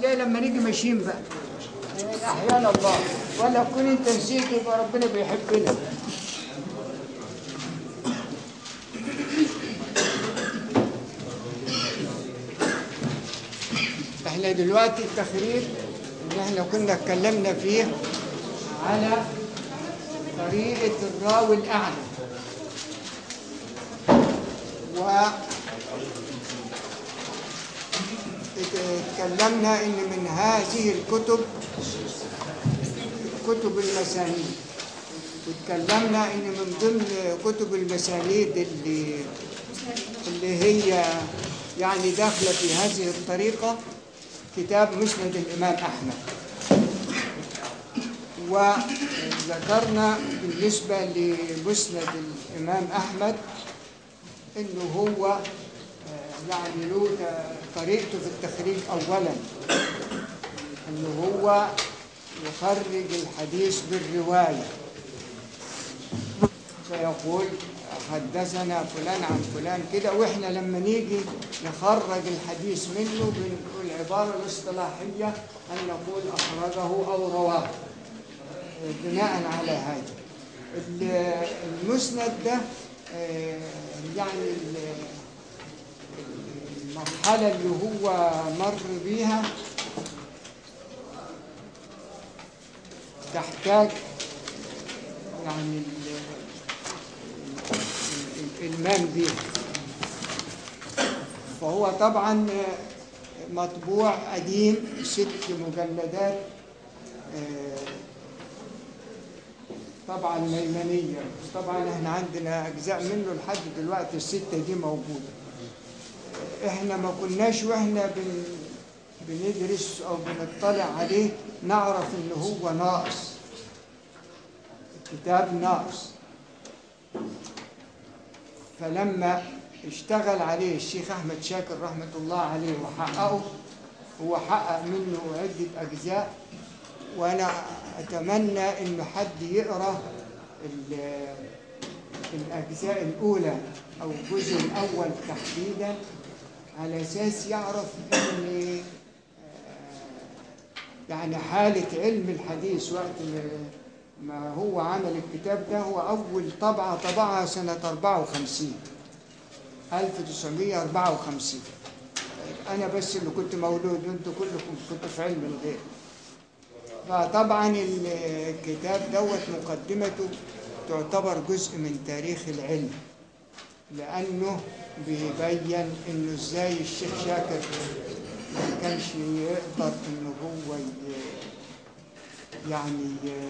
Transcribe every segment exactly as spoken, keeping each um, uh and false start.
ليه لما نيجي ماشيين بقى احيانا الله، ولا تكون انت نسيت يبقى ربنا بيحبنا. احنا دلوقتي التخريج اللي احنا كنا اتكلمنا فيه على طريقة الراوي الأعلى، و اتكلمنا ان من هذه الكتب كتب المسانيد، واتكلمنا ان من ضمن كتب المسانيد اللي اللي هي يعني داخله في هذه الطريقه كتاب مسند الامام احمد. وذكرنا بالنسبه لمسند الامام احمد انه هو يعني له طريقته في التخريج اولا انه هو يخرج الحديث بالروايه، فيقول حدثنا فلان عن فلان كده، واحنا لما نيجي نخرج الحديث منه بنقول العباره الاصطلاحيه ان نقول اخرجه او رواه بناء على هذا. المسند ده يعني المرحله اللي هو مر بيها تحتاج يعني الإلمام به. فهو طبعا مطبوع قديم ست مجلدات طبعا ميمنية، طبعا احنا عندنا أجزاء منه لحد دلوقتي الستة دي موجودة. احنا ما كناش واحنا بن بندرس أو بنطلع عليه نعرف إن هو ناقص، الكتاب ناقص. فلما اشتغل عليه الشيخ أحمد شاكر رحمة الله عليه وحققه، هو حقق منه عدة أجزاء، وأنا أتمنى إنه حد يقرأ الأجزاء الأولى أو الجزء الأول تحديدا على أساس يعرف إن يعني حالة علم الحديث وقت ما هو عمل الكتاب ده. هو أول طبعة طبعها سنة أربعة وخمسين ألف وتسعمائة وأربعة وخمسين. أنا بس اللي كنت مولود وأنتوا كلكم كنتوا في علم الغيب. فطبعا الكتاب دوت مقدمته تعتبر جزء من تاريخ العلم، لأنه بيبين إنه إزاي الشيخ شاكر ما كانش يقدر إنه هو يعني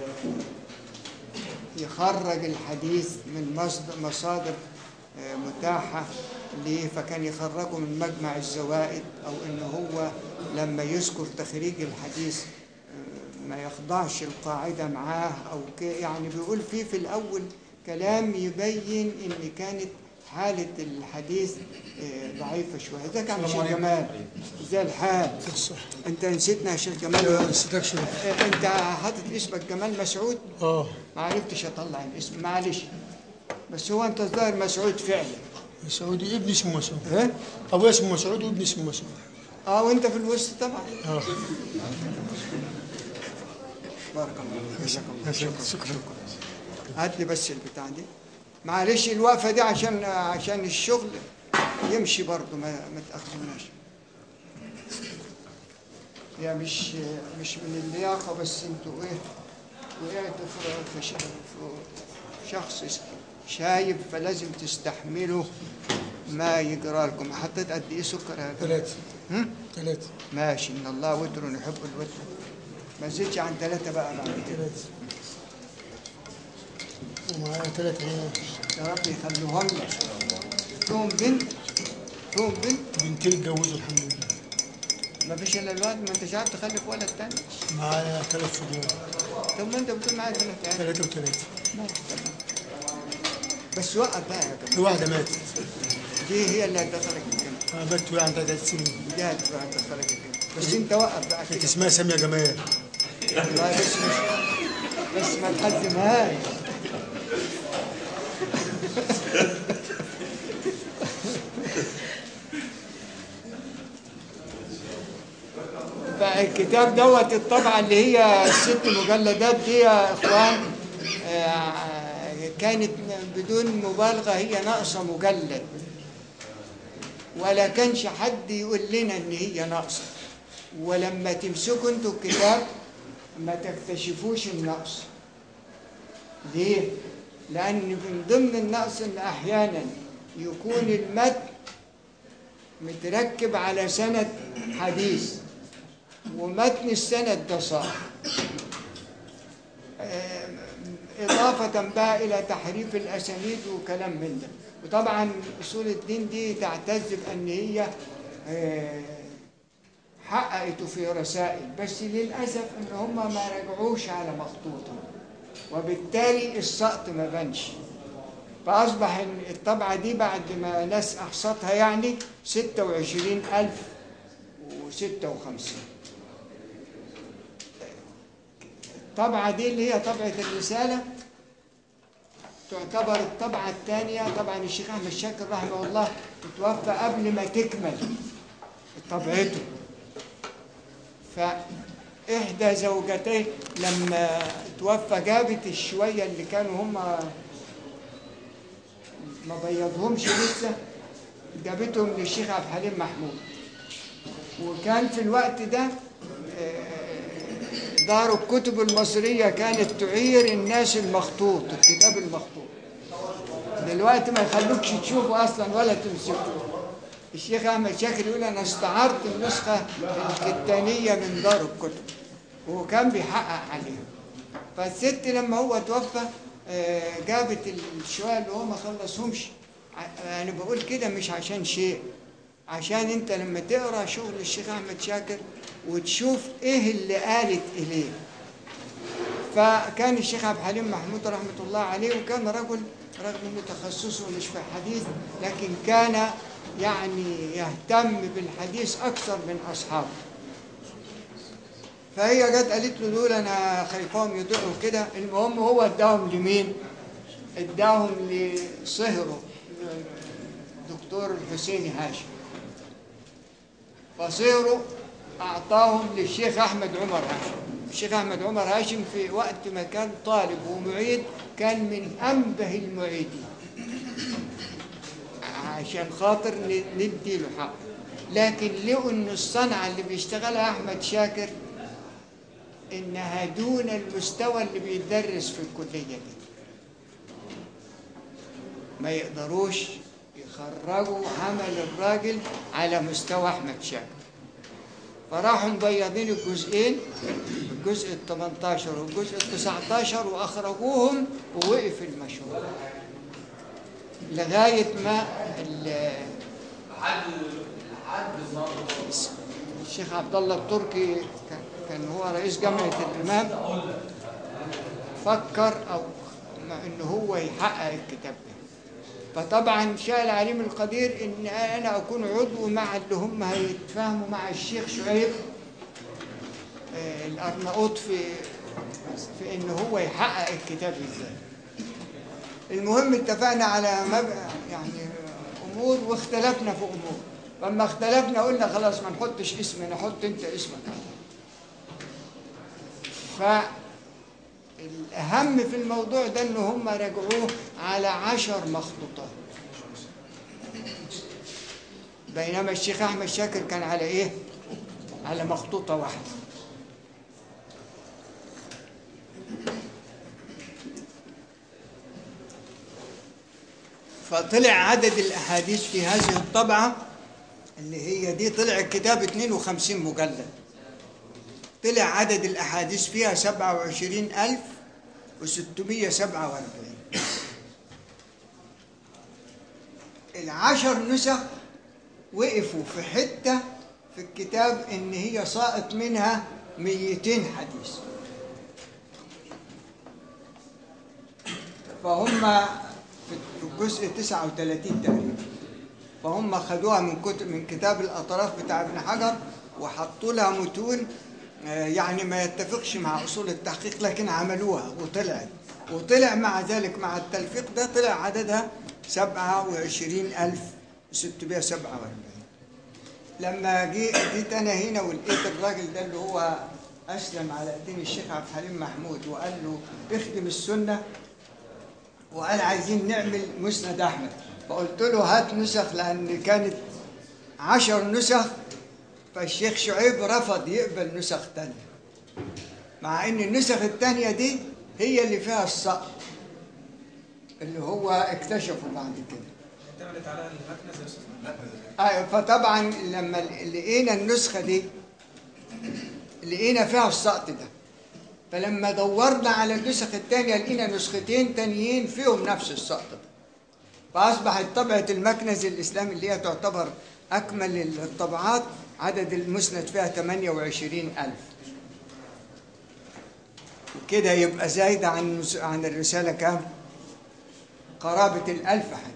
يخرج الحديث من مصادر متاحة ليه، فكان يخرجه من مجمع الزوائد، أو إنه هو لما يذكر تخريج الحديث ما يخضعش القاعدة معاه أو يعني بيقول فيه في الأول كلام يبين إن كانت حالة الحديث ضعيفة شوية. ده كان شيخ جمال زي الحال. أنت نسيتنا يا شيخ جمال؟ نسيتك شو؟ أنت حاطط اسمك جمال مسعود؟ آه ما عرفتش أطلع الاسم، معلش. بس هو أنت الظاهر مسعود فعلا. مسعودي ابني اسمه مسعود. ها؟ أبوي اسمه مسعود وابني اسمه مسعود. آه وأنت في الوسط طبعا. آه بارك الله فيك. شكرا شكرا. هات لي بس البتاع دي، معلش الوقفة دي عشان عشان الشغل يمشي برضه، ما ما تأخرناش. هي مش مش من اللياقة، بس انتوا ايه وقعتوا في في شخص شايب، فلازم تستحملوا ما يجرى لكم. حطيت قد ايه سكر يا جماعة؟ ثلاثة. ثلاثة. ماشي، ان الله وتر يحب الوتر. ما زدتش عن ثلاثة بقى بعد كده. ثلاثة. ومعايا ثلاثة هنا. يا رب يخلوهم لك. فيهم بنت؟ فيهم بنت؟ بنتين اتجوزوا الحمد لله. ما فيش الا الواد، ما انتش عارف تخلف ولد تاني. معايا ثلاث صبيان. طب ما انت بتقول معايا ثلاثة يعني. ثلاثة وثلاثة. بس وقف بقى يا جماعة. في واحدة ماتت. دي هي اللي هتدخلك الجنة. أنا ماتت وهي عندها ثلاث سنين. دي هتدخلك الجنة. بس انت وقف بقى كانت كده. اسمها سامية جمال. والله بس مش بس ما تحزمهاش. فالكتاب دوت الطبعة اللي هي ست مجلدات دي يا إخوان آه، كانت بدون مبالغة هي ناقصة مجلد، ولا كانش حد يقول لنا إن هي ناقصة. ولما تمسكوا انتوا الكتاب ما تكتشفوش النقص. ليه؟ لأن من ضمن النقص إن أحيانا يكون المتن متركب على سند حديث ومتن السند ده صح، إضافة بقى إلى تحريف الأسانيد وكلام من ده. وطبعا أصول الدين دي تعتز بأن هي حققته في رسائل، بس للأسف إن هم ما رجعوش على مخطوطة، وبالتالي السقط ما بانش. فأصبح إن الطبعة دي بعد ما ناس أحصتها يعني ستة وعشرين ألف وستة وخمسين. الطبعة دي اللي هي طبعة الرسالة تعتبر الطبعة الثانية. طبعا الشيخ أحمد شاكر رحمه الله توفى قبل ما تكمل طبعته، فإحدى زوجتيه لما توفى جابت الشوية اللي كانوا هم ما بيضهمش لسه، جابتهم للشيخ عبد الحليم محمود. وكان في الوقت ده دار الكتب المصرية كانت تعير الناس المخطوط، الكتاب المخطوط. دلوقتي ما يخلوكش تشوفه أصلا ولا تمسكه. الشيخ أحمد شاكر يقول أنا استعرت النسخة الكتانية من دار الكتب، وهو كان بيحقق عليها. فالست لما هو توفى جابت الشوية اللي هو ما خلصهمش. أنا بقول كده مش عشان شيء، عشان أنت لما تقرأ شغل الشيخ أحمد شاكر وتشوف إيه اللي قالت إليه. فكان الشيخ عبد الحليم محمود رحمة الله عليه، وكان رجل رغم أنه تخصصه مش في الحديث لكن كان يعني يهتم بالحديث أكثر من أصحابه. فهي جت قالت له دول أنا خايفاهم يضيعوا كده. المهم هو اداهم لمين؟ اداهم لصهره دكتور حسين هاشم، فصهره أعطاهم للشيخ أحمد عمر هاشم. الشيخ أحمد عمر هاشم في وقت ما كان طالب ومعيد كان من أنبه المعيدين، عشان خاطر ندي له حق. لكن لقوا إن الصنعة اللي بيشتغلها أحمد شاكر إنها دون المستوى اللي بيدرس في الكلية دي، ما يقدروش يخرجوا عمل الراجل على مستوى أحمد شاكر. فراحوا مبيضين الجزئين، الجزء الثمنتاشر والجزء التسعتاشر، وأخرجوهم ووقف المشروع لغاية ما الشيخ عبد الله التركي كان هو رئيس جامعة الإمام فكر أو إنه هو يحقق الكتاب ده. فطبعا شاء العليم القدير إن أنا أكون عضو مع اللي هم هيتفاهموا مع الشيخ شعيب الأرناؤوط في في إن هو يحقق الكتاب إزاي. المهم اتفقنا على مبقى يعني أمور واختلفنا في أمور. فلما اختلفنا قلنا خلاص ما نحطش اسمي، نحط أنت اسمك. فالأهم في الموضوع ده إن هم رجعوه على عشر مخطوطات، بينما الشيخ أحمد شاكر كان على إيه؟ على مخطوطة واحدة. فطلع عدد الأحاديث في هذه الطبعة اللي هي دي طلع الكتاب اثنين وخمسين مجلد، طلع عدد الأحاديث فيها سبعة وعشرين ألف وستمائة وسبعة وأربعين. العشر نسخ وقفوا في حتة في الكتاب إن هي ساقط منها مئتين حديث، فهم في الجزء تسعة وثلاثين تقريبا. فهم خدوها من كتب من كتاب الأطراف بتاع ابن حجر وحطوا لها متون يعني ما يتفقش مع أصول التحقيق، لكن عملوها وطلعت. وطلع مع ذلك مع التلفيق ده طلع عددها سبعة وعشرين ألف وستمائة وسبعة وأربعين. لما جي- جيت انا هنا ولقيت الراجل ده اللي هو اسلم على الدين الشيخ عبد الحليم محمود وقال له اخدم السنه، وقال عايزين نعمل مسند احمد، فقلت له هات نسخ لان كانت عشر نسخ، فالشيخ شعيب رفض يقبل نسخ تانية، مع ان النسخ التانية دي هي اللي فيها السقط اللي هو اكتشفه بعد كده. اعتمدت على المكنسه يا استاذ؟ ايوه، فطبعا لما لقينا النسخه دي لقينا فيها السقط ده، فلما دورنا على النسخ الثانيه لقينا نسختين تانيين فيهم نفس السقط ده، فاصبحت طبعه المكنز الاسلامي اللي هي تعتبر اكمل الطبعات عدد المسند فيها ثمانية وعشرين ألف، وكده يبقى زايده عن عن الرساله كام؟ قرابه الألف حديث.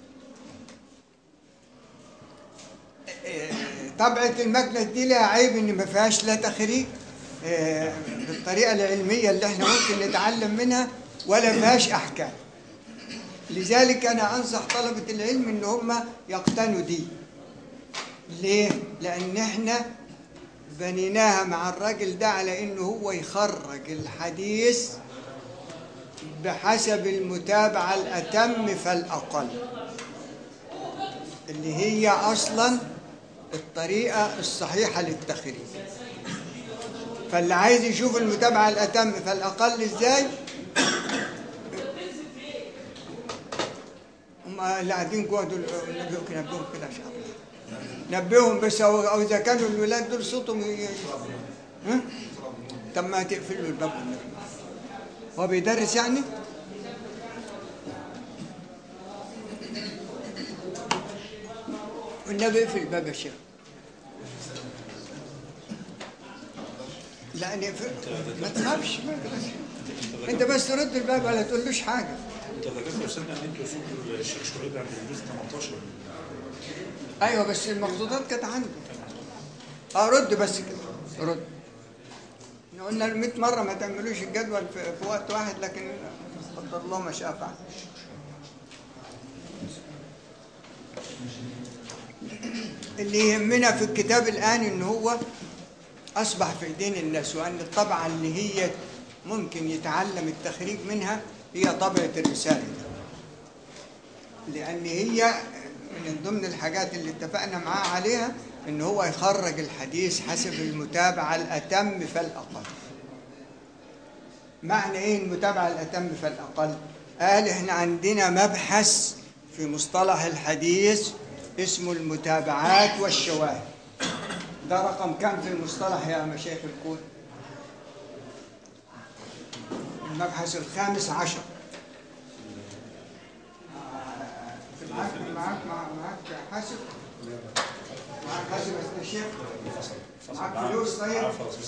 طبعة المكنس دي لها عيب ان ما فيهاش لا تخريج آه، بالطريقة العلمية اللي احنا ممكن نتعلم منها، ولا فيهاش احكام. لذلك انا انصح طلبة العلم ان هم يقتنوا دي. ليه؟ لان احنا بنيناها مع الراجل ده على انه هو يخرج الحديث بحسب المتابعة الاتم فالاقل، اللي هي اصلا الطريقة الصحيحة للتخريج. فاللي عايز يشوف المتابعة الأتم فالأقل إزاي، هم اللي قاعدين جوه دول ممكن نبههم كده عشان نبههم بس، أو, أو إذا كانوا الولاد دول صوتهم ي... ها؟ طب ما تقفل له الباب والنبي. هو بيدرس يعني؟ والنبي اقفل الباب يا شيخ. لا ما تخافش، ما تخافش انت بس ترد الباب ولا تقولوش حاجه. انت ذكرت يا استاذنا ان انتوا وصلتوا الشيخ شعيب عند الجزء ثمانية عشر. ايوه بس المخطوطات كانت عنده. اه رد بس كده، رد. احنا قلنا مئة مره ما تعملوش الجدول في, في وقت واحد، لكن قدر الله ما شاء فعل. اللي يهمنا في الكتاب الان ان هو أصبح في إيدين الناس، وأن الطبعة اللي هي ممكن يتعلم التخريج منها هي طبعة الرسالة دي، لأن هي من ضمن الحاجات اللي اتفقنا معاه عليها إن هو يخرج الحديث حسب المتابعة الأتم فالأقل. معنى إيه المتابعة الأتم فالأقل؟ قال إحنا عندنا مبحث في مصطلح الحديث اسمه المتابعات والشواهد. ده رقم كم في المصطلح يا مشايخ الكون؟ المبحث الخامس عشر. معاك معاك معاك حاسب؟ معاك حاسب يا شيخ؟ معاك فلوس طيب؟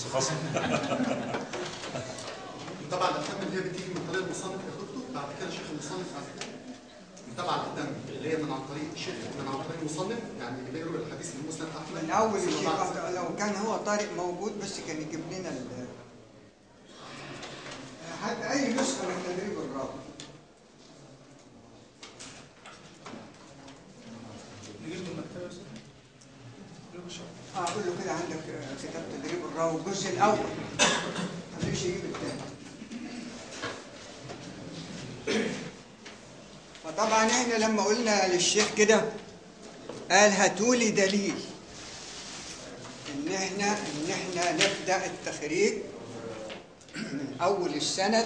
طبعا الأحكام اللي هي بتيجي من طريق المصنف يا دكتور، بعد كده شيخ المصنف بعد كده طبعا الأحكام اللي هي من عن طريق الشيخ، من عن طريق المصنف، يعني اللي بيقروا الحديث من مسند أحمد. من أول الشيخ لو كان هو طارق موجود بس كان يجيب لنا ال حتى أي نسخة من تدريب الراوي. نجيب له المكتبه يا استاذ؟ اه اقول له كده عندك كتاب تدريب الراوي الجزء الأول، ما خليش يجيب الثاني. فطبعا احنا لما قلنا للشيخ كده قال هاتوا لي دليل ان احنا ان احنا نبدا التخريج من اول السند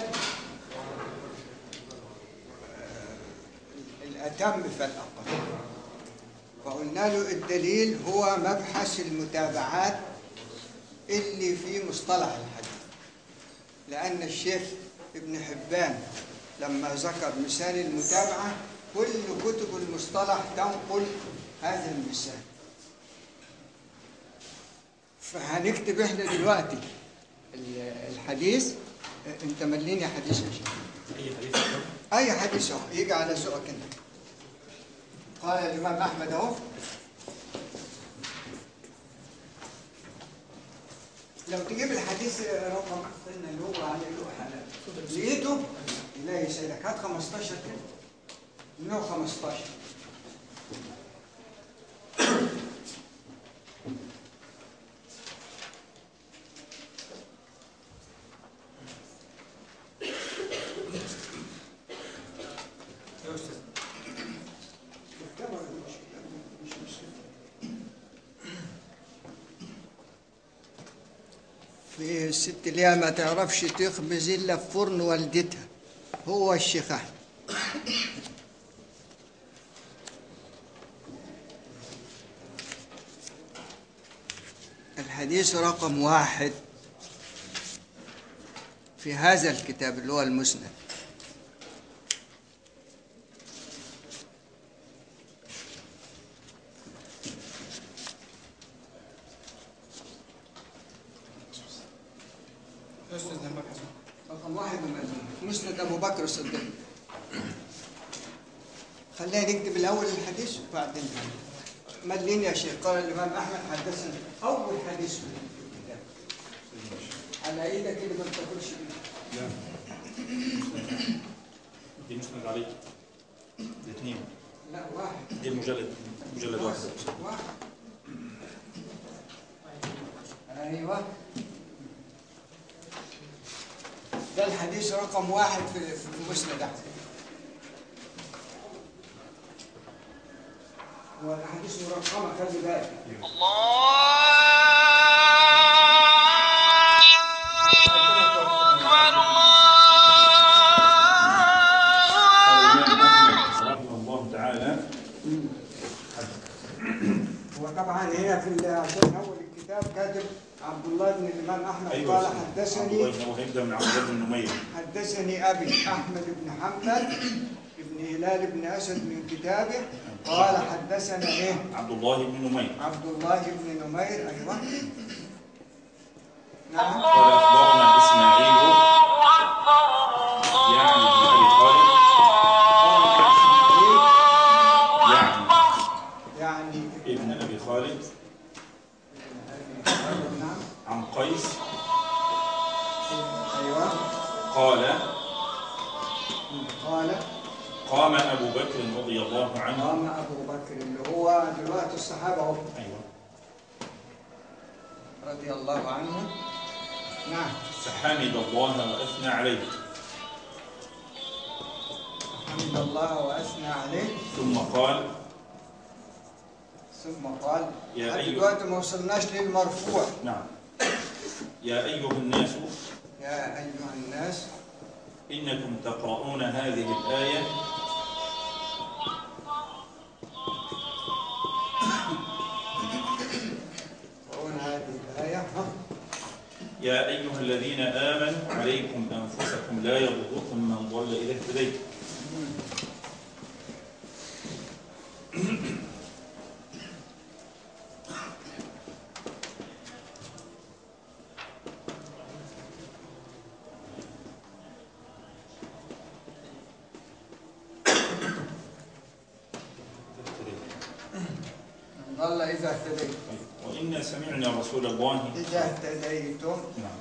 الاتم فالاقل. فقلنا له الدليل هو مبحث المتابعات اللي في مصطلح الحديث، لان الشيخ ابن حبان لما ذكر مثال المتابعة كل كتب المصطلح تنقل هذا المثال. فهنكتب احنا دلوقتي الحديث. انت مليني حديث يا شيخ. اي حديث اي حديث اهو يجي على ذوقك انت. قال الامام احمد اهو لو تجيب الحديث رقم قلنا اللي هو على اللوحه لقيته لا يسألك هات خمستاشر كده مئة وخمستاشر. في الست اللي هي ما تعرفش تخبز الا في فرن والدتها، هو الشيخ احمد. الحديث رقم واحد في هذا الكتاب اللي هو المسند. رقم واحد مسند أبو بكر الصديق. خلينا نكتب الأول الحديث وبعدين ملين يا شيخ. قال الإمام أحمد حدثنا أول حديث في الكتاب على إيدك اللي ما بتاكلش بيه. لا دي مسند عليك الاثنين. لا واحد. دي المجلد مجلد واحد. واحد. أيوه ده الحديث رقم واحد في في مسند أحمد. هو الأحاديث مرقمة خلي بالك. الله تعالى. هو طبعا هنا في عشان أول الكتاب كاتب عبد الله بن الإمام أحمد. أيوة قال حدثني هيبدأ من عبد الله بن نمير. حدثني أبي أحمد بن حنبل بن هلال بن أسد من كتابه قال حدثنا إيه؟ عبد الله بن نمير. عبد الله بن نمير. أيوه نعم. قال أخبرنا إسماعيل يعني ابن أبي خالد يعني يعني ابن أبي خالد نعم. عن قيس. أيوه قال قال قام أبو بكر رضي الله عنه. قام أبو بكر اللي هو دلوقتي الصحابة أهو. أيوه رضي الله عنه. نعم. فحمد الله وأثنى عليه. حمد الله وأثنى عليه. ثم قال ثم قال يا أيها دلوقتي ما وصلناش للمرفوع. نعم. يا أيها الناس يا أيها الناس إنكم تقرؤون هذه الآية تقرؤون هذه الآية. يا أيها الذين آمنوا عليكم أنفسكم لا يضركم من ضل إذا اهتديتم. ضل إذا اهتديتم. وإنا سمعنا رسول الله إذا اهتديتم. نعم.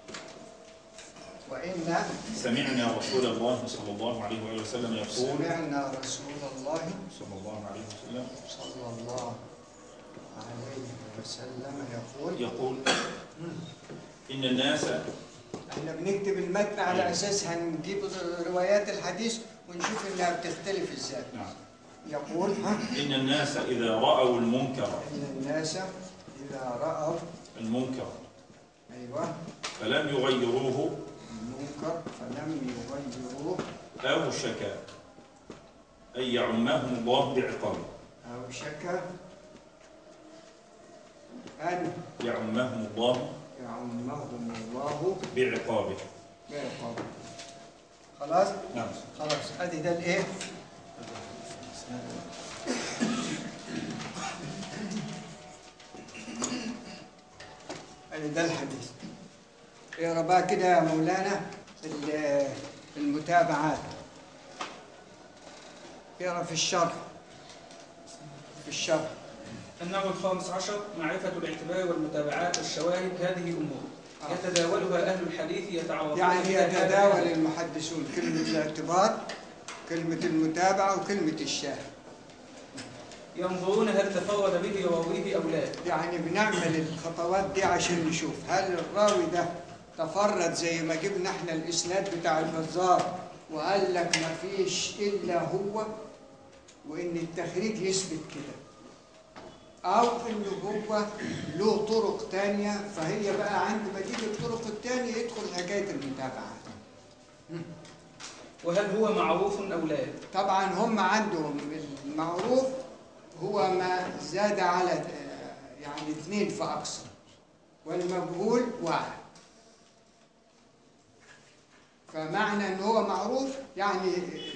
وإنا سمعنا رسول الله صلى الله عليه وآله وسلم يقول سمعنا رسول الله صلى الله عليه وسلم صلى الله عليه وسلم يقول يقول إن الناس. احنا بنكتب المتن على أساس هنجيب روايات الحديث ونشوف إنها بتختلف إزاي. نعم. يقول ها إن الناس إذا رأوا المنكر إن الناس إذا رأوا المنكر أيوه فلم يغيروه المنكر فلم يغيروه أوشك أن يعمهم الله بعقابه. أوشك أن يعمهم الله يعمهم الله بعقابه. بعقابه. خلاص؟ نعم. خلاص أدي ده الإيه؟ أدي ده الحديث. اقرا بقى كده يا مولانا المتابعات. اقرا في الشرح. في الشرح. النوع الخامس عشر معرفة الاعتبار والمتابعات والشواهد. هذه أمور يتداولها أهل الحديث يتعرضون يعني يتداول المحدثون كلمة الاعتبار، كلمة المتابعة، وكلمة الشاهد. ينظرون هل تفرد به راويه أو لا. يعني بنعمل الخطوات دي عشان نشوف هل الراوي ده تفرد زي ما جبنا احنا الإسناد بتاع البزار وقال لك ما فيش إلا هو، وإن التخريج يثبت كده. أو إنه هو له طرق تانية، فهي بقى عند ما تيجي الطرق التانية يدخل حكاية المتابعة. وهل هو معروف أو لا؟ طبعا هم عندهم المعروف هو ما زاد على يعني اثنين فأكثر، والمجهول واحد. فمعنى ان هو معروف يعني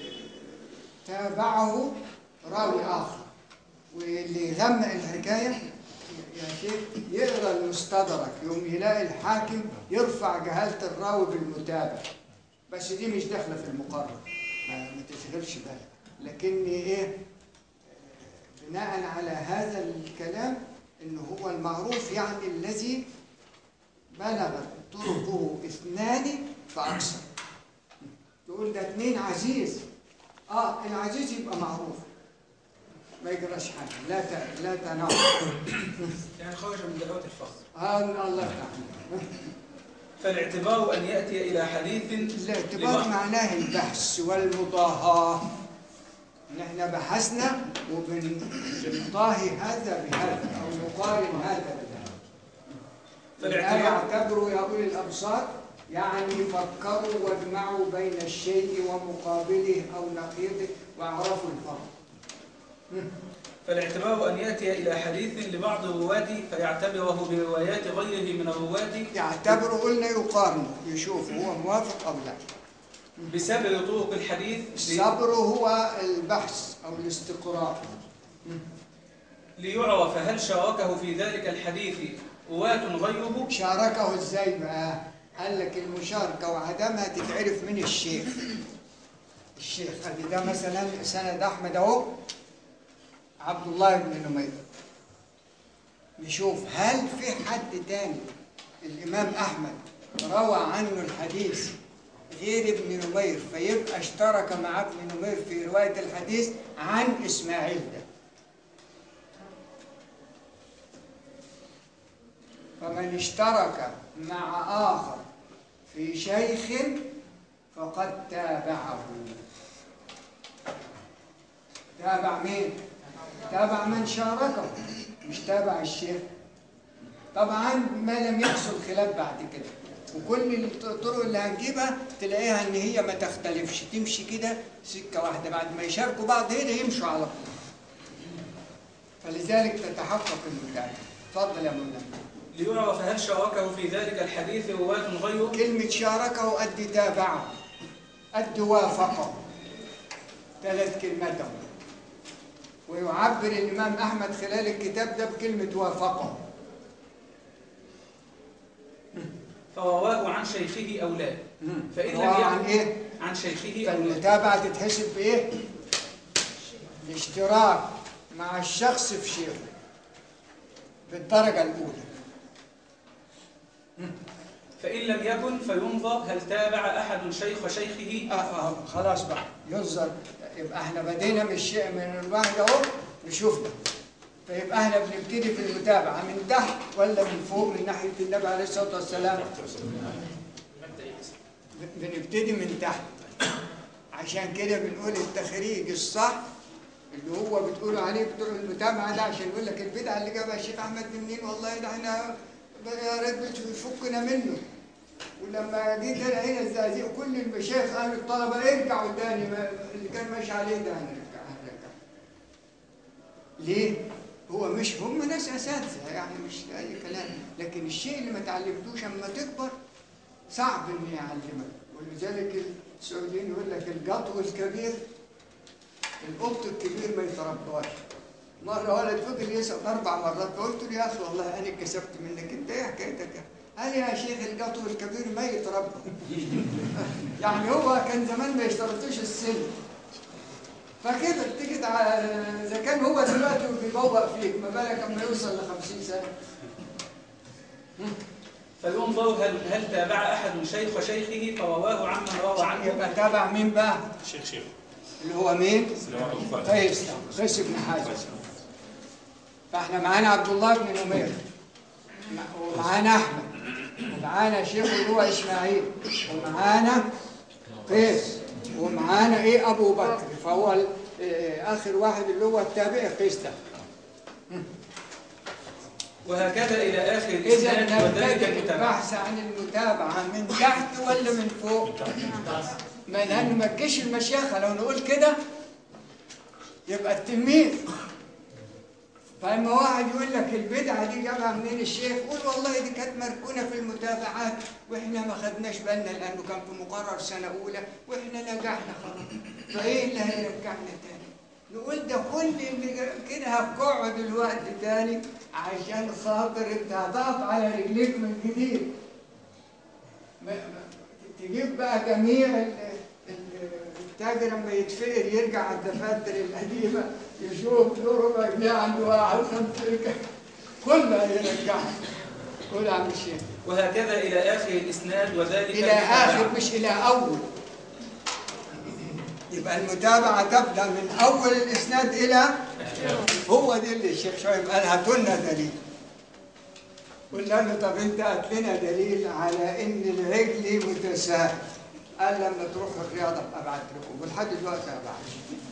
تابعه راوي آخر. واللي يغمق الحكاية يا شيخ يقرأ المستدرك يوم يلاقي الحاكم يرفع جهالة الراوي بالمتابع، بس دي مش داخلة في المقرر، ما, ما تشغلش بالك. لكن ايه بناء على هذا الكلام انه هو المعروف يعني الذي بلغت طرقه اثنان فأكثر. تقول ده اثنين عزيز، اه العزيز يبقى معروف ما يجراش حاجه، لا ت... لا تناقض. يعني خرج من دعوة الفخر. آه الله يفتح. فالاعتبار أن يأتي إلى حديث. الاعتبار معناه البحث والمضاهاة. نحن بحثنا وبنضاهي هذا بهذا أو نقارن هذا بهذا. فالاعتبار يعتبروا يا أولي الأبصار يعني فكروا واجمعوا بين الشيء ومقابله أو نقيضه واعرفوا الفرق. فالاعتبار أن يأتي إلى حديث لبعض الرواة فيعتبره بروايات غيره من الرواة. يعتبره قلنا يقارن يشوف هو موافق أو لا. بسبب طرق الحديث. الصبر هو البحث أو الاستقراء. ليعرف هل شاركه في ذلك الحديث رواة غيره. شاركه ازاي بقى؟ قال لك المشاركة وعدمها تتعرف من الشيخ. الشيخ ادي ده مثلا سند أحمد أهو عبد الله بن نمير. نشوف هل في حد تاني الإمام أحمد روى عنه الحديث غير ابن نمير فيبقى اشترك مع ابن نمير في رواية الحديث عن إسماعيل ده. فمن اشترك مع آخر في شيخ فقد تابعه. تابع مين؟ تابع من شاركه، مش تابع الشيخ. طبعا ما لم يحصل خلاف بعد كده، وكل الطرق اللي هنجيبها تلاقيها ان هي ما تختلفش، تمشي كده سكه واحده، بعد ما يشاركوا بعض هنا يمشوا على طول. فلذلك تتحقق المتابعه. اتفضل يا مولانا. ليعرف هل شاركه في ذلك الحديث رواة غيره. كلمة شاركه قد تابعه قد وافقه، ثلاث كلمات. ويعبر الإمام أحمد خلال الكتاب ده بكلمة وافقه. فرواه عن شيخه أو لا. فإن لم رواه عن يكن إيه؟ عن شيخه أو لا. فالمتابعة تتحسب بإيه؟ الاشتراك مع الشخص في شيخه بالدرجة الأولى. فإن لم يكن فينظر هل تابع أحد شيخ شيخه. آه آه خلاص بقى ينظر. يبقى احنا بدينا من الشيء من الواحد اهو نشوف ده. فيبقى احنا بنبتدي في المتابعة من تحت ولا من فوق من ناحية النبي عليه الصلاة والسلام؟ بنبتدي من تحت. عشان كده بنقول التخريج الصح اللي هو بتقولوا عليه بتوع المتابعة ده، عشان يقول لك البدعة اللي جابها الشيخ أحمد منين، والله ده احنا يا ريت يفكنا منه. ولما جيت انا هنا الزقازيق كل المشايخ قالوا الطلبه ارجعوا تاني اللي كان ماشي عليه ده هنرجع هنرجع. ليه؟ هو مش هم ناس اساتذه يعني مش اي كلام، لكن الشيء اللي ما تعلمتوش اما تكبر صعب اني اعلمك. ولذلك السعوديين يقول لك القطو الكبير القط الكبير ما يترباش. مره ولد فضل يسال اربع مرات فقلت له يا اخي والله انا اتكسفت منك، انت ايه حكايتك؟ قال يا شيخ القطو الكبير ما يتربى. يعني هو كان زمان ما يشترطوش السن. فكده تيجي اذا كان هو دلوقتي بيبوق فيك ما بالك اما يوصل ل خمسين سنه. فينظر هل هل تابع احد شيخ شيخه فرواه عمن روى عنه. يبقى تابع مين بقى؟ شيخ شيخ اللي هو مين؟ قيس قيس بن حازم. فاحنا معانا عبد الله بن نمير ومعانا احمد ومعانا شيخ اللي هو اسماعيل ومعانا قيس ومعانا ايه ابو بكر، فهو إيه اخر واحد اللي هو التابع قيس ده. وهكذا إلى آخر إذا الإسناد وذلك نبتدئ المتابعة. البحث عن المتابعة من تحت ولا من فوق؟ ما لأن ما تجيش المشيخة لو نقول كده يبقى التلميذ. فلما واحد يقول لك البدعة دي جابها منين الشيخ؟ قول والله دي كانت مركونة في المتابعات وإحنا ما خدناش بالنا لأنه كان في مقرر سنة أولى وإحنا نجحنا خلاص. فإيه اللي هيرجعنا تاني؟ نقول ده كل اللي كده هتقعد الوقت تاني عشان خاطر انت هتقف على رجليك من جديد. تجيب بقى جميع التاجر لما يتفقر يرجع على الدفاتر القديمه يشوف له ربع جنيه عند واحد خمسه كلها يرجعها. قول يا عم الشيخ. وهكذا إلى آخر الإسناد وذلك إلى آخر مش إلى أول. يبقى المتابعة تبدأ من أول الإسناد إلى هو دي اللي الشيخ شعيب قال هاتوا لنا دليل. قلنا له طب أنت هات لنا دليل على إن العجل متساهل. قال لما تروحوا الرياضة أبعت لكم ولحد دلوقتي أبعت.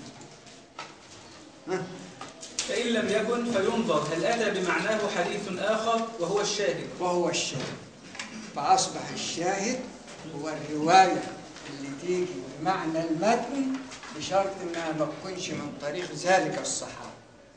فإن لم يكن فينظر هل أتى بمعناه حديث آخر وهو الشاهد. وهو الشاهد. فأصبح الشاهد هو الرواية اللي تيجي بمعنى المتن بشرط انها ما تكونش من طريق ذلك الصحابي.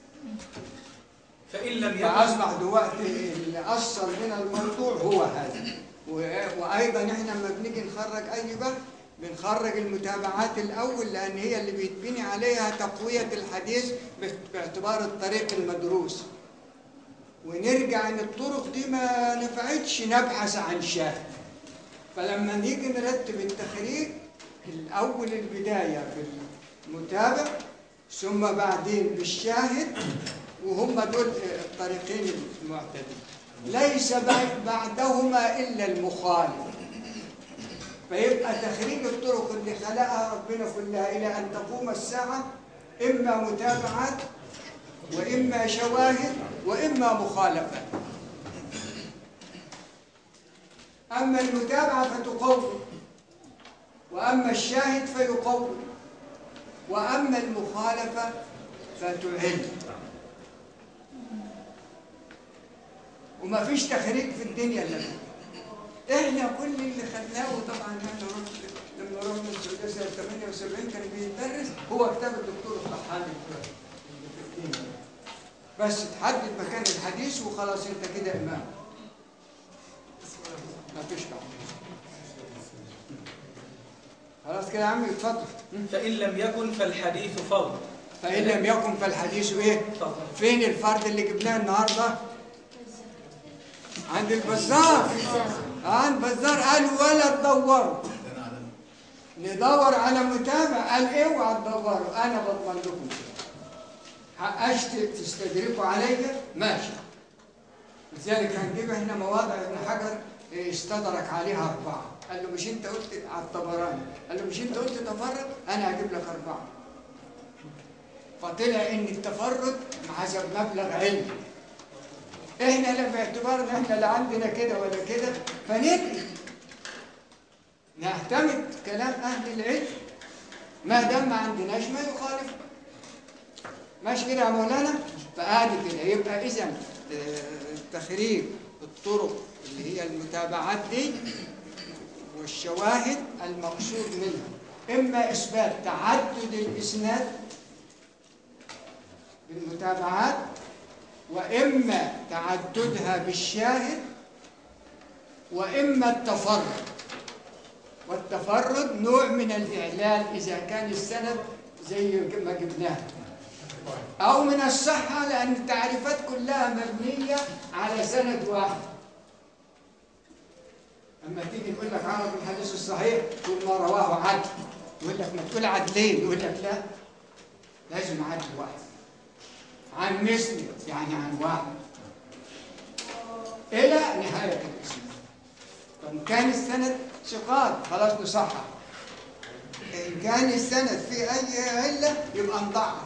فإن لم يكن فأصبح دلوقتي اللي أثر من الموضوع هو هذا. وأيضا احنا لما بنيجي نخرج أي بحث بنخرج المتابعات الأول لأن هي اللي بيتبني عليها تقوية الحديث باعتبار الطريق المدروس. ونرجع ان الطرق دي ما نفعتش نبحث عن شاهد. فلما نيجي نرتب التخريج الأول البداية بالمتابع ثم بعدين بالشاهد وهم دول الطريقين المعتدين. ليس بعدهما إلا المخالف. فيبقى تخريج الطرق اللي خلقها ربنا كلها إلى أن تقوم الساعة إما متابعات وإما شواهد وإما مخالفات. أما المتابعة فتقوي وأما الشاهد فيقوي وأما المخالفة فتعل. وما فيش تخريج في الدنيا إلا إحنا كل اللي خدناه. وطبعا احنا لما رحنا السعودية سنة ثمانية وسبعين كان بيدرس هو كتاب الدكتور الطحاني. بس تحدد مكان الحديث وخلاص انت كده إمام. ما فيش بعد. خلاص كده يا عمي اتفضل. فإن لم يكن فالحديث فرض. فإن لم يكن فالحديث ايه؟ فرض. فين الفرد اللي جبناه النهارده؟ عند البزار. عند البزار قال ولا تدوروا. ندور على متابع. قال اوعى تدوروا انا بضمن لكم. حقاش تستدركوا عليا ماشي. لذلك هنجيب احنا مواضع ابن حجر استدرك عليها أربعة. قال له مش أنت قلت على الطبراني. قال له مش أنت قلت تفرد. أنا هجيب لك أربعة. فطلع إن التفرد حسب مبلغ علمي. إحنا لا باعتبارنا إحنا لا عندنا كده ولا كده فندري نعتمد كلام أهل العلم ما دام ما عندناش ما يخالف. ماشي كده يا مولانا؟ فقعد كده يبقى إذا تخريج الطرق اللي هي المتابعات دي والشواهد المقصود منها إما إثبات تعدد الإسناد بالمتابعات وإما تعددها بالشاهد وإما التفرد. والتفرد نوع من الإعلال إذا كان السند زي ما جبناه أو من الصحة لأن التعريفات كلها مبنية على سند واحد. أما تيجي يقول لك عرف الحديث الصحيح تقول ما رواه عدل. يقول لك ما تقول عدلين. يقول لك لا لازم عدل واحد. عن مثل يعني عن واحد إلى نهاية الإسناد. فإن كان السند ثقات خلاص نصحح. إن كان السند في أي علة يبقى نضعف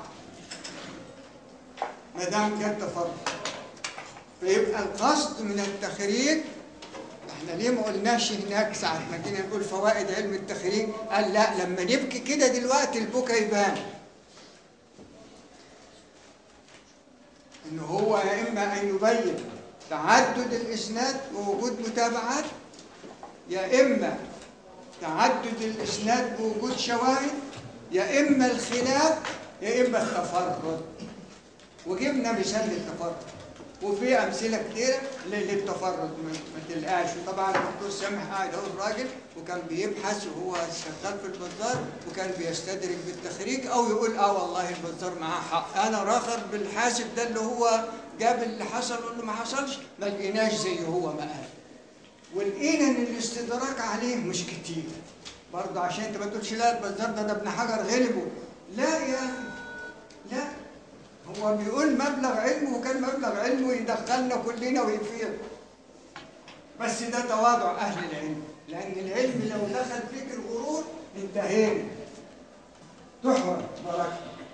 ما دام كان تفرد. فيبقى القصد من التخريج احنا ليه ما قلناش هناك ساعة ما جينا نقول فوائد علم التخريج؟ قال لا لما نبكي كده دلوقتي البكا يبان إنه هو يا إما أن يبين تعدد الإسناد ووجود متابعات، يا إما تعدد الإسناد بوجود شواهد، يا إما الخلاف، يا إما التفرد. وجبنا مثال للتفرد، وفي أمثلة كتيرة للتفرد ما تلقاش. وطبعا الدكتور سامح قاعد اهو الراجل، وكان بيبحث وهو شغال في البزار، وكان بيستدرك بالتخريج او يقول اه والله البزار معاه حق، انا راخر بالحاسب ده اللي هو جاب اللي حصل واللي ما حصلش ما لقيناش زي هو ما قال، ولقينا ان الاستدراك عليه مش كتير برضه، عشان انت ما تقولش لا البزار ده ده ابن حجر غلبه. لا يا اخي لا، هو بيقول مبلغ علمه، وكان مبلغ علمه يدخلنا كلنا ويفيد، بس ده تواضع اهل العلم، لان العلم لو دخل فيك الغرور انتهينا، تحرم بركه.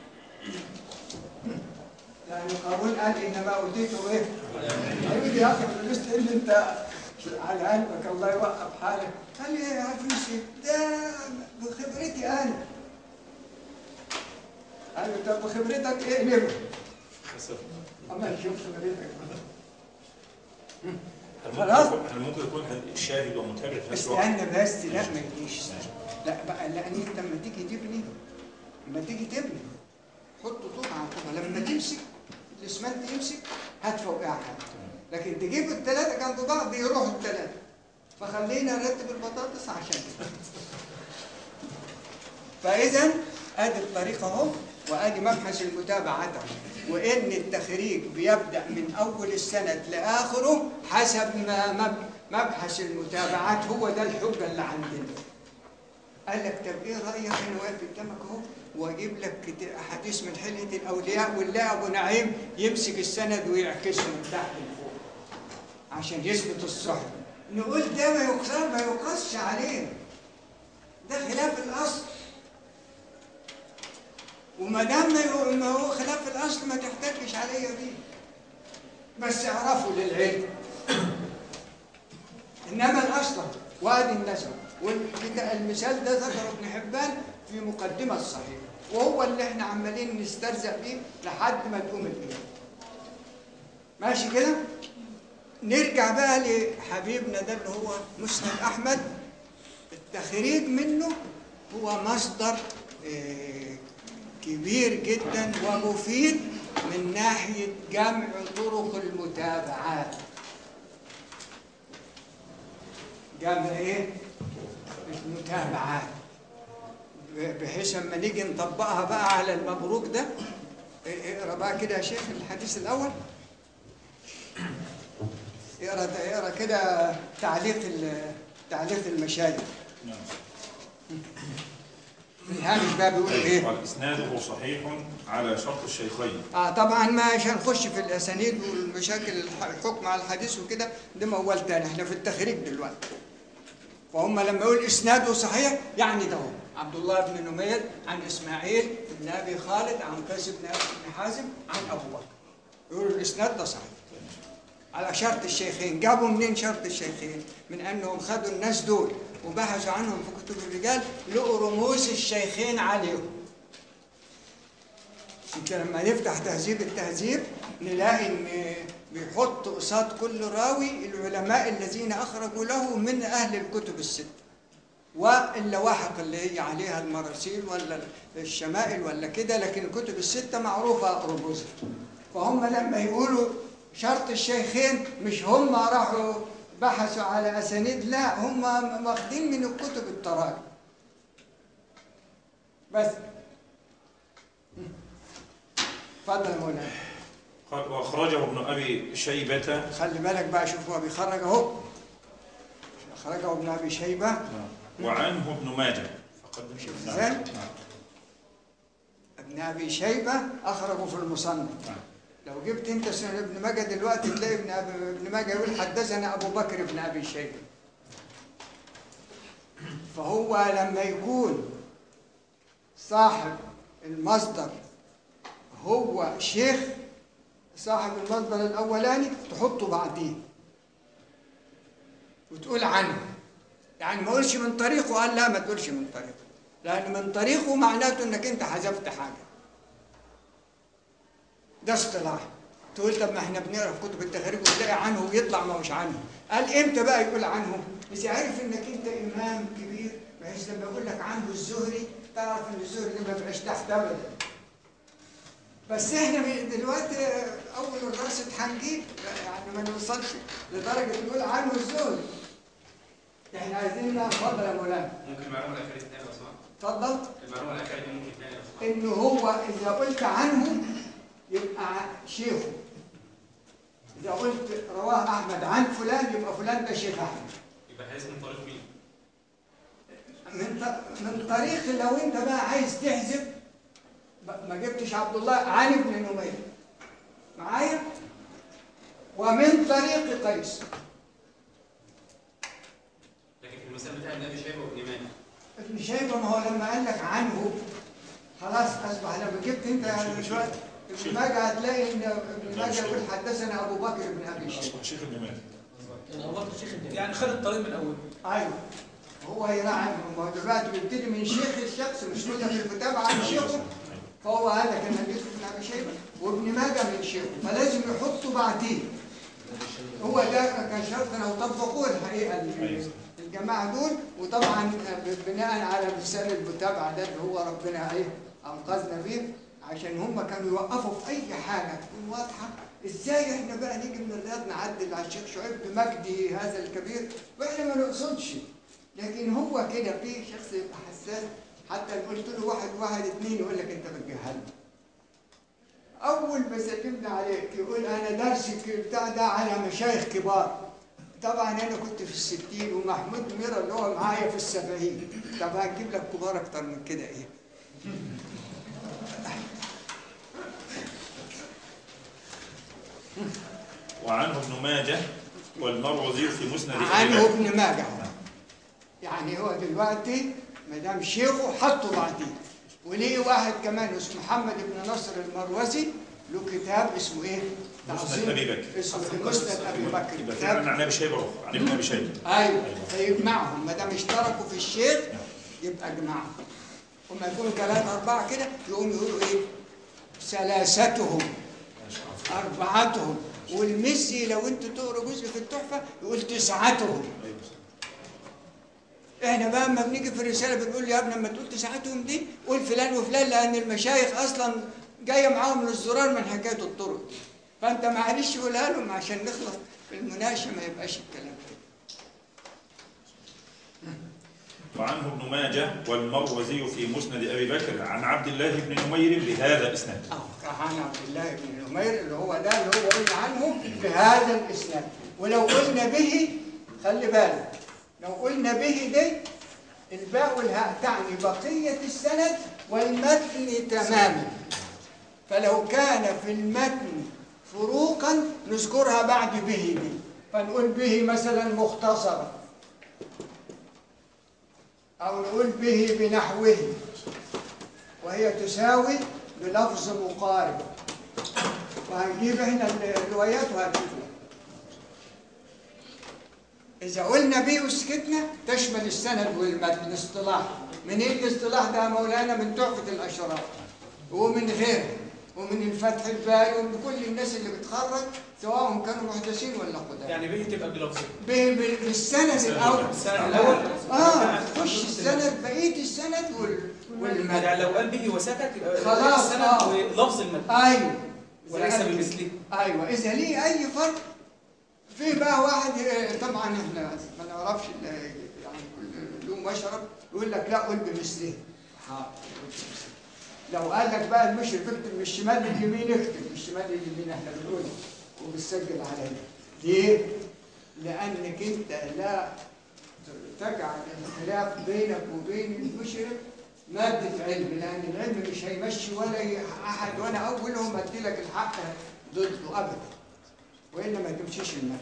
يعني قارون قال انما اوتيته ايه؟ قالوا يا اخي فلوس اللي انت على قلبك الله يوقف حالك. قال لي يا فلوسي ده بخبرتي انا. قال له طب بخبرتك ايه نبغى؟ اما نشوف خبرتك. خلاص؟ هل ممكن يكون شاهد ومتابع في نفس الوقت؟ استنى بس، لا ما يجيش. لا بقى، لان انت لما تيجي تبني، لما تيجي تبني حط طوب على طوبه، لما تمسك الاسمنت يمسك هات فوقها حاجه، لكن تجيب الثلاثه جنب بعض يروحوا الثلاثه. فخلينا نرتب البطاطس عشان فاذا ادي الطريقه اهو، وادي مبحث المتابعه، وان التخريج بيبدا من اول السند لاخره حسب ما مبحث المتابعات، هو ده الحجه اللي عندنا. قال لك طب ايه رايك انا واقف قدامك اهو واجيب لك احاديث من حليه الاولياء، ونلاقي ابو نعيم يمسك السند ويعكسه من تحت لفوق عشان يثبت الصحه، نقول ده ما يقاس ما يقاسش عليه، ده خلاف الاصل. وما دام ما هو خلاف الاصل ما تحتاجش عليا بيه، بس اعرفوا للعلم. انما الاصل وادي النسب، والمثال ده ذكره ابن حبان في مقدمه الصحيح، وهو اللي احنا عمالين نسترزق بيه لحد ما تقوم القيامه. ماشي كده؟ نرجع بقى لحبيبنا ده اللي هو مسند احمد. التخريج منه هو مصدر إيه كبير جدا ومفيد من ناحية جمع طرق المتابعات. جمع ايه؟ المتابعات، بحيث اما نيجي نطبقها بقى على المبروك ده. اقرا بقى كده يا شيخ الحديث الاول، اقرا اقرا كده تعليق تعليق المشايخ. الهامش بقى بيقول ايه؟ والاسناده صحيح على شرط الشيخين. اه طبعا مش هنخش في الاسانيد والمشاكل الحكم على الحديث وكده، ده موال تاني، احنا في التخريج دلوقتي. فهم لما يقول اسناده صحيح يعني ده هو عبد الله بن نمير عن اسماعيل بن ابي خالد عن قيس بن ابي حازم عن ابو بكر، يقولوا الاسناد ده صحيح على شرط الشيخين. جابوا منين شرط الشيخين؟ من انهم خدوا الناس دول وبحثوا عنهم في كتب الرجال، لقوا رموز الشيخين عليهم. انت لما نفتح تهذيب التهذيب نلاقي ان بيحط قصاد كل راوي العلماء الذين اخرجوا له من اهل الكتب الست، واللواحق اللي هي عليها المراسيل ولا الشمائل ولا كده، لكن الكتب السته معروفه رموزها. فهم لما يقولوا شرط الشيخين مش هم راحوا بحثوا على اسانيد، لا هم واخدين من الكتب التراجم بس. اتفضل يا مولانا. قال واخرجه ابن ابي شيبه. خلي بالك بقى، شوف هو بيخرج اهو، اخرجه ابن ابي شيبه وعنه ابن ماجه. فقدم شوف ازاي؟ ابن ابي شيبه اخرجه في المصنف. لو جبت انت سنن ابن ماجه دلوقتي تلاقي ابن ابن ماجه يقول حدثنا ابو بكر بن ابي شيبه. فهو لما يكون صاحب المصدر هو شيخ صاحب المصدر الاولاني تحطه بعديه وتقول عنه، يعني ما اقولش من طريقه. قال لا ما تقولش من طريقه، لان من طريقه معناته انك انت حذفت حاجه. ده اصطلاح. تقول طب ما احنا بنقرا في كتب التخاريج ونلاقي عنه ويطلع ما هوش عنه. قال امتى بقى يقول عنه؟ بس عارف انك انت امام كبير، بحيث لما يقول لك عنه الزهري تعرف ان الزهري ده ما بقاش تحت ابدا. بس احنا دلوقتي اول الراس هنجيب يعني ما نوصلش لدرجه نقول عنه الزهري. احنا عايزين لا اتفضل يا مولانا. ممكن المعلومه الاخيره تاني لو سمحت؟ اتفضل. المعلومه الاخيره دي ممكن تاني لو سمحت؟ ان هو اذا قلت عنه يبقى شيخه. إذا قلت رواه أحمد عن فلان يبقى فلان ده شيخ أحمد. يبقى حديث من طريق مين؟ من من طريق لو أنت بقى عايز تحذف ما جبتش عبد الله عن ابن نمير. معايا؟ ومن طريق قيس. لكن في المثال بتاع ابن أبي شيبة وابن ماجه. ابن شيبة ما هو لما قال لك عنه خلاص أصبح لما جبت أنت شوية ابن ماجه هتلاقي ان ابن ماجه يقول حدثنا ابو بكر بن ابي شيبه. شيخ ابن ماجه. ابو بكر شيخ ابن يعني خد الطريق من اول. ايوه هو يراعي ما هو دلوقتي بيبتدي من شيخ الشخص مش كده في الكتاب عن شيخه. فهو قال لك انا جيت ابن ابي شيبه وابن ماجه من شيخه فلازم يحطوا بعديه. هو ده كان شرطنا وطبقوه الحقيقه الجماعه دول وطبعا بناء على مثال المتابعه ده اللي هو ربنا ايه انقذنا بيه. عشان هم كانوا يوقفوا في اي حاجه تكون واضحه. ازاي احنا بقى نيجي من الرياض نعدل على الشيخ شعيب بمجدي هذا الكبير واحنا ما نقصدش. لكن هو كده في شخص يبقى حساس حتى قلت له واحد واحد اثنين يقول لك انت بتجهلني. اول ما سلمنا عليك يقول انا درسي بتاع ده على مشايخ كبار. طبعا انا كنت في الستين ومحمود ميرا اللي هو معايا في السبعين. طب هنجيب لك كبار اكتر من كده ايه؟ وعنه ابن ماجه والمروزي في مسند عنه ابن ماجه. يعني هو دلوقتي ما دام شيخه حطه بعديه. وليه واحد كمان اسمه محمد بن نصر المروزي له كتاب اسمه ايه؟ مسند ابي بكر. اسمه مسند ابي بكر. يبقى فعلا عن ابي شيبه عن ابن ابي شيبه. ايوه فيجمعهم ما دام اشتركوا في الشيخ يبقى اجمعهم. وما يكونوا ثلاثة أربعة كده يقوموا يقولوا إيه؟ ثلاثتهم أربعتهم. والمزي لو أنتوا تقروا جزء في التحفة يقول تسعتهم. إحنا بقى لما بنيجي في الرسالة بنقول يا ابني لما تقول تسعتهم دي قول فلان وفلان لأن المشايخ أصلا جاية معاهم للزرار من حكاية الطرق. فأنت معلش قولها لهم عشان نخلص في المناقشة ما يبقاش الكلام كده. وعنه ابن ماجه والمروزي في مسند ابي بكر عن عبد الله بن نمير بهذا الاسناد. اه عن عبد الله بن نمير اللي هو ده اللي هو قلنا عنه بهذا الاسناد. ولو قلنا به خلي بالك لو قلنا به دي الباء والهاء تعني بقيه السند والمتن تماما. فلو كان في المتن فروقا نذكرها بعد به دي فنقول به مثلا مختصرا أو نقول به بنحوه وهي تساوي بلفظ مقارب. وهنجيب احنا الروايات وهنجيبها. إذا قلنا به وسكتنا تشمل السند والمتن اصطلاح. منين الاصطلاح ده يا مولانا؟ من تحفة الأشراف ومن غيره ومن الفتح الباري ومن كل الناس اللي بتخرج سواء كانوا محدثين ولا قدامى. يعني به تبقى بلفظ به بالسند الاول. السند الاول اه تخش السند بقيه السند والمتن. يعني لو قال به وسكت يبقى خلاص السند آه. ولفظ المتن. ايوه وليس بمثله. ايوه اذا ليه اي فرق. في بقى واحد طبعا احنا ما نعرفش يعني كل يوم واشرب يقول لك لا قل بمثله. لو قال لك بقى المشرف اكتب من الشمال لليمين اكتب من الشمال لليمين احنا بنقول وبتسجل عليه. ليه؟ لأنك أنت لا تجعل الخلاف بينك وبين المشرك مادة علم لأن العلم مش هيمشي ولا أحد وأنا أولهم أدي لك الحق ضده أبدا وإلا ما تمشيش المادة.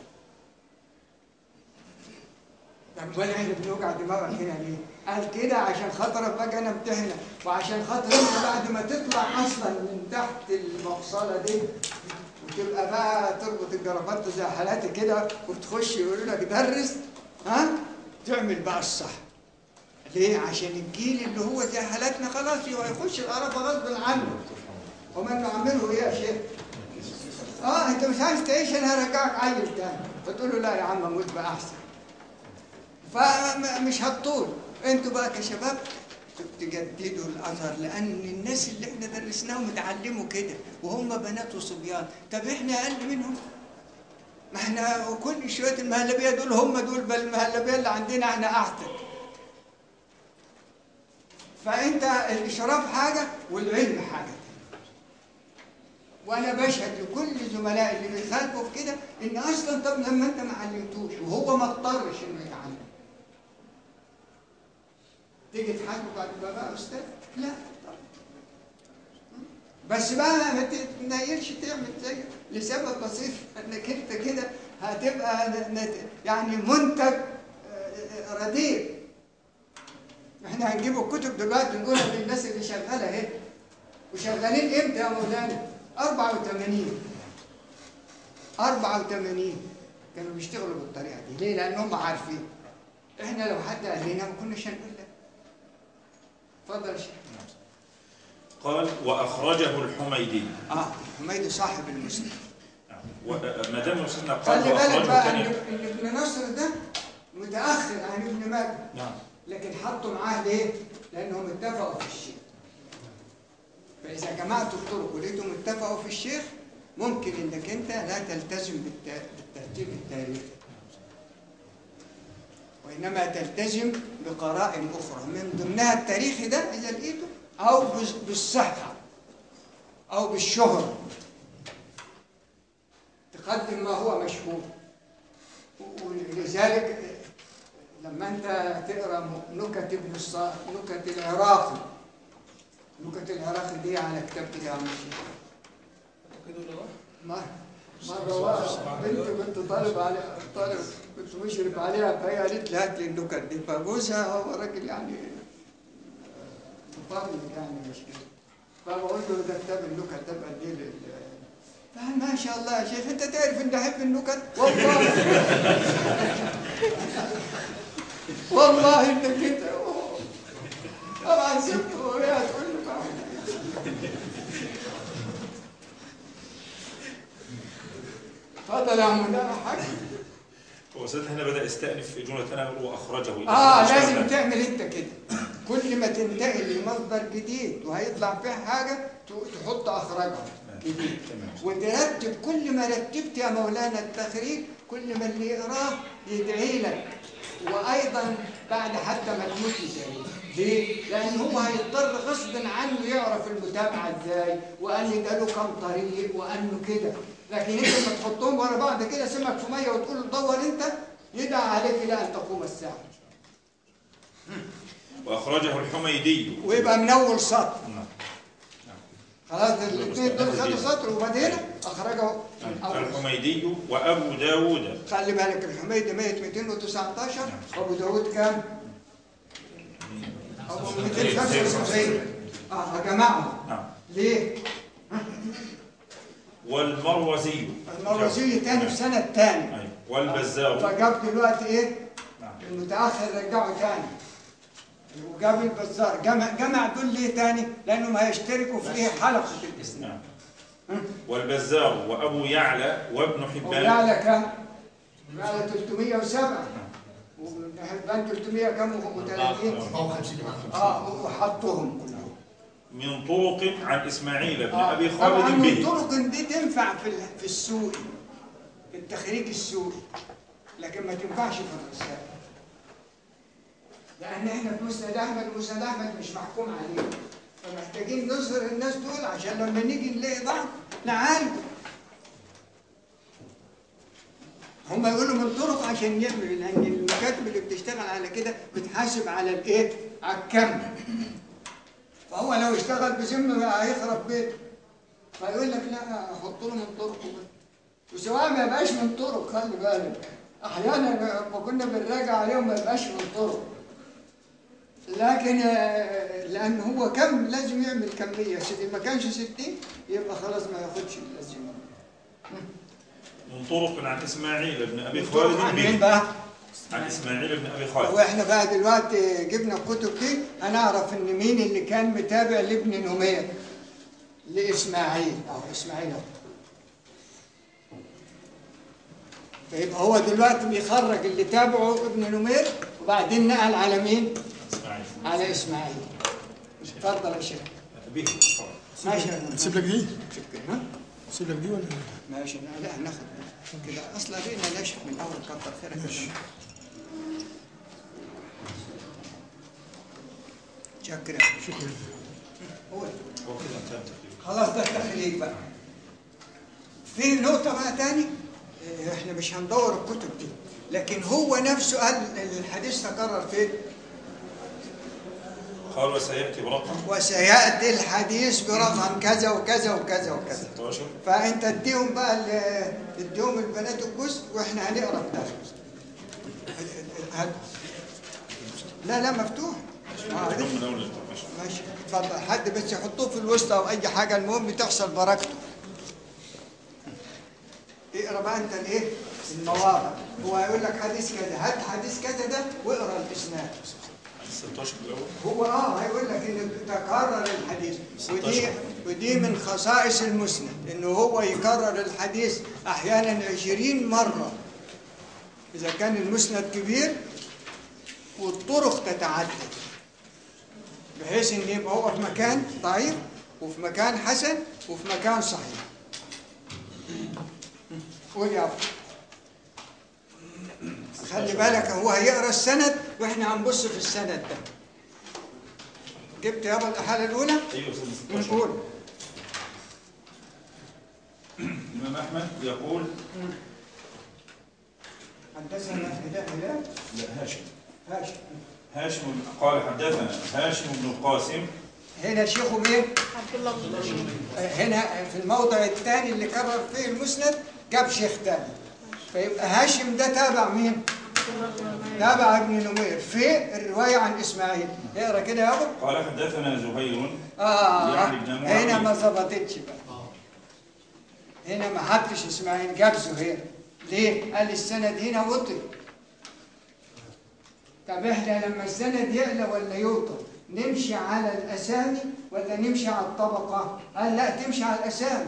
طب ولا احنا بنوجع دماغك هنا ليه؟ قال كده عشان خاطرك بقى انا امتحنك وعشان خاطر انت بعد ما تطلع اصلا من تحت المفصله دي وتبقى بقى تربط الجرافات زي حالاتي كده وتخش يقولوا لك درس ها تعمل بقى الصح. ليه؟ عشان الجيل اللي هو زي حالاتنا خلاص هو هيخش القرفه غصب عنه. ومن نعمله ايه يا شيخ؟ اه انت مش عايز تعيش انا هرجعك عيل تاني، فتقول له لا يا عم اموت بقى احسن. فمش هتطول. انتوا بقى كشباب تجددوا الاثر، لان الناس اللي احنا درسناهم اتعلموا كده وهم بنات وصبيان. طب احنا اقل منهم؟ ما احنا وكل شويه المهلبيه دول هم دول، بل المهلبيه اللي عندنا احنا احسن. فانت الاشراف حاجه والعلم حاجه. وانا بشهد لكل زملائي اللي بيخالفوا في كده ان اصلا طب لما انت ما علمتوش وهو ما اضطرش انه يتعلم، تيجي تحاسبه بعد ما بقى استاذ؟ لا طبعا. بس بقى ما تتنيلش تعمل زي لسبب بسيط انك انت كده هتبقى يعني منتج رديء. احنا هنجيب الكتب دلوقتي نقولها للناس اللي شغاله اهي، وشغالين امتى يا مولانا؟ أربعة وثمانين أربعة وثمانين كانوا بيشتغلوا بالطريقه دي. ليه؟ لانهم عارفين. احنا لو حد قال لنا ما كناش هنقول لك. اتفضل يا شيخ. قال واخرجه الحميدي. اه الحميدي صاحب المسند. ما دام وصلنا قال خلي بالك بقى ثاني. ان ابن نصر ده متاخر عن ابن ماجه. نعم. لكن حطوا معاه ليه؟ لانهم اتفقوا في الشيخ. فاذا جمعتوا الطرق ولقيتهم اتفقوا في الشيخ ممكن انك انت لا تلتزم بالترتيب التاريخي، وانما تلتزم بقرائن اخرى من ضمنها التاريخي ده اذا لقيته، او بالصحه او بالشهره تقدم ما هو مشهور. ولذلك لما انت تقرا نكت ابن الصالح، نكت العراقي، نكت العراقي دي على كتاب كده يا عم الشيخ. مرة مرة بنت كنت طالب عليها، طالب كنت مشرف عليها، فهي قالت لي هات لي النكت دي، فجوزها هو راجل يعني مطلق يعني مش كده. فبقول له ده كتاب النكت ده بقديه لل قال ما شاء الله يا شيخ انت تعرف اني احب النكت والله. والله انك انت طبعا سبته وهي تقول له اتفضل يا عم ده حاجه. هو سيدنا هنا بدا يستأنف في جمله ثانيه يقول واخرجه. اه لازم تعمل انت كده. كل ما تنتقل لمصدر جديد وهيطلع فيه حاجه تحط اخرجها جديد، وترتب. كل ما رتبت يا مولانا التخريج كل ما اللي يقراه يدعي لك، وايضا بعد حتى ما تموت يدعي. ليه؟ لان هو هيضطر غصب عنه يعرف المتابعه ازاي، وان ده له كم طريق وانه كده. لكن انت لما تحطهم ورا بعض كده سمك في ميه وتقول له دور انت، يدعى عليك الى ان تقوم الساعه. واخرجه الحميدي ويبقى من اول سطر. نعم. خلاص الاثنين دول خدوا سطر وبعدين اخرجه الحميدي وابو داوود. خلي بالك الحميدي ميت مئتين وتسعتاشر، ابو داوود كام؟ ابو مئتين وخمسة وسبعين. اه جماعهم. نعم. ليه؟ والمروزي. المروزي تاني في سنه ثانيه. ايوه. والبزار. فجاب دلوقتي ايه؟ نعم. المتاخر رجعه ثاني. وجاب البزار. جمع جمع دول ليه ثاني؟ لانهم هيشتركوا في حلقه الاسلام. نعم. والبزار وابو يعلى وابن حبان. ابو يعلى كم؟ يعلى ثلاثمئة وسبعة. وابن حبان ثلاثمئة كم وثلاثين؟ اه وحطهم كلهم. من طرق عن اسماعيل بن آه. ابي طبعا خالد من به. طرق دي تنفع في في السوق، في التخريج السوقي، لكن ما تنفعش في الرسالة. لأن احنا في مسند أحمد، ومسند أحمد مش محكوم عليه، فمحتاجين نظهر الناس دول عشان لما نيجي نلاقي ضعف نعالج. هم يقولوا من طرق عشان يعملوا، لأن المكاتب اللي بتشتغل على كده بتحاسب على الإيه؟ على الكم. فهو لو اشتغل بذمه هيخرب بيته. فيقول لك لا احط له من طرقه بس. وسواء ما يبقاش من طرق، خلي بالك احيانا لما كنا بنراجع عليهم ما يبقاش من طرق، لكن لان هو كم لازم يعمل كميه. ما كانش ستين يبقى خلاص ما ياخدش اللازم. من طرق عن اسماعيل بن ابي خالد به. بقى عن اسماعيل بن ابي خالد. واحنا بقى دلوقتي جبنا الكتب دي هنعرف ان مين اللي كان متابع لابن نمير لاسماعيل او اسماعيل. فيبقى هو دلوقتي بيخرج اللي تابعه ابن نمير وبعدين نقل على مين؟ اسماعيل. على اسماعيل. اتفضل يا شيخ. به. ماشي. نسيب لك دي؟ ها؟ نسيب لك دي ولا ايه؟ ماشي. لا ناخد كده اصلا رينا ناشف من الاول كتر خيرك يا جماعه. شكرا. شكرا. هو هو كده انتهى. خلاص ده التخليق بقى. في نقطة بقى تاني، احنا مش هندور الكتب دي، لكن هو نفسه قال الحديث تكرر فين؟ قال وسيأتي برقم وسيأتي الحديث برقم كذا وكذا وكذا وكذا. ستة عشر. فانت اديهم بقى ال- اديهم البنات الجزء واحنا هنقرا ده. لا لا مفتوح. آه، من أول التقاشر. ماشي اتفضل. حد بس يحطوه في الوسط او اي حاجه، المهم تحصل بركته. اقرا بقى انت الايه؟ المواضع. هو هيقول لك حديث كذا، هات حديث كذا ده واقرا الاسناد. ستة عشر الأول. هو اه هيقول لك ان تكرر الحديث، ودي ودي من خصائص المسند انه هو يكرر الحديث احيانا عشرين مره اذا كان المسند كبير والطرق تتعدد، بحيث ان يبقى هو في مكان ضعيف وفي مكان حسن وفي مكان صحيح. قول يا ابو. خلي بالك هو هيقرا السند واحنا هنبص في السند ده. جبت يابا الحاله الاولى؟ أيوه ستة عشر. نقول الإمام أحمد يقول حدثنا هلال هلال لا هاشم. هاشم. هاشم قال حدثنا هاشم بن القاسم. هنا شيخه مين؟ عبد الله بن رشيد. هنا في الموضع الثاني اللي كرر فيه المسند جاب شيخ ثاني، فيبقى هاشم ده تابع مين؟ تابع ابن نمير في الروايه عن اسماعيل. اقرا كده يا ابو. قال حدثنا زهير اه يعني ابن معاوية. هنا ما ظبطتش بقى. هنا ما حطش اسماعيل، جاب زهير. ليه؟ قال السند هنا وطي. طب احنا لما السند يعلى ولا يوطى نمشي على الاسامي ولا نمشي على الطبقه؟ قال لا تمشي على الاسامي،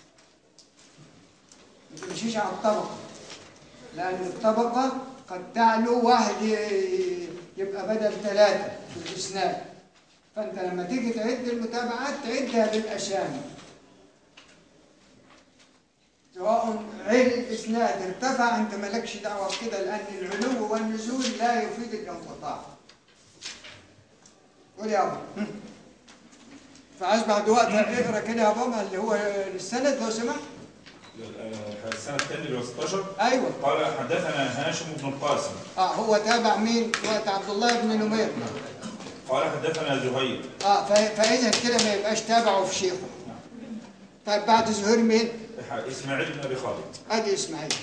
ما تمشيش على الطبقه، لان الطبقه قد تعلو واحد ي- يبقى بدل ثلاثه في الاسناد، فانت لما تيجي تعد المتابعات تعدها بالاسامي، سواء عل الاسناد ارتفع انت مالكش دعوه بكده، لان العلو والنزول لا يفيد الانقطاع. قول يا ابو. فاصبح دلوقتي اقرا كده يا بابا اللي هو السند لو سمحت. السنة الثانية اللي هو ستة عشر. ايوه. قال حدثنا هاشم بن القاسم. اه هو تابع مين؟ وقت عبد الله بن نمير. قال حدثنا زهير. اه ف- فاذا كده ما يبقاش تابعه في شيخه. طيب بعد زهير مين؟ إسماعيل بن أبي خالد. ادي اسماعيل.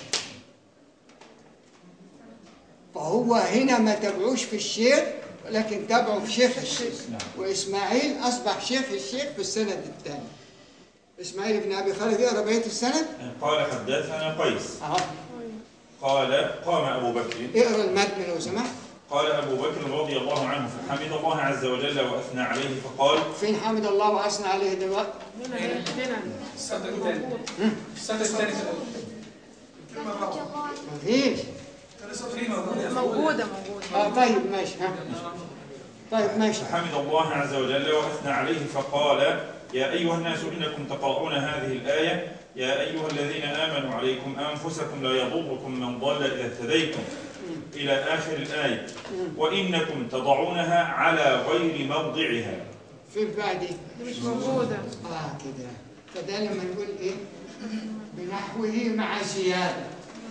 فهو هنا ما تابعوش في الشيخ لكن تابعوا في شيخ الشيخ، واسماعيل اصبح شيخ الشيخ في السند الثاني. اسماعيل بن ابي خالد يقرا بقيه السند. قال حدثنا قيس. اهو قال قام أبو بكر. اقرا المتن لو سمحت. قال أبو بكر رضي الله عنه فحمد الله عز وجل وأثنى عليه فقال فين حمد الله واثنى عليه دلوقتي؟ هنا هنا السند الثاني. السند الثاني في الأول. مفيش. في موجود. موجودة موجودة. اه طيب ماشي. ها طيب ماشي. فحمد الله عز وجل وأثنى عليه فقال يا أيها الناس إنكم تقرؤون هذه الآية يا أيها الذين آمنوا عليكم أنفسكم لا يضركم من ضل إذا اهتديتم إلى آخر الآية وإنكم تضعونها على غير موضعها. فين بقى دي؟ دي مش موجودة. اه كده. فده لما نقول ايه؟ بنحوه مع زياده.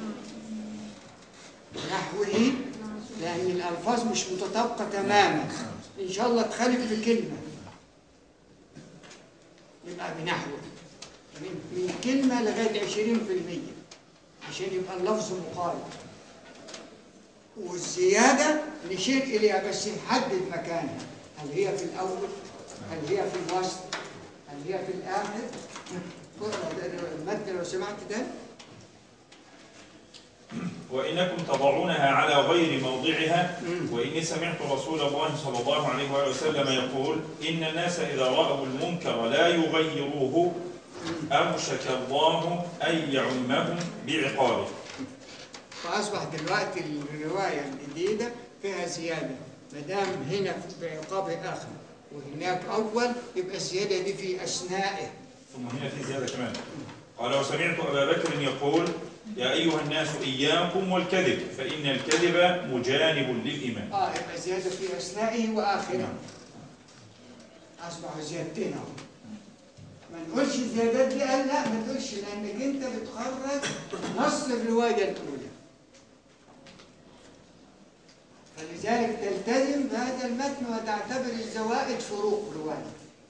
بنحوه لان الالفاظ مش متطابقه تماما، ان شاء الله تخالف في كلمه يبقى بنحوه من من كلمه لغايه عشرين في المية عشان يبقى اللفظ مقارب. والزياده نشير اليها بس نحدد مكانها، هل هي في الاول؟ هل هي في الوسط؟ هل هي في الاخر؟ المتن لو سمعت ده. وإنكم تضعونها على غير موضعها وإني سمعت رسول الله صلى الله عليه وآله وسلم يقول إن الناس إذا رأوا المنكر لا يغيروه أوشك الله أن يعمهم بعقابه. فأصبح دلوقتي الرواية الجديدة فيها زيادة، ما دام هنا بعقاب آخر وهناك أول، يبقى الزيادة دي في أثنائه. ثم هنا في زيادة كمان. قال وسمعت أبا بكر يقول يا أيها الناس إياكم والكذب فإن الكذب مجانب للإيمان. آه يبقى زيادة في أثنائه وآخره. أصبح زيادتين أهو. ما نقولش الزيادات دي، قال لا ما تقولش، لأنك أنت بتخرج نص الرواية الأولى. فلذلك تلتزم بهذا المتن وتعتبر الزوائد فروق رواية.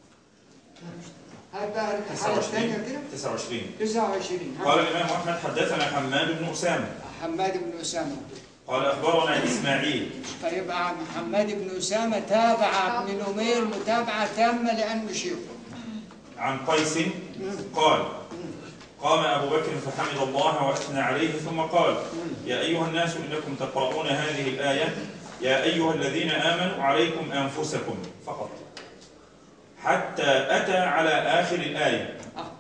هل بقى الحالة الثانية كده؟ تسعة وعشرين. تسعة وعشرين. قال الإمام أحمد حدثنا حماد بن أسامة. حماد بن أسامة. قال أخبرنا إسماعيل. فيبقى محمد بن أسامة تابع ابن نمير متابعة تامة لأنه شيخ. عن قيس قال قام أبو بكر فحمد الله وأثنى عليه ثم قال يا أيها الناس إنكم تقرؤون هذه الآية يا أيها الذين آمنوا عليكم أنفسكم فقط حتى أتى على آخر الآية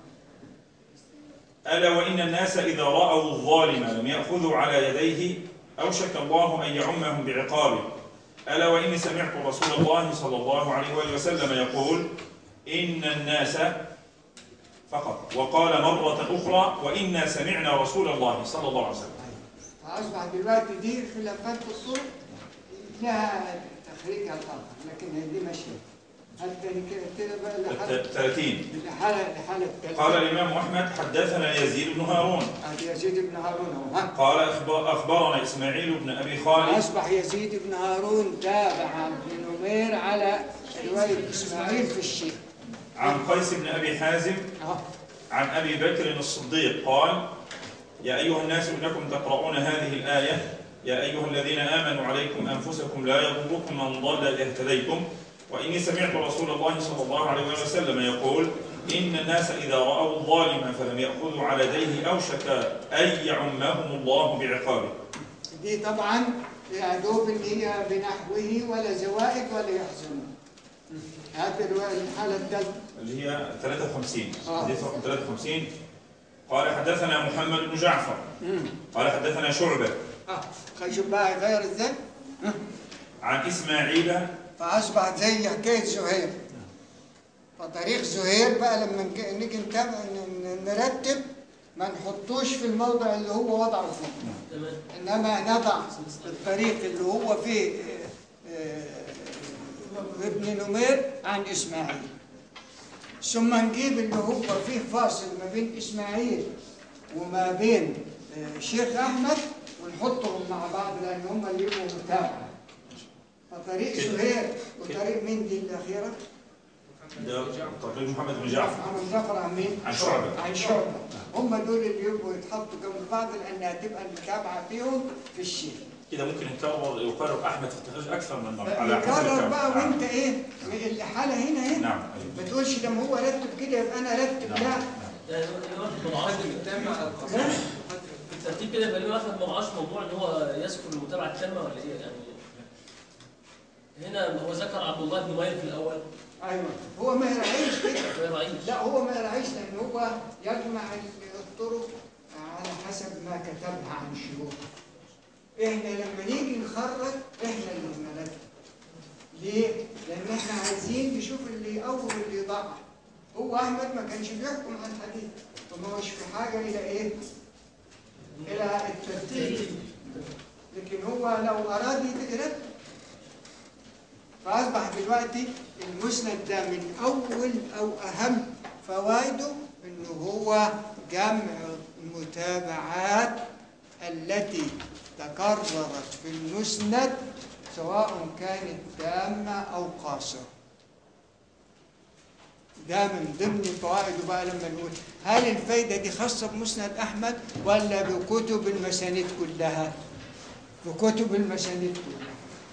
ألا وإن الناس إذا رأوا الظالم لم يأخذوا على يديه أوشك الله أن يعمهم بعقابه ألا وإني سمعت رسول الله صلى الله عليه وآله وسلم يقول إن الناس فقط وقال مرة أخرى وإنا سمعنا رسول الله صلى الله عليه وسلم. فأصبح دلوقتي دي خلافات الطرق لها تخريجها الآخر، لكن دي ماشية. حتى كده بقى لحالة ثلاثين. لحالة لحالة الثلاثين. قال الإمام أحمد حدثنا يزيد بن هارون. يزيد بن هارون هو. قال أخبرنا إسماعيل بن أبي خالد. أصبح يزيد بن هارون تابع ابن نمير على رواية إسماعيل في الشيخ. عن قيس بن أبي حازم عن أبي بكر الصديق قال يا أيها الناس إنكم تقرؤون هذه الآية يا أيها الذين آمنوا عليكم أنفسكم لا يضركم من ضل إذا اهتديتم وإني سمعت رسول الله صلى الله عليه وسلم يقول إن الناس إذا رأوا الظالم فلم يأخذوا على يديه أوشك أن يعمهم الله بعقابه. دي طبعا يا دوب إن هي بنحوه ولا زوائد ولا يحزنون. هذه الحالة الثالثة اللي هي ثلاثة وخمسين. آه. حديث رقم ثلاثة وخمسين. قال حدثنا محمد بن جعفر. مم. قال حدثنا شعبة. اه شوف بقى يغير ازاي؟ عن إسماعيل. فأصبح زي حكاية زهير. فطريق زهير بقى لما نيجي نتابع نرتب ما نحطوش في الموضع اللي هو وضعه فيه. إنما نضع الطريق اللي هو فيه ابن نمير عن إسماعيل. ثم نجيب اللي هو فيه فاصل ما بين إسماعيل وما بين شيخ أحمد ونحطهم مع بعض لأن هم اللي يبقوا متابعة. فطريق زهير وطريق مين دي الأخيرة؟ طريق محمد بن جعفر. محمد جعفر عن مين؟ عن شعبة. عن شعبة. هم دول اللي يبقوا يتحطوا جنب بعض لأنها تبقى المتابعة فيهم في الشيخ. كده ممكن يكرر يقرر أحمد في التخريج أكثر من مرة على حسب يكرر بقى وأنت إيه؟ الحالة هنا هنا. نعم. ما تقولش لما هو رتب كده يبقى أنا رتب. لا. الترتيب كده يبقى له واخد معاش موضوع ان هو يذكر المتابعه التامه ولا ايه يعني؟ هنا هو ذكر عبد الله بن ماير في الاول. ايوه هو ما يراعيش كده. ما يراعيش. لا هو ما يراعيش لان هو يجمع الطرق على حسب ما كتبها عن شيوخ. احنا لما نيجي نخرج احنا اللي بنرتب. ليه؟ لان احنا عايزين نشوف اللي يقوم واللي يضعف. هو احمد ما كانش بيحكم على الحديث فما هوش في حاجه الى ايه؟ إلى الترتيب. لكن هو لو أراد يترتب فأصبح دلوقتي المسند ده من أول أو أهم فوائده إنه هو جمع المتابعات التي تكررت في المسند سواء كانت تامة أو قاصرة. ده من ضمن فوائده بقى لما نقول هل الفايدة دي خاصة بمسند أحمد ولا بكتب المسانيد كلها؟ بكتب المسانيد كلها.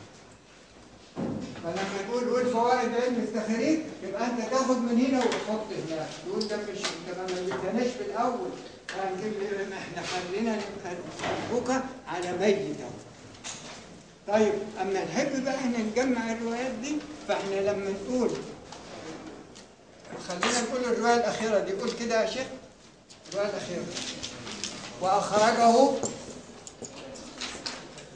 فلما نقول قول فوائد علم التخريج يبقى أنت تاخد من هنا وتحط هناك. تقول ده مش أنت ما جبتناش في الأول. احنا خلينا نبقى على ميت. طيب أما نحب بقى احنا نجمع الروايات دي فاحنا لما نقول خلينا نقول الرواية الأخيرة دي. قول كده يا شيخ الرواية الأخيرة. وأخرجه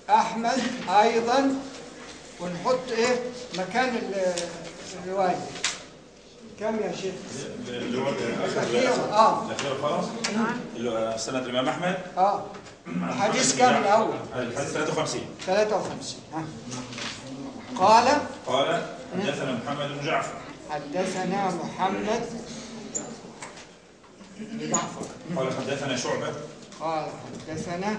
أحمد أيضا، ونحط إيه مكان ال- الرواية. كم يا شيخ؟ اللي هو الأخير الأخير آه الأخير خلاص اللي هو سند الإمام أحمد. آه الحديث كام الأول؟ الحديث ثلاثة وخمسين. ثلاثة وخمسين. ها. قال قال حدثنا محمد بن جعفر. حدثنا محمد بن جعفر. قال حدثنا شعبة. قال حدثنا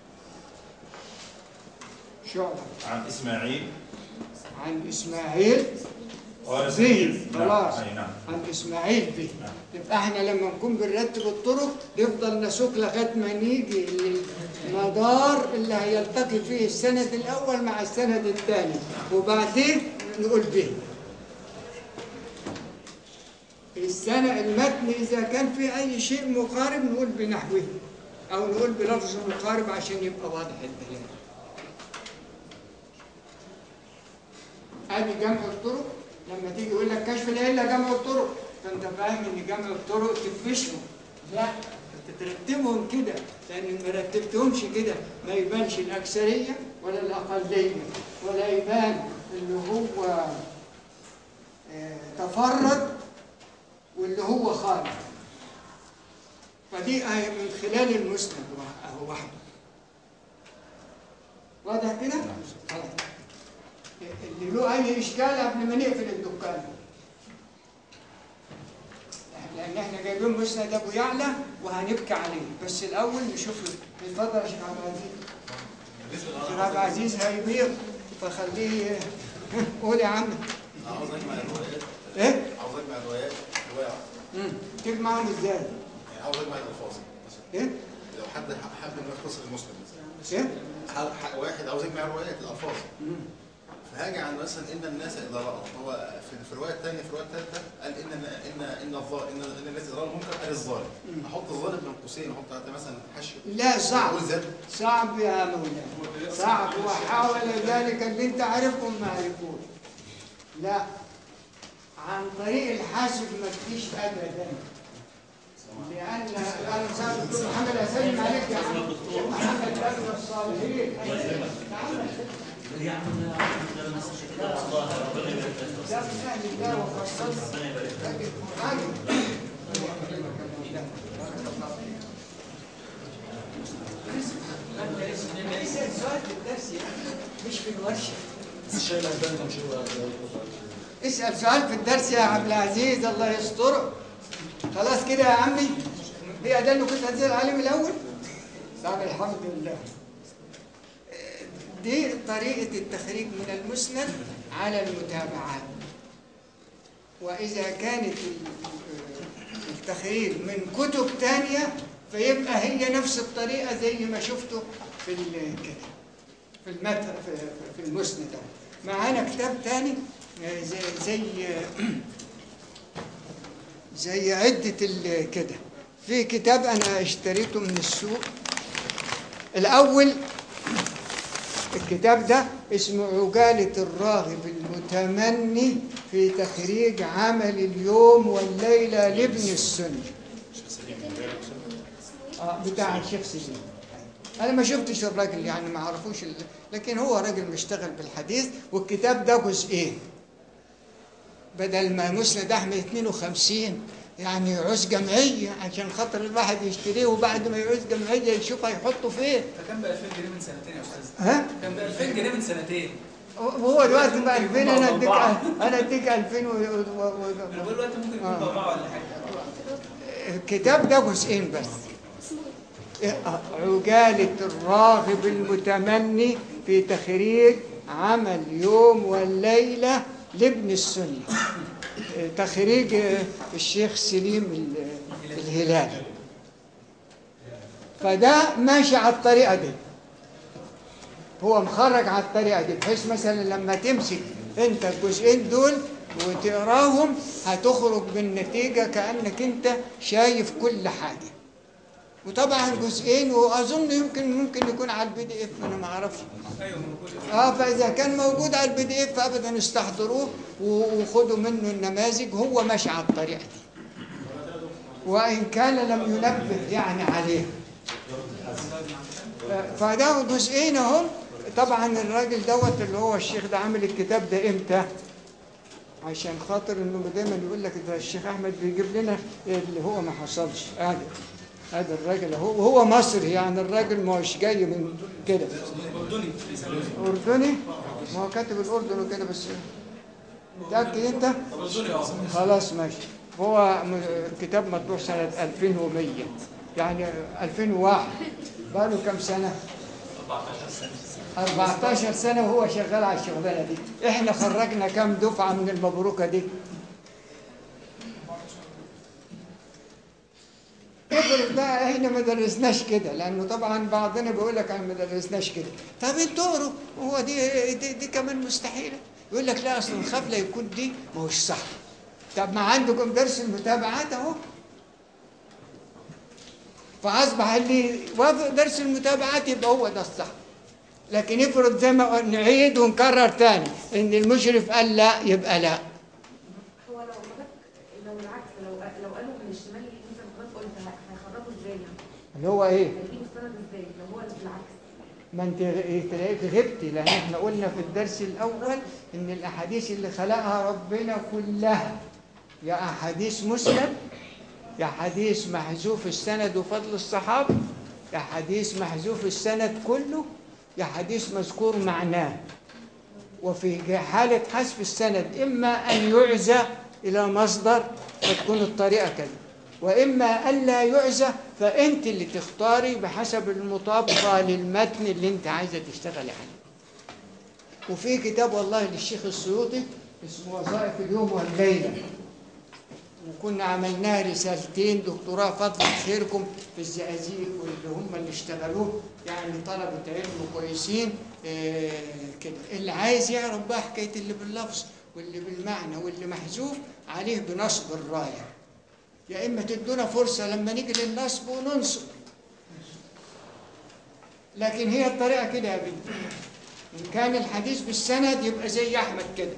شعبة عن إسماعيل. عن إسماعيل قال به. سعيد. خلاص. نعم. أي نعم. عن إسماعيل به. نعم. يبقى احنا لما نكون بنرتب الطرق نفضل نسوق لغايه ما نيجي للمدار اللي هيلتقي فيه السند الاول مع السند الثاني، وبعدين نقول به. السنة المتن إذا كان فيه أي شيء مقارب نقول بنحوه أو نقول بلفظ مقارب عشان يبقى واضح الدلالة. ادي جمع الطرق. لما تيجي يقول لك كشف العله جمع الطرق، فانت فاهم ان جمع الطرق تفشهم، لا ترتبهم كده، لان ما رتبتهمش كده ما يبانش الاكثريه ولا الاقليه ولا يبان اللي هو آه تفرد واللي هو خالد. فدي من خلال المسند اهو وحده. واضح كده؟ خلاص. اللي له اي اشكال قبل ما نقفل الدكان، لان احنا جايبين مسند ابو يعلى وهنبكي عليه، بس الاول نشوف. اتفضل يا شيخ عبد العزيز. شيخ عبد العزيز هيبيض فخليه. قول يا عم. عاوز اجمع الروايات. ايه؟ عاوز اجمع الروايات روايه واحده. امم تجمعهم ازاي؟ يعني عاوز اجمع الالفاظ. ايه؟ لو حد حب انه يختصر المسلم مثلا. ايه؟ ح- واحد عاوز يجمع الروايات الالفاظ. امم فهاجي عند مثلا ان الناس اذا راوا، هو في في الروايه الثانيه في الروايه الثالثه قال ان ان ان الظالم ان ان الناس اذا راوا المنكر قال الظالم. احط الظالم بين قوسين، احط تحت مثلا حشو. لا صعب. اقول زاد. صعب يا مولانا، صعب. وحاول ذلك اللي انت عارفهم ما عرفوش. لا، عن طريق الحاسب ما تجيش ابدا، لان انا صاحب الدكتور محمد اسلم عليك يا عم محمد ده من الصالحين. ده من اهل الله وخاصته لكن القران. ليس السؤال في الدرس مش في الورشه. اسأل سؤال في الدرس يا عبد العزيز الله يستره. خلاص كده يا عمي؟ هي ده اللي كنت هتسأل عليه من الأول؟ طب الحمد لله. دي طريقة التخريج من المسند على المتابعات. وإذا كانت التخريج من كتب تانية فيبقى هي نفس الطريقة زي ما شفته في كده في المتن في المسند. معانا كتاب تاني زي زي زي عدة كده. في كتاب أنا اشتريته من السوق. الأول الكتاب ده اسمه عجالة الراغب المتمني في تخريج عمل اليوم والليلة لابن السني. آه بتاع الشيخ سليم. أنا ما شفتش الراجل يعني ما عرفوش، لكن هو راجل مشتغل بالحديث. والكتاب ده جزئين، بدل ما مسند أحمد اثنين وخمسين يعني يعوز جمعية عشان خاطر الواحد يشتريه، وبعد ما يعوز جمعية يشوف هيحطه فين. فكان ب ألفين جنيه من سنتين يا أستاذ. ها؟ كان ب ألفين جنيه من سنتين. هو دلوقتي بقى ألفين. أنا أديك أنا أديك ألفين و و أنا بقول دلوقتي ممكن يكون بأربعة ولا حاجة. الكتاب ده جزئين بس. عجالة الراغب المتمني في تخريج عمل يوم والليلة لابن السني، تخريج الشيخ سليم الهلالي. فده ماشي على الطريقة دي، هو مخرج على الطريقة دي، بحيث مثلا لما تمسك انت الجزئين دول وتقراهم هتخرج بالنتيجة كأنك انت شايف كل حاجة. وطبعا جزئين، واظن يمكن ممكن يكون على البي دي اف، انا ما اعرفش. ايوه موجود. اه فاذا كان موجود على البي دي اف ابدا استحضروه وخدوا منه النماذج. هو ماشي على الطريقه دي وان كان لم ينبه يعني عليه. فده جزئين اهم طبعا الراجل دوت اللي هو الشيخ ده عامل الكتاب ده امتى؟ عشان خاطر انه دايما يقول لك ده الشيخ احمد بيجيب لنا اللي هو ما حصلش. هذا هذا الراجل هو وهو مصري، يعني الراجل ما هوش جاي من كده. اردني. اردني؟ ما هو كاتب الاردن وكده بس. متاكد انت؟ اردني اه. خلاص ماشي. هو الكتاب مطبوع سنه ألفين ومية، يعني ألفين وواحد. بقى له كام سنه؟ أربعتاشر سنة وهو شغال على الشغلانة دي. احنا خرجنا كام دفعة من المبروكة دي؟ افرض بقى احنا ما درسناش كده، لانه طبعا بعضنا بيقول لك احنا ما درسناش كده. طب انتوا اقروا، هو دي, دي دي كمان مستحيلة. يقول لك لا اصل نخاف لا يكون دي ما هوش صح. طب ما عندكم درس المتابعات اهو. فاصبح اللي وافق درس المتابعات يبقى هو ده الصح. لكن افرض زي ما نعيد ونكرر تاني ان المشرف قال لا يبقى لا. هو لو لو العكس، لو لو قالوا من الشمال انت حضرتك قلت هيخرجوا ازاي يعني؟ اللي هو ايه؟ هيجيبوا السند ازاي لو هو بالعكس؟ ما انت تلاقيك غبتي، لان احنا قلنا في الدرس الاول ان الاحاديث اللي خلقها ربنا كلها يا احاديث مسند، يا حديث محذوف السند وفضل الصحابه، يا حديث محذوف السند كله، يا حديث مذكور معناه. وفي حالة حذف السند إما أن يعزى إلى مصدر فتكون الطريقة كذا، وإما أن لا يعزى فأنت اللي تختاري بحسب المطابقة للمتن اللي أنت عايزة تشتغلي عليه. وفي كتاب والله للشيخ السيوطي اسمه وظائف اليوم والليلة، وكنا عملناها رسالتين دكتوراه فضل خيركم في الزقازيق واللي هم اللي اشتغلوه، يعني طلبة علم كويسين اه كده. اللي عايز يعرف بقى حكاية اللي باللفظ واللي بالمعنى واللي محذوف عليه بنصب الراية، يا إما تدونا فرصة لما نيجي للنصب وننصب. لكن هي الطريقة كده يا بنتي، إن كان الحديث بالسند يبقى زي أحمد كده،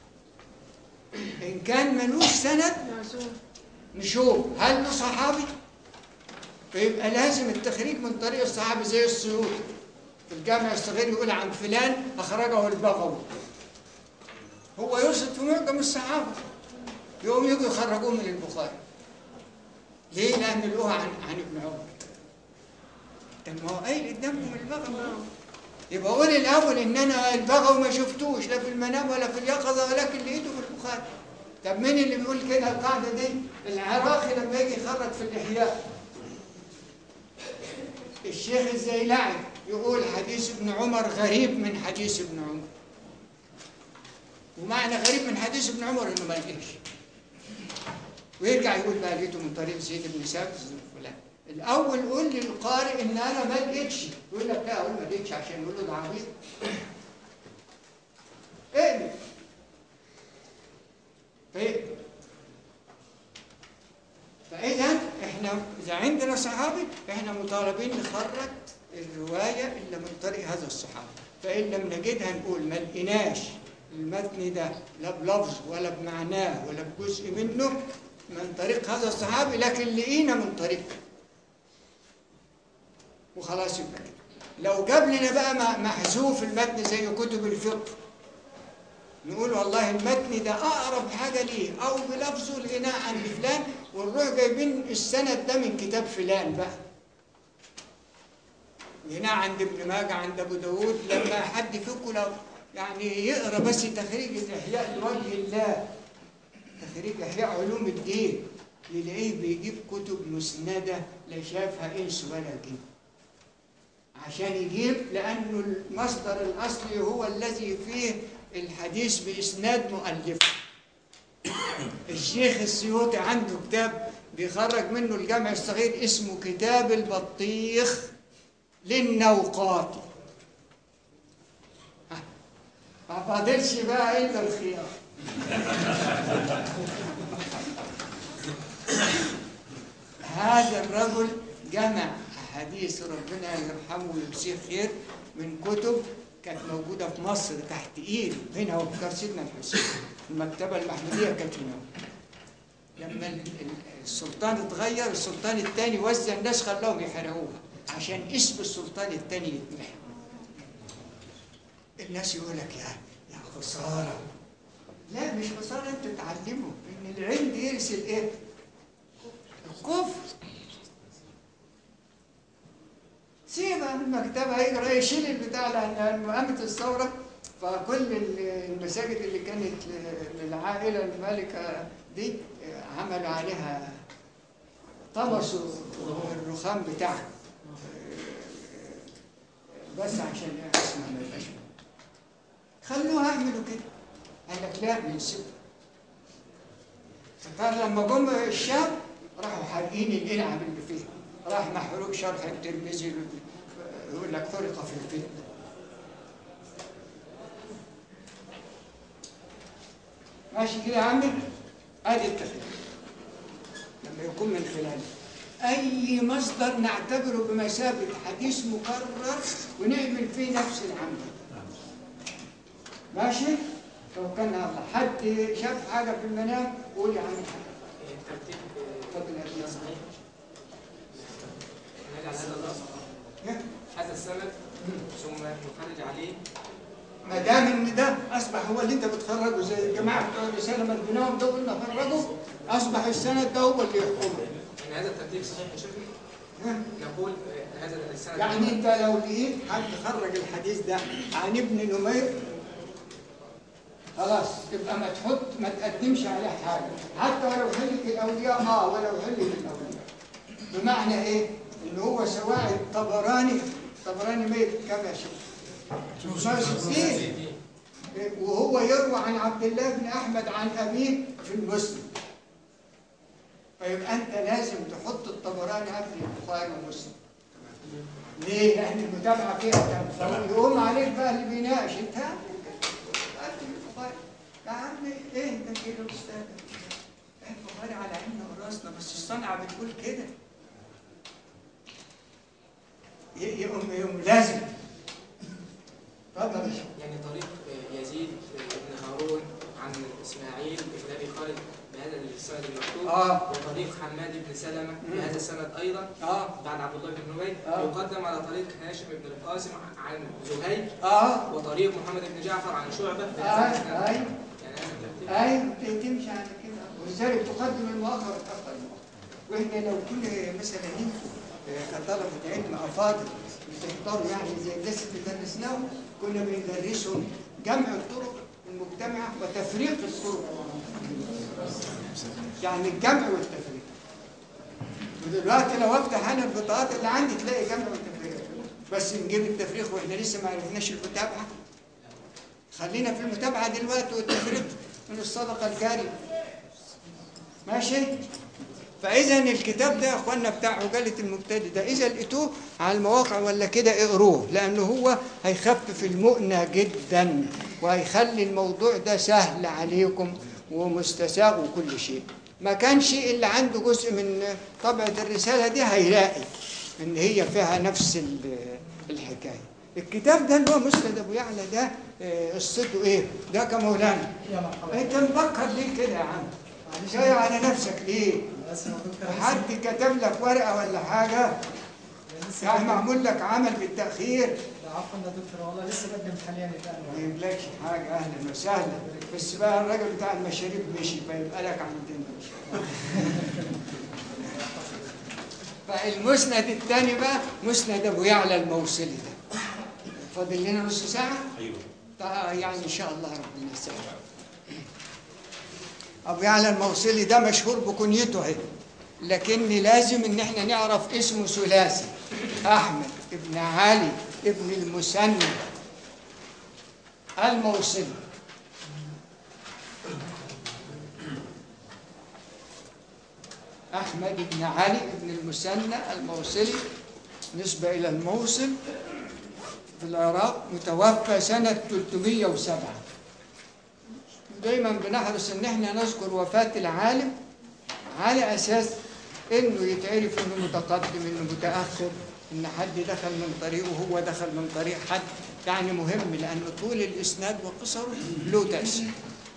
إن كان ملوش سند نشوف هل له صحابي، فيبقى لازم التخريج من طريق الصحابي زي السيوطي في الجامع الصغير يقول عن فلان أخرجه البغوي، هو يقصد في معجم الصحابة، يقوم يجوا يخرجوه من البخاري. ليه؟ لأن لقوها عن عن ابن عمر. طب ما هو قايل قدامكم البغوي، يبقى قول الأول إن أنا البغوي ما شفتوش لا في المنام ولا في اليقظة ولكن لقيته في البخاري. طب مين اللي بيقول كده القاعدة دي؟ العراقي لما يجي يخرج في الإحياء. الشيخ الزيلعي يقول حديث ابن عمر غريب من حديث ابن عمر. ومعنى غريب من حديث ابن عمر إنه ما لقيش. ويرجع يقول بقى لقيته من طريق زيد بن ثابت فلان. الأول قول للقارئ إن أنا ما لقيتش، يقول لك لا أقول ما لقيتش عشان يقول له ده عبيط. اقلب. فاقلب. فإذا إحنا إذا عندنا صحابي إحنا مطالبين نخرج الرواية إلا من طريق هذا الصحابي، فإن لم نجدها نقول ما لقيناش المتن ده لا بلفظ ولا بمعناه ولا بجزء منه من طريق هذا الصحابي، لكن لقينا من طريق وخلاص يبقى كده. لو جاب لنا بقى محذوف المتن زي كتب الفقه نقول والله المتن ده أقرب حاجة ليه أو بلفظه لقيناه عند فلان، ونروح جايبين السند ده من كتاب فلان بقى لقيناه عند ابن ماجه عند أبو داود. لما حد فيكم لو يعني يقرأ بس تخريج الإحياء لوجه الله، تخريج إحياء علوم الدين، يلاقيه بيجيب كتب مسندة لا شافها إنس ولا جن عشان يجيب، لأنه المصدر الأصلي هو الذي فيه الحديث بإسناد مؤلف. الشيخ السيوطي عنده كتاب بيخرج منه الجامع الصغير اسمه كتاب البطيخ للنوقاطي. ما فاضلش بقى إلا الخيار. هذا الرجل جمع حديث ربنا يرحمه ويجزيه خير من كتب كانت موجودة في مصر تحت إيده هنا وفكر سيدنا الحسين. المكتبة المحمودية كانت هنا. لما السلطان اتغير السلطان الثاني وزع الناس خلاهم يحرقوها عشان اسم السلطان الثاني يتمحى. الناس يقول لك يا يا خساره. لا مش خساره، انتوا تتعلموا ان العلم يرث الايه؟ الكفر. سيبها من المكتبه يقرا يشيل البتاع لان قامت الثوره، فكل المساجد اللي كانت للعائله المالكه دي عملوا عليها طمسوا الرخام بتاعها بس عشان اسمها ما يبقاش. خلوها اعملوا كده. قال لك لا بنسيبها. فكان لما جم الشام راحوا حارقين الانعم اللي فيها، راح محروق شرح الترمذي يقول لك حرق في الفتنه. ماشي كده يا عمي؟ ادي التفريق لما يكون من خلاله اي مصدر نعتبره بمثابه حديث مكرر ونعمل فيه نفس العمل. ماشي؟ توكلنا على الله. حد شاف حاجه في المنام قول يا عم حاجه. الترتيب اتفضل يا ابني. صحيح. نجعل هذا الاصل هذا السند ثم نخرج عليه. ما دام ان ده اصبح هو اللي انت بتخرجه زي الجماعه بتوع الرساله مديناهم ده قلنا خرجوا، اصبح السند ده هو اللي يحكمه. يعني هذا الترتيب صحيح يا شيخنا؟ نقول هذا السند يعني انت لو لقيت حد خرج الحديث ده عن ابن نمير خلاص تبقى ما تحط ما تقدمش عليه حاجه، حتى ولو حلك الاولياء اه ولو حلك الاولياء. بمعنى ايه؟ ان هو سواء الطبراني الطبراني ميت كم يا شيخ؟ ستين وهو يروى عن عبد الله بن احمد عن ابيه في المسلم. فيبقى انت لازم تحط الطبراني قبل البخاري ومسلم. ليه؟ لان المتابعه فيها كم؟ يقوم عليك بقى اللي بيناقش انت قبل البخاري. يا عم ايه ده كده استاذ؟ البخاري على عيننا وراسنا بس الصنعه بتقول كده. يقوم يقوم لازم. اتفضل. يعني طريق يزيد بن هارون عن اسماعيل بن ابي خالد بهذا السند المكتوب آه. وطريق حماد بن سلمه بهذا السند ايضا آه. بعد عبد الله بن نمير آه. يقدم على طريق هاشم بن القاسم عن زهير اه وطريق محمد بن جعفر عن شعبه بهذا ايوه السند. ايوه يعني هذا الترتيب. ايوه تمشي على كده ولذلك تقدم المؤخر وتاخر المؤخر. واحنا لو كنا مثلا كطلبه علم افاضل بتحضروا يعني زي الناس اللي درسناهم كنا بندرسهم جمع الطرق المجتمعه وتفريق الطرق. يعني الجمع والتفريق. ودلوقتي لو افتح انا البطاقات اللي عندي تلاقي جمع وتفريق. بس نجيب التفريق واحنا لسه ما عرفناش المتابعه. خلينا في المتابعه دلوقتي والتفريق من الصدقه الجاريه. ماشي؟ فاذا الكتاب ده يا اخوانا بتاع عجاله المبتدئ ده اذا لقيتوه على المواقع ولا كده اقروه لانه هو هيخفف المؤنه جدا وهيخلي الموضوع ده سهل عليكم ومستساغ وكل شيء. ما كانش اللي عنده جزء من طبعه الرساله دي هيلاقي ان هي فيها نفس الحكايه. الكتاب ده اللي هو مسند ابو يعلى ده قصته ايه؟ ده كمولانا. انت مفكر ليه كده يا عم؟ جاي على نفسك ليه؟ حد كتب لك ورقه ولا حاجه؟ يعني معمول لك عمل بالتاخير؟ عفوا يا دكتور والله لسه بقدم حاليا الان. ما يجيبلكش حاجه اهلا وسهلا بس بقى الراجل بتاع المشاريب مشي فيبقى لك عندنا ان شاء الله. فالمسند الثاني بقى مسند ابو يعلى الموصلي ده. فاضل لنا نص ساعه؟ ايوه. يعني ان شاء الله ربنا يسهل. ابو يعلى الموصلي ده مشهور بكنيته اهي لكن لازم ان احنا نعرف اسمه ثلاثي احمد ابن علي ابن المثنى الموصلي. احمد بن علي ابن المثنى الموصلي نسبه الى الموصل في العراق متوفى سنه ثلاثمائة وسبعة. دايما بنحرص ان احنا نذكر وفاة العالم على اساس انه يتعرف انه متقدم انه متاخر ان حد دخل من طريقه وهو دخل من طريق حد. يعني مهم لان طول الاسناد وقصره له تاثير.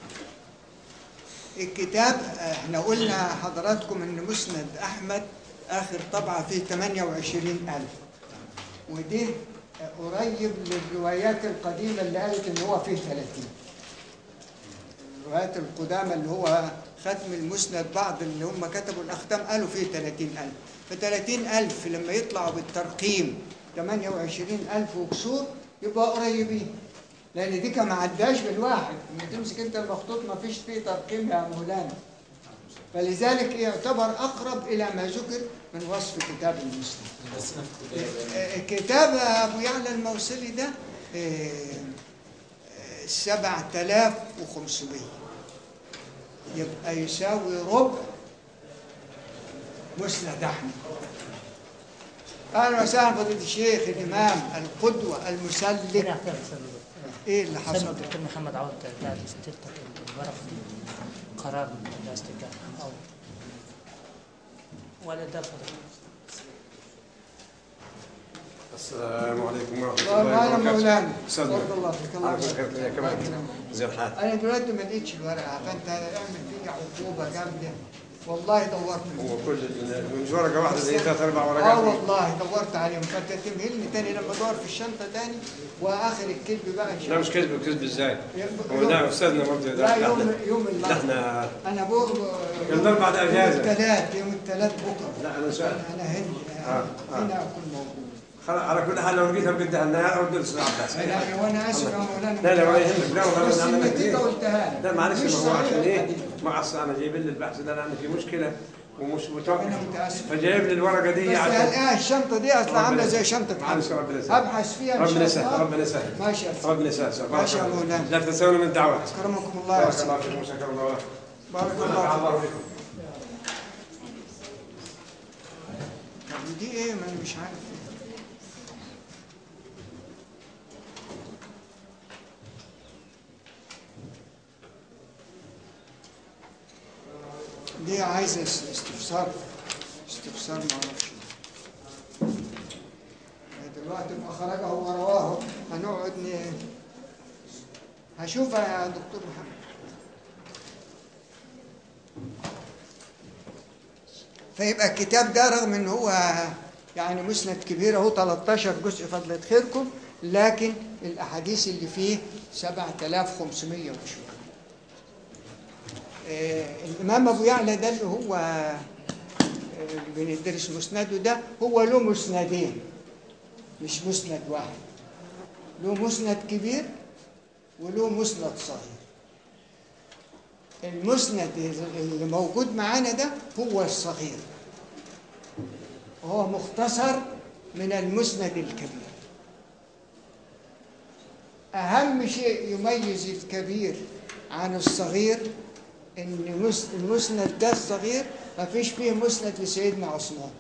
الكتاب احنا قلنا حضراتكم ان مسند احمد اخر طبعه فيه ثمانية وعشرين ألف ودي قريب للروايات القديمة اللي قالت إن هو فيه ثلاثين. الروايات القدامى اللي هو ختم المسند، بعض اللي هم كتبوا الأختام قالوا فيه ثلاثين ألف. فثلاثين ألف لما يطلعوا بالترقيم ثمانية وعشرين ألف وكسور يبقى قريبين، لأن دي ما عداش بالواحد. لما تمسك أنت المخطوط ما فيش فيه ترقيم يا مولانا، فلذلك يعتبر أقرب إلى ما ذكر من وصف كتاب المسند. كتاب أبو يعلى الموصلي ده سبعة آلاف وخمسمائة، يبقى يساوي ربع مسند أحمد. أهلا وسهلا فضيلة الشيخ الإمام القدوة المسلك. إيه اللي حصل؟ سمع الدكتور محمد عوض بتاع الاستفتاء الورق قرار من الاستفتاء أو ولا ده فضل. السلام عليكم ورحمة الله الله وبركاته. مولانا استاذ بارك الله فيك. الله يبارك فيك. كمان زي الحال. أنا دلوقتي ما لقيتش الورقة، فأنت اعمل فيك عقوبة جامدة. والله دورت هو كل مش ورقة واحدة زي ثلاث أربع ورقات. اه والله دورت عليهم، فأنت تمهلني تاني لما أدور في الشنطة تاني وآخر الكذب بقى إن شاء الله. لا مش كذب، كذب إزاي؟ هو ده أستاذنا برضه. لا يوم يوم الأربعاء. احنا أنا بور يوم الأربعاء ده أجازة. يوم الثلاث يوم الثلاث بكرة. لا أنا سؤال. أنا هنا آه. هنا أكون موجود. خلاص على كل حال لو لقيتها بقدها النهار أو درس العباس. لا وأنا آسف يا مولانا. لا لا ولا يهمك. لا والله بس أنا النتيجة قلتها لك. لا معلش مش ما هو عشان صحيح إيه؟ الحديث. ما أصل أنا جايب لي البحث ده لأن في مشكلة ومش متوقف. أنا متأسف. فجايب لي الورقة دي بس عشان هلقاها الشنطة دي أصلا عاملة زي شنطة معلش حمل. ربنا يسهل. أبحث فيها إن شاء ربنا يسهل. الله. ربنا يسهل. ماشي يا أستاذ. ربنا يسهل. ماشي يا مولانا. لا تنسونا من الدعوات. أكرمكم الله يا بارك أستاذ. الله فيكم وشكر الله لكم. بارك بارك الله الله فيكم. فيكم. دي إيه؟ ما أنا مش عارف. دي عايزة استفسار استفسار ما اعرفش. دلوقتي ما خرجه ورواه هنقعد ن... هشوفها يا دكتور محمد. فيبقى الكتاب ده رغم ان هو يعني مسند كبير اهو ثلاثة عشر جزء فضلة خيركم، لكن الاحاديث اللي فيه سبعة آلاف وخمسمائة وشوية. آه الامام ابو يعلى ده اللي هو آه بندرس مسنده ده، هو له مسندين مش مسند واحد، له مسند كبير وله مسند صغير. المسند اللي موجود معانا ده هو الصغير، وهو مختصر من المسند الكبير. أهم شيء يميز الكبير عن الصغير إن المسند ده الصغير ما فيش فيه مسند لسيدنا عثمان،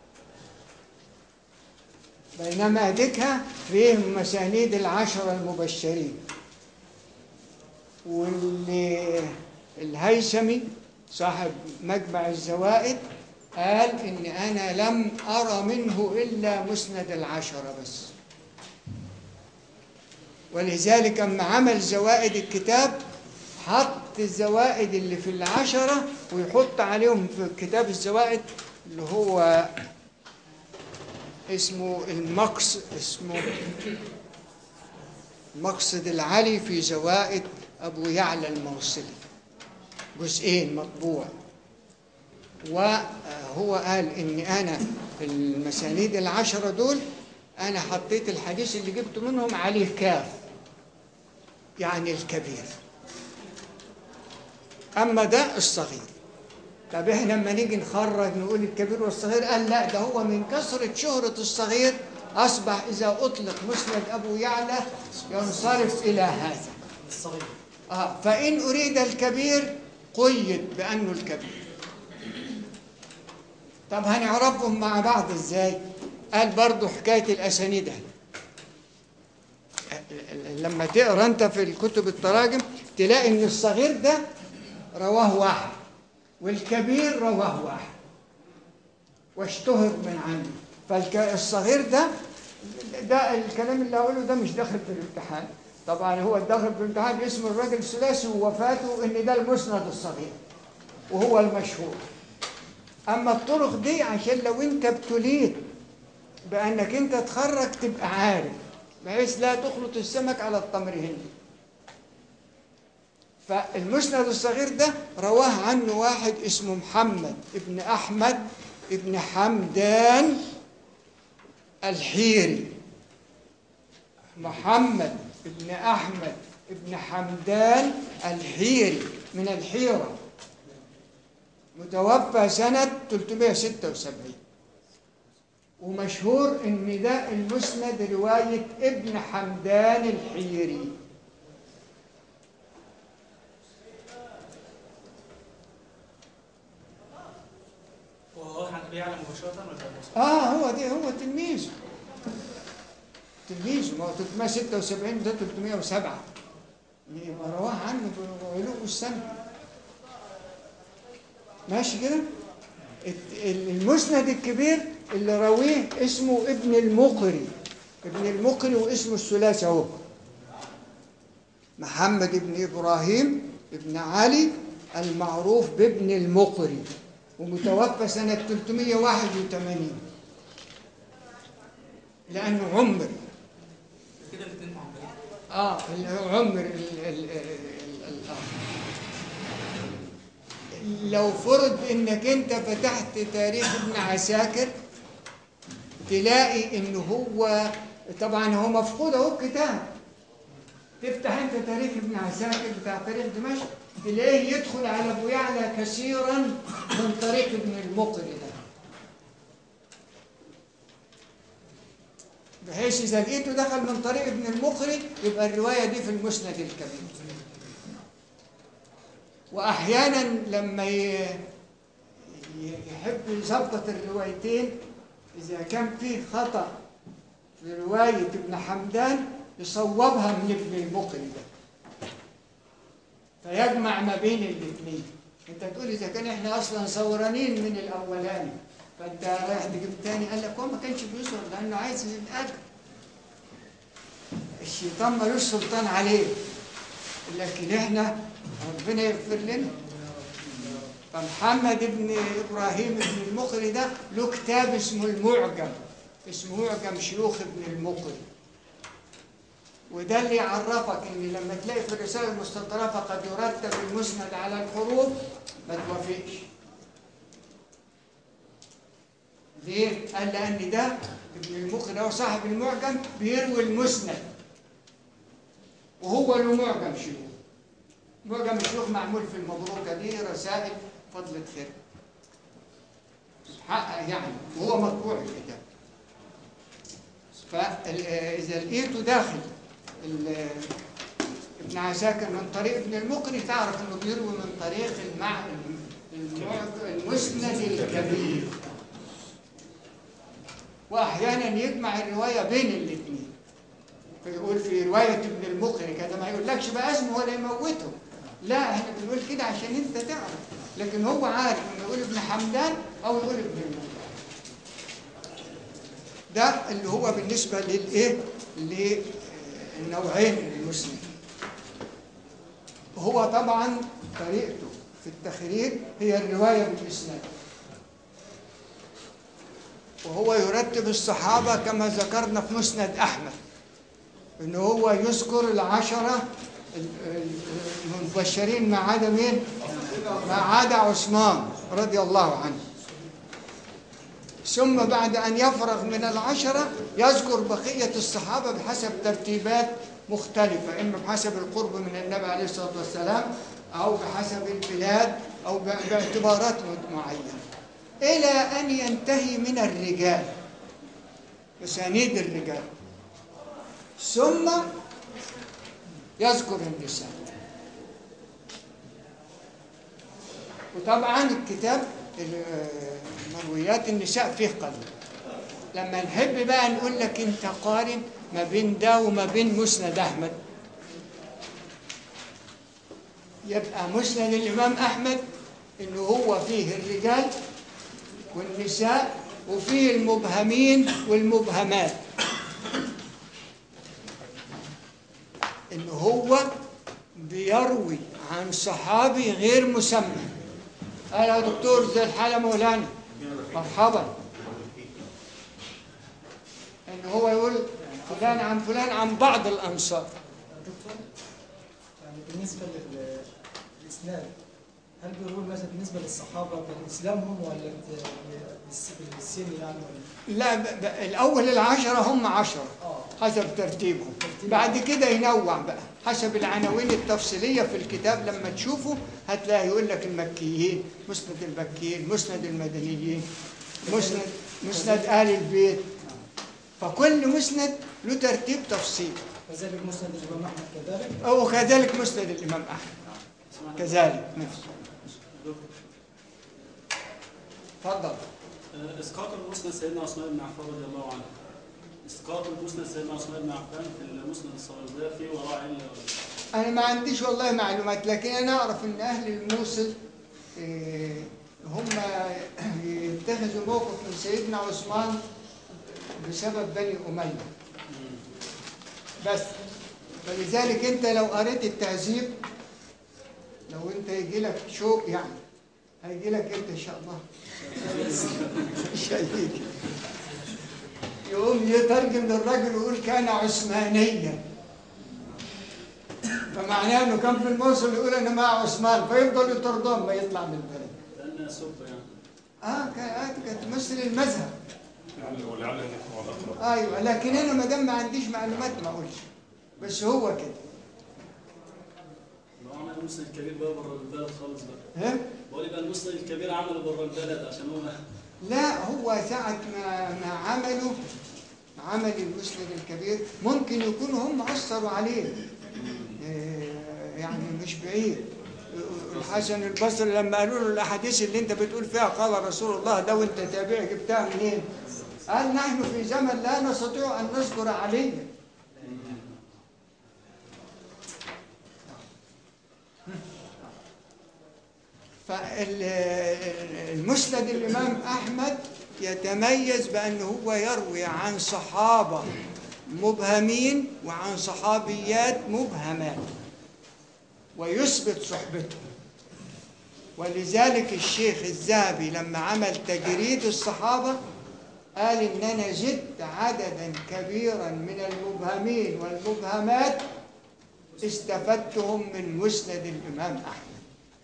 بينما ديكها فيه مسانيد العشرة المبشرين. واللي الهيثمي صاحب مجمع الزوائد قال إن أنا لم أرى منه إلا مسند العشرة بس، ولذلك لما عمل زوائد الكتاب حط الزوائد اللي في العشرة ويحط عليهم في كتاب الزوائد اللي هو اسمه المقص اسمه مقصد العلي في زوائد أبو يعلى الموصلي، جزئين مطبوع. وهو قال إن أنا في المسانيد العشرة دول أنا حطيت الحديث اللي جبت منهم عليه كاف، يعني الكبير، أما ده الصغير. طب إحنا لما نيجي نخرج نقول الكبير والصغير، قال لا، ده هو من كثرة شهرة الصغير أصبح إذا أطلق مسند أبو يعلى ينصرف إلى هذا الصغير. آه فإن أريد الكبير قيد بأنه الكبير. طب هنعرفهم مع بعض إزاي؟ قال برضو حكاية الأسانيد. لما تقرأ أنت في الكتب التراجم تلاقي إن الصغير ده رواه واحد والكبير رواه واحد واشتهر من عنه. فالصغير ده ده الكلام اللي هقوله ده مش داخل في الامتحان طبعا، هو الداخل في الامتحان اسم الرجل الثلاثي ووفاته ان ده المسند الصغير وهو المشهور. اما الطرق دي عشان لو انت ابتليت بانك انت تخرج تبقى عارف بحيث لا تخلط السمك على التمر هندي. فالمسند الصغير ده رواه عنه واحد اسمه محمد ابن أحمد ابن حمدان الحيري. محمد ابن أحمد ابن حمدان الحيري من الحيرة، متوفى سنة ثلاثمائة وستة وسبعين، ومشهور ان ده المسند رواية ابن حمدان الحيري. وهو عن أبي يعلى مباشرة ولا اه هو ده هو تلميذه تلميذه ما هو ثلاثمائة وستة وسبعين ده ثلاثمائة وسبعة، يبقى رواه عنه بعلو السنة. ماشي كده. المسند الكبير اللي راويه اسمه ابن المقري، ابن المقري واسمه الثلاثي اهو، محمد ابن ابراهيم ابن علي المعروف بابن المقري، ومتوفى سنة ثلاثمائة وواحد وثمانين لأنه عمر كده الاثنين معمرين. اه عمر ال ال ال لو فرض انك انت فتحت تاريخ ابن عساكر تلاقي انه هو طبعا هو مفقود اهو الكتاب، تفتح انت تاريخ ابن عساكر بتاع تاريخ دمشق تلاقيه يدخل على ابو يعلى كثيرا من طريق ابن المقري ده، بحيث اذا لقيته دخل من طريق ابن المقري يبقى الروايه دي في المسند الكبير. واحيانا لما يحب يظبط الروايتين اذا كان فيه خطا في روايه ابن حمدان يصوبها من ابن المقري ده، فيجمع ما بين الاثنين. انت تقول اذا كان احنا اصلا صورانين من الاولاني فانت رايح تجيب الثاني، قال لك هو ما كانش بيصور لانه عايز الاجر، الشيطان ملوش سلطان عليه، لكن احنا ربنا يغفر لنا. فمحمد ابن ابراهيم ابن المقري ده له كتاب اسمه المعجم، اسمه معجم شيوخ ابن المقري، وده اللي يعرفك ان لما تلاقي في الرسالة المستطرفة قد يرتب المسند على الحروف ما توافقش. ليه؟ قال لأن ده ابن المقري هو صاحب المعجم بيروي المسند وهو له معجم شيوخ. معجم الشيوخ معمول في المبروكة دي رسائل فضلة خير حقق يعني، وهو مطبوع الكتاب. فإذا لقيته داخل ابن عساكر من طريق ابن المقري تعرف انه بيروي من طريق المع... المسند الكبير، واحيانا يجمع الروايه بين الاثنين، فيقول في روايه ابن المقري كده، ما يقولكش بقى اسمه ولا يموته، لا احنا بنقول كده عشان انت تعرف، لكن هو عارف انه يقول ابن حمدان او يقول ابن المقري. ده اللي هو بالنسبه للايه للنوعين المسند. هو طبعا طريقته في التخريج هي الروايه بالاسناد، وهو يرتب الصحابه كما ذكرنا في مسند احمد، انه هو يذكر العشره المبشرين ما عدا مين؟ ما عدا عثمان رضي الله عنه، ثم بعد أن يفرغ من العشرة يذكر بقية الصحابة بحسب ترتيبات مختلفة، إما بحسب القرب من النبي عليه الصلاة والسلام أو بحسب البلاد أو باعتبارات معينة، إلى أن ينتهي من الرجال، أسانيد الرجال، ثم يذكر النساء. وطبعا الكتاب مرويات النساء فيه قليل. لما نحب بقى نقول لك انت قارن ما بين ده وما بين مسند احمد، يبقى مسند الامام احمد انه هو فيه الرجال والنساء وفيه المبهمين والمبهمات، انه هو بيروي عن صحابي غير مسمى. قال يا دكتور زي الحالة مولانا مرحبا، ان هو يقول فلان عن فلان عن بعض الأنصار. دكتور يعني بالنسبة لل- للإسلام هل بيقول مثلا بالنسبة للصحابة كان إسلامهم ولا ب- بالس- بالسن يعني ولا؟ لا ب- ب- الأول العشرة هم عشرة حسب ترتيبهم، بعد كده ينوع بقى حسب العناوين التفصيلية في الكتاب. لما تشوفه هتلاقي يقول لك المكيين، مسند المكيين، مسند المدنيين، مسند مسند آل البيت. فكل مسند له ترتيب تفصيلي. كذلك مسند الإمام أحمد كذلك؟ وكذلك مسند الإمام أحمد كذلك نفسه. تفضل. اسقاط المسند سيدنا عثمان بن عفان رضي الله عنه. اسقاط المسند سيدنا عثمان بن عفان في المسند الصغير ده في وراء علة ولا؟ أنا ما عنديش والله معلومات، لكن أنا أعرف إن أهل الموصل إيه، هم يتخذوا موقف من سيدنا عثمان بسبب بني أمية بس. فلذلك أنت لو قريت التهذيب، لو أنت يجي لك شوق يعني هيجي لك أنت إن شاء الله مش هيجي، يقوم يترجم للرجل ويقول كان عثمانيا، فمعناه انه كان في الموصل يقول انا مع عثمان، فيفضل يطردهم ما يطلع من البلد. لأنها سب يعني. اه كانت كانت تمثل المذهب. ولعل ان يكون الاقرب. ايوه، لكن انا ما دام ما عنديش معلومات ما اقولش، بس هو كده. لو عمل المسند الكبير بقى بره البلد خالص بقى. ها؟ بقول يبقى المسند الكبير عمله بره البلد عشان هو. لا، هو ساعة ما ما عملوا عمل المسند الكبير ممكن يكونوا هم أثروا عليه، يعني مش بعيد. الحسن البصري لما قالوا له الأحاديث اللي أنت بتقول فيها قال رسول الله ده وأنت تابعي جبتها منين؟ قال نحن في زمن لا نستطيع أن نذكر عليه. فالمسند الإمام أحمد يتميز بأنه هو يروي عن صحابة مبهمين وعن صحابيات مبهمات ويثبت صحبتهم. ولذلك الشيخ الذهبي لما عمل تجريد الصحابة قال إننا زدت عددا كبيرا من المبهمين والمبهمات استفدتهم من مسند الإمام أحمد.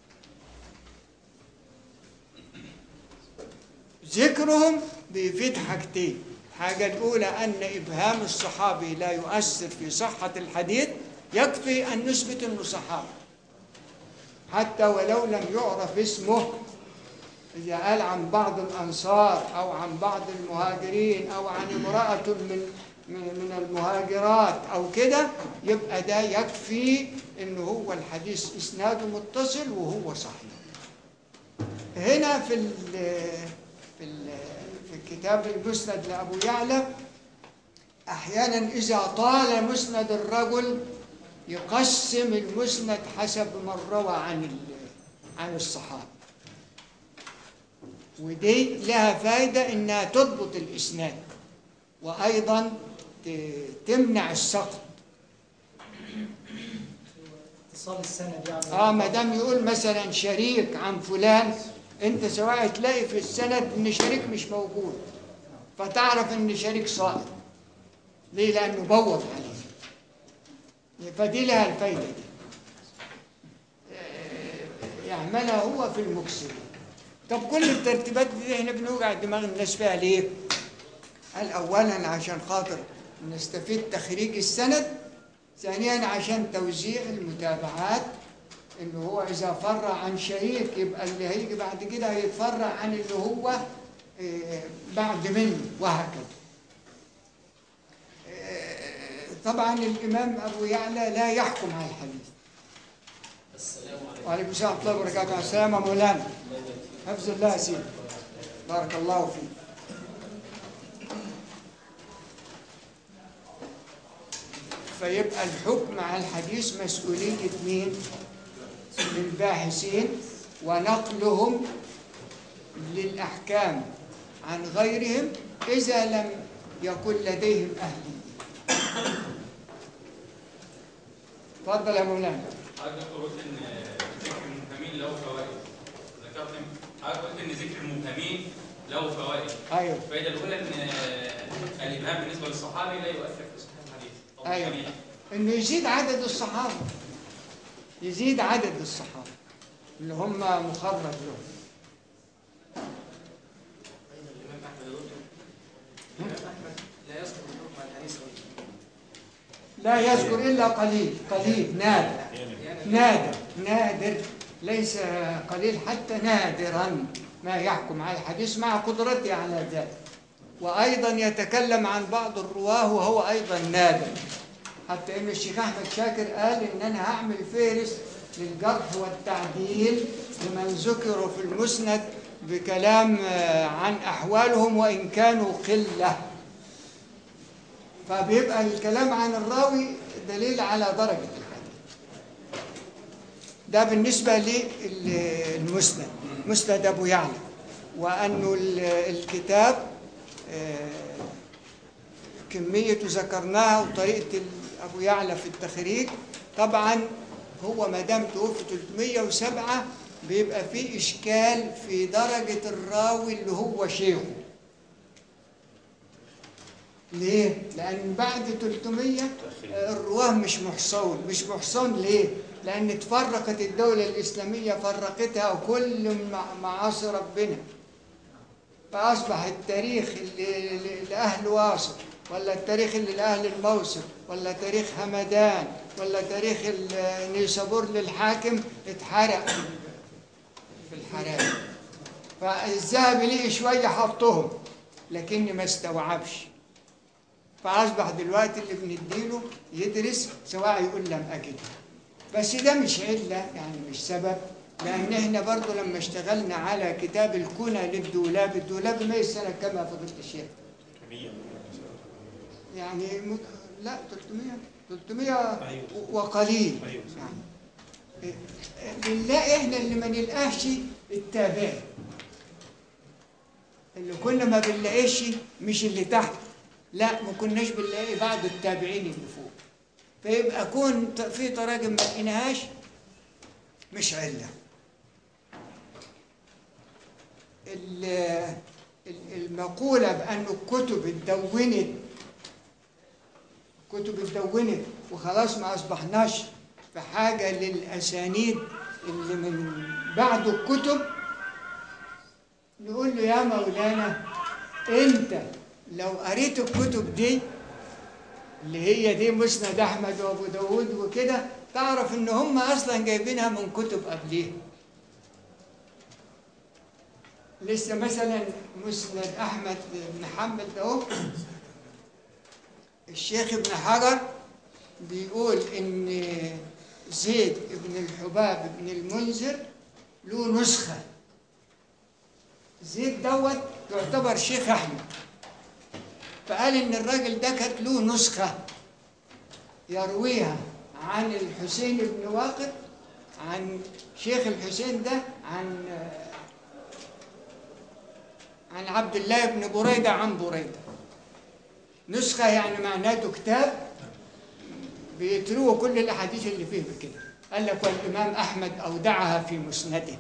ذكرهم بيفيد حاجتين: الحاجة الأولى أن إبهام الصحابي لا يؤثر في صحة الحديث، يكفي أن نثبت أنه صحابي حتى ولو لم يعرف اسمه. إذا قال عن بعض الأنصار أو عن بعض المهاجرين أو عن امرأة من من المهاجرات أو كده، يبقى ده يكفي أنه هو الحديث إسناده متصل وهو صحيح. هنا في ال في ال في كتاب المسند لأبو يعلى أحيانا إذا طال مسند الرجل يقسم المسند حسب ما روى عن عن الصحابة، ودي لها فائدة إنها تضبط الإسناد وأيضا تمنع السقط. اتصال السند يعني. اه ما دام يقول مثلا شريك عن فلان، انت سواء تلاقي في السند ان شريك مش موجود فتعرف ان شريك ساقط. ليه؟ لانه بوظ عليه. فدي لها الفايده دي يعملها هو في المكسر. طب كل الترتيبات دي احنا بنوجع دماغ الناس فيها ليه؟ قال اولا عشان خاطر نستفيد تخريج السند، ثانيا عشان توزيع المتابعات، انه هو اذا فرع عن شريك يبقى اللي هيجي بعد كده هيتفرع عن اللي هو بعد منه وهكذا. طبعا الامام ابو يعلى لا يحكم على الحديث. السلام عليكم. وعليكم السلام ورحمه الله وبركاته. السلام يا مولانا. حفظ الله يا سيدي. بارك الله فيك. فيبقى الحكم على الحديث مسؤولية مين؟ للباحثين، ونقلهم للأحكام عن غيرهم إذا لم يكن لديهم أهل. تفضل يا مولانا. حضرتك قلت إن ذكر المبهمين له فوائد. ذكرت حضرتك قلت إن ذكر المبهمين له فوائد. أيوه. الفائدة الأولى إن الإبهام بالنسبة للصحابي لا يؤثر في صحته. ايوه انه يزيد عدد الصحابه، يزيد عدد الصحابه اللي هم مخرج لهم. الإمام أحمد يقول الإمام أحمد لا يذكر الحكم عن الحديث لا يذكر إلا قليل، قليل نادر نادر نادر ليس قليل حتى نادرا ما يحكم على الحديث مع قدرته على ذلك. وأيضا يتكلم عن بعض الرواه وهو أيضا نادر، حتى إن الشيخ أحمد شاكر قال إن أنا هعمل فهرس للجرح والتعديل لمن ذكروا في المسند بكلام عن أحوالهم وإن كانوا قلة. فبيبقى الكلام عن الراوي دليل على درجة الحديث. ده بالنسبة للمسند، مسند أبو يعلى. وأنه الكتاب كمية ذكرناها وطريقة أبو يعلى في التخريج. طبعا هو ما دام توفي ثلاثمائة وسبعة بيبقى فيه إشكال في درجة الراوي اللي هو شيخه. ليه؟ لأن بعد ثلاثمائة الرواه مش محصون، مش محصون ليه؟ لأن تفرقت الدولة الإسلامية، فرقتها وكل معاصي ربنا، فأصبح التاريخ اللي لأهل واصل، ولا التاريخ اللي لأهل الموصل، ولا تاريخ همدان، ولا تاريخ نيسابور للحاكم اتحرق في الحرائق. فالذهبي ليه شوية حطهم لكني ما استوعبش، فأصبح دلوقتي اللي بنديله يدرس سواء يقول لم أجد. بس ده مش علة، يعني مش سبب، لأن احنا برضو لما اشتغلنا على كتاب الكنى للدولاب، الدولاب ما السنة كم يا فضيلة الشيخ؟ يعني مت... لا ثلاثمائة ثلاثمائة وقليل. يعني بنلاقي احنا اللي ما نلقاش التابعين، اللي كنا ما بنلاقيش مش اللي تحت، لا ما كناش بنلاقي بعض التابعين اللي فوق. فيبقى كون في تراجم ما لقيناهاش مش علة. المقولة بأن الكتب اتدونت كتب اتدونت وخلاص ما أصبحناش في حاجة للأسانيد اللي من بعد الكتب، نقول له يا مولانا أنت لو قريت الكتب دي اللي هي دي مسند أحمد وأبو داود وكده، تعرف إن هم أصلا جايبينها من كتب قبليه. لسه مثلا مسند أحمد بن حنبل ده، الشيخ ابن حجر بيقول إن زيد بن الحباب بن المنذر له نسخة. زيد دوت يعتبر شيخ أحمد، فقال إن الراجل ده كانت له نسخة يرويها عن الحسين بن واقد، عن شيخ الحسين ده، عن عن عبد الله بن بريدة عن بريدة. نسخة يعني معناته كتاب بيتروه كل الأحاديث اللي فيه بكده. قال لك والإمام أحمد أودعها في مسنده.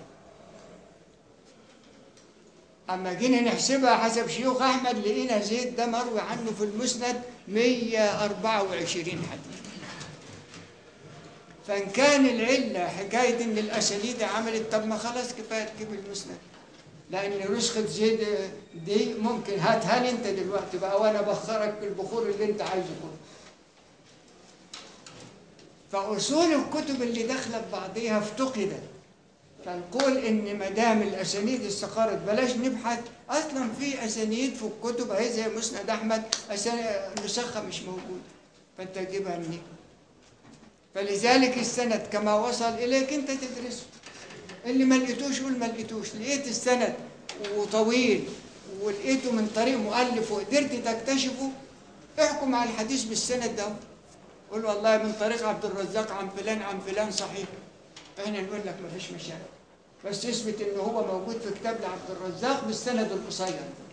أما جينا نحسبها حسب شيوخ أحمد لقينا زيد ده مروي عنه في المسند مئة وأربعة وعشرين حديث. فإن كان العلة حكاية إن الأسانيد عملت، طب ما خلاص كفاية تجيب المسند، لأن نسخة زيد دي ممكن هاتها لي أنت دلوقتي بقى وأنا بخرك بالبخور اللي أنت عايزه كله. فأصول الكتب اللي داخلة ببعضيها افتقدت، فنقول إن ما دام الأسانيد استقرت بلاش نبحث. أصلا في أسانيد في الكتب أهي زي مسند أحمد نسخة مش موجودة، فأنت تجيبها منين؟ فلذلك السند كما وصل إليك أنت تدرسه. اللي ما لقيتوش قول ما لقيتوش، لقيت السند وطويل ولقيته من طريق مؤلف وقدرت تكتشفه، احكم على الحديث بالسند ده. قول والله من طريق عبد الرزاق عن فلان عن فلان صحيح، احنا نقول لك ما فيش مشاكل، بس اثبت ان هو موجود في كتاب لعبد الرزاق بالسند القصير.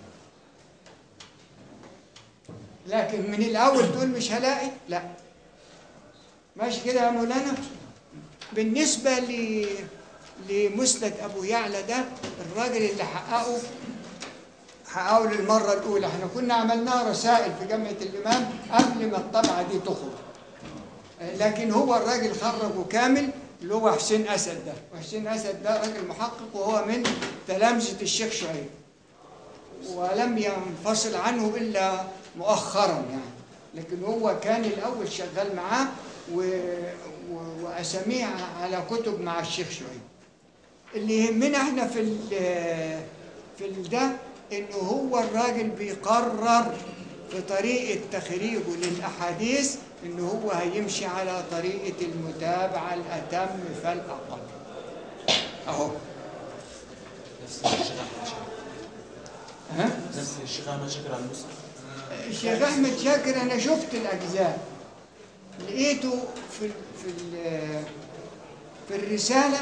لكن من الاول تقول مش هلاقي، لا. ماشي كده يا مولانا. بالنسبه ل لمسند ابو يعلى ده، الراجل اللي حققه هقول المرة الأولى احنا كنا عملناها رسائل في جامعة الإمام قبل ما الطبعة دي تخرج، لكن هو الراجل خرجه كامل اللي هو حسين أسد ده، وحسين أسد ده راجل محقق وهو من تلامذة الشيخ شعيب، ولم ينفصل عنه إلا مؤخرا يعني، لكن هو كان الأول شغال معاه و... و... وأساميه على كتب مع الشيخ شعيب. اللي يهمنا احنا في ال... في ال ده إنه هو الراجل بيقرر في طريقة تخريجه للأحاديث إنه هو هيمشي على طريقة المتابعة الأتم فالأقل. أهو. نفس الشيخ أحمد شاكر. ها؟ نفس الشيخ أحمد شاكر على المسلم. الشيخ أحمد شاكر أنا شفت الأجزاء، لقيته في في في الرسالة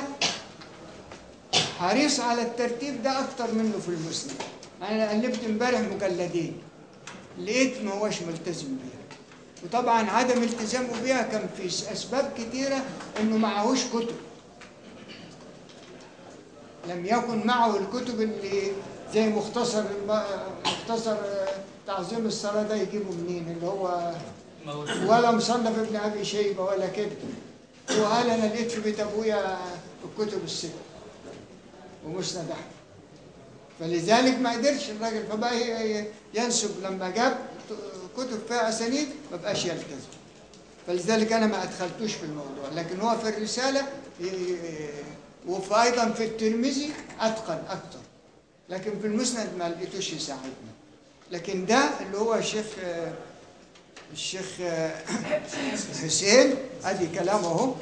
حريص على الترتيب ده أكتر منه في المسلم. أنا قلبت امبارح مجلدين لقيت ما هوش ملتزم بيها، وطبعا عدم التزامه بيها كان في أسباب كتيرة، إنه معهوش كتب، لم يكن معه الكتب اللي زي مختصر مختصر تعظيم الصلاة ده يجيبه منين، اللي هو ولا مصنف ابن أبي شيبة ولا كده. هو قال أنا لقيت في بيت أبويا الكتب الست ومسند أحمد، فلذلك ما قدرش الراجل، فبقى ينسب لما جاب كتب فيها أسانيد ما بقاش يلتزم، فلذلك أنا ما أدخلتوش في الموضوع. لكن هو في الرسالة وفي أيضا في الترمذي أتقن أكتر، لكن في المسند ما لقيتوش يساعدنا. لكن ده اللي هو الشيخ الشيخ حسين ادي كلامه اهو.